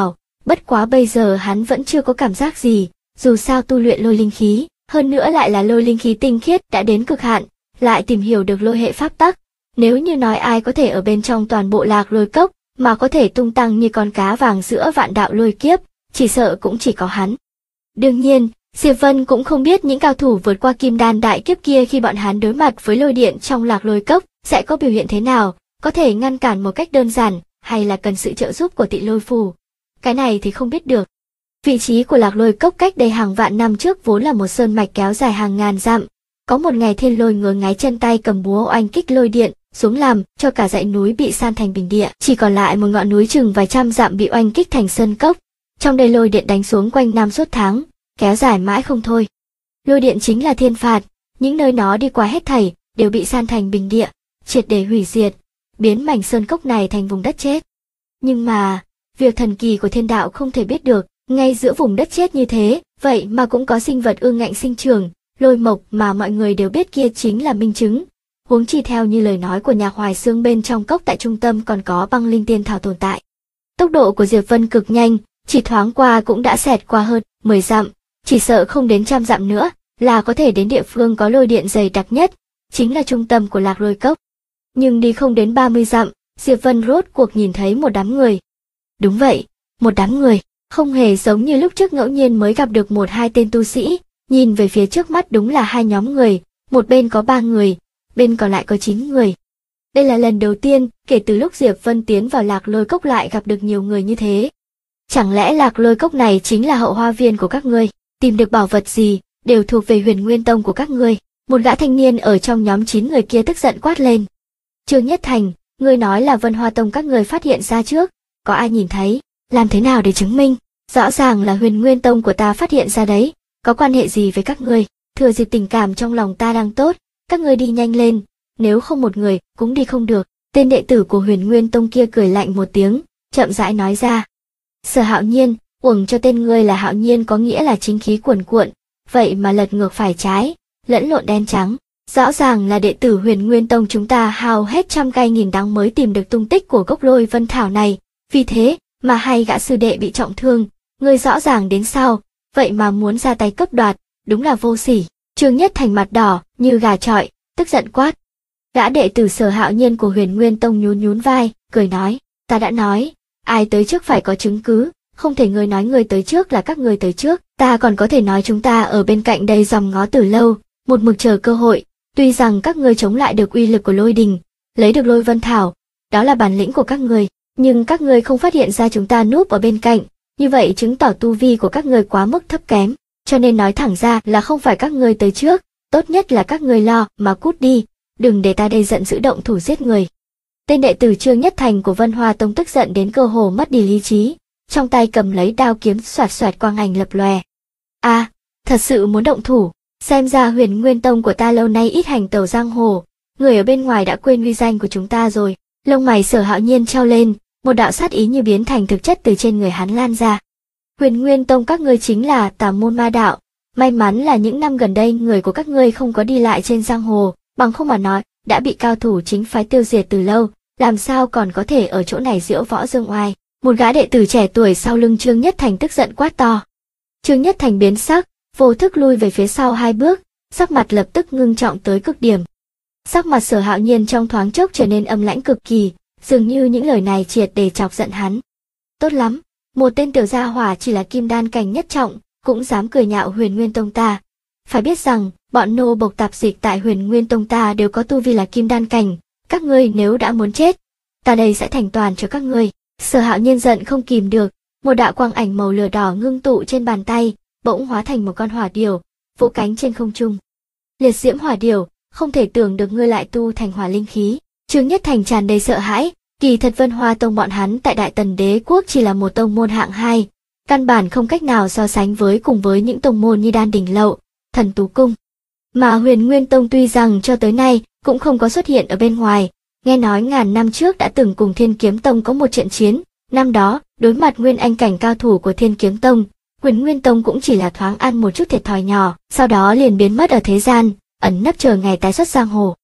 Bất quá bây giờ hắn vẫn chưa có cảm giác gì, dù sao tu luyện lôi linh khí, hơn nữa lại là lôi linh khí tinh khiết đã đến cực hạn, lại tìm hiểu được lôi hệ pháp tắc. Nếu như nói ai có thể ở bên trong toàn bộ lạc lôi cốc, mà có thể tung tăng như con cá vàng giữa vạn đạo lôi kiếp, chỉ sợ cũng chỉ có hắn. Đương nhiên, Diệp Vân cũng không biết những cao thủ vượt qua kim đan đại kiếp kia khi bọn hắn đối mặt với lôi điện trong lạc lôi cốc sẽ có biểu hiện thế nào, có thể ngăn cản một cách đơn giản, hay là cần sự trợ giúp của Tị Lôi Phù. Cái này thì không biết được. Vị trí của lạc lôi cốc cách đây hàng vạn năm trước vốn là một sơn mạch kéo dài hàng ngàn dặm. Có một ngày Thiên Lôi ngứa ngáy chân tay cầm búa oanh kích lôi điện xuống làm cho cả dãy núi bị san thành bình địa, chỉ còn lại một ngọn núi chừng vài trăm dặm bị oanh kích thành sơn cốc. Trong đây lôi điện đánh xuống quanh năm suốt tháng, kéo dài mãi không thôi. Lôi điện chính là thiên phạt, những nơi nó đi qua hết thảy đều bị san thành bình địa, triệt để hủy diệt, biến mảnh sơn cốc này thành vùng đất chết. Nhưng mà, việc thần kỳ của thiên đạo không thể biết được, ngay giữa vùng đất chết như thế, vậy mà cũng có sinh vật ương ngạnh sinh trưởng, lôi mộc mà mọi người đều biết kia chính là minh chứng. Huống chi theo như lời nói của nhà Hoài Xương bên trong cốc tại trung tâm còn có băng linh tiên thảo tồn tại. Tốc độ của Diệp Vân cực nhanh, chỉ thoáng qua cũng đã xẹt qua hơn 10 dặm, chỉ sợ không đến 100 dặm nữa là có thể đến địa phương có lôi điện dày đặc nhất, chính là trung tâm của lạc lôi cốc. Nhưng đi không đến 30 dặm, Diệp Vân rốt cuộc nhìn thấy một đám người. Đúng vậy, một đám người, không hề giống như lúc trước ngẫu nhiên mới gặp được một hai tên tu sĩ, nhìn về phía trước mắt đúng là hai nhóm người, một bên có 3 người, bên còn lại có 9 người. Đây là lần đầu tiên kể từ lúc Diệp Vân tiến vào lạc lôi cốc lại gặp được nhiều người như thế. Chẳng lẽ lạc lôi cốc này chính là hậu hoa viên của các ngươi, tìm được bảo vật gì, đều thuộc về Huyền Nguyên Tông của các ngươi. Một gã thanh niên ở trong nhóm 9 người kia tức giận quát lên. Trương Nhất Thành, ngươi nói là Vân Hoa Tông các ngươi phát hiện ra trước, có ai nhìn thấy, làm thế nào để chứng minh? Rõ ràng là Huyền Nguyên Tông của ta phát hiện ra đấy, có quan hệ gì với các ngươi? Thừa dịp tình cảm trong lòng ta đang tốt, các ngươi đi nhanh lên, nếu không một người cũng đi không được. Tên đệ tử của Huyền Nguyên Tông kia cười lạnh một tiếng, chậm rãi nói ra. Sở Hạo Nhiên, uổng cho tên ngươi là Hạo Nhiên có nghĩa là chính khí cuồn cuộn, vậy mà lật ngược phải trái, lẫn lộn đen trắng. Rõ ràng là đệ tử Huyền Nguyên Tông chúng ta hao hết trăm cay nghìn đắng mới tìm được tung tích của gốc lôi vân thảo này, vì thế mà hai gã sư đệ bị trọng thương, ngươi rõ ràng đến sau, vậy mà muốn ra tay cướp đoạt, đúng là vô sỉ. Trương Nhất Thành mặt đỏ như gà chọi, tức giận quát. Gã đệ tử Sở Hạo Nhiên của Huyền Nguyên Tông nhún nhún vai, cười nói, ta đã nói, ai tới trước phải có chứng cứ, không thể ngươi nói ngươi tới trước là các ngươi tới trước, ta còn có thể nói chúng ta ở bên cạnh đây dòm ngó từ lâu, một mực chờ cơ hội. Tuy rằng các ngươi chống lại được uy lực của lôi đình, lấy được lôi vân thảo, đó là bản lĩnh của các ngươi, nhưng các ngươi không phát hiện ra chúng ta núp ở bên cạnh, như vậy chứng tỏ tu vi của các ngươi quá mức thấp kém, cho nên nói thẳng ra là không phải các ngươi tới trước, tốt nhất là các ngươi lo mà cút đi, đừng để ta đây giận dữ động thủ giết người. Tên đệ tử Trương Nhất Thành của Vân Hoa Tông tức giận đến cơ hồ mất đi lý trí, trong tay cầm lấy đao kiếm xoạt xoạt quang ảnh lập lòe. A, thật sự muốn động thủ. Xem ra Huyền Nguyên Tông của ta lâu nay ít hành tẩu giang hồ, người ở bên ngoài đã quên uy danh của chúng ta rồi. Lông mày Sở Hạo Nhiên trao lên, một đạo sát ý như biến thành thực chất từ trên người hắn lan ra. Huyền Nguyên Tông các ngươi chính là tà môn ma đạo, may mắn là những năm gần đây người của các ngươi không có đi lại trên giang hồ, bằng không mà nói, đã bị cao thủ chính phái tiêu diệt từ lâu, làm sao còn có thể ở chỗ này diễu võ dương oai. Một gã đệ tử trẻ tuổi sau lưng Trương Nhất Thành tức giận quát to. Trương Nhất Thành biến sắc, vô thức lui về phía sau 2 bước, sắc mặt lập tức ngưng trọng tới cực điểm. Sắc mặt Sở Hạo Nhiên trong thoáng chốc trở nên âm lãnh cực kỳ, dường như những lời này triệt để chọc giận hắn. Tốt lắm, một tên tiểu gia hỏa chỉ là kim đan cảnh nhất trọng, cũng dám cười nhạo Huyền Nguyên Tông ta. Phải biết rằng, bọn nô bộc tạp dịch tại Huyền Nguyên Tông ta đều có tu vi là kim đan cảnh, các ngươi nếu đã muốn chết, ta đây sẽ thành toàn cho các ngươi. Sở Hạo Nhiên giận không kìm được, một đạo quang ảnh màu lửa đỏ ngưng tụ trên bàn tay, bỗng hóa thành một con hỏa điểu, vỗ cánh trên không trung. Liệt diễm hỏa điểu, không thể tưởng được ngươi lại tu thành hỏa linh khí. Trương Nhất Thành tràn đầy sợ hãi, kỳ thật Vân Hoa Tông bọn hắn tại Đại Tần Đế quốc chỉ là một tông môn hạng 2, căn bản không cách nào so sánh với cùng với những tông môn như Đan Đỉnh Lậu, Thần Tú Cung. Mà Huyền Nguyên Tông tuy rằng cho tới nay cũng không có xuất hiện ở bên ngoài, nghe nói ngàn năm trước đã từng cùng Thiên Kiếm Tông có một trận chiến, năm đó đối mặt nguyên anh cảnh cao thủ của Thiên Kiếm Tông, Huyền Nguyên Tông cũng chỉ là thoáng ăn một chút thiệt thòi nhỏ, sau đó liền biến mất ở thế gian, ẩn nấp chờ ngày tái xuất giang hồ.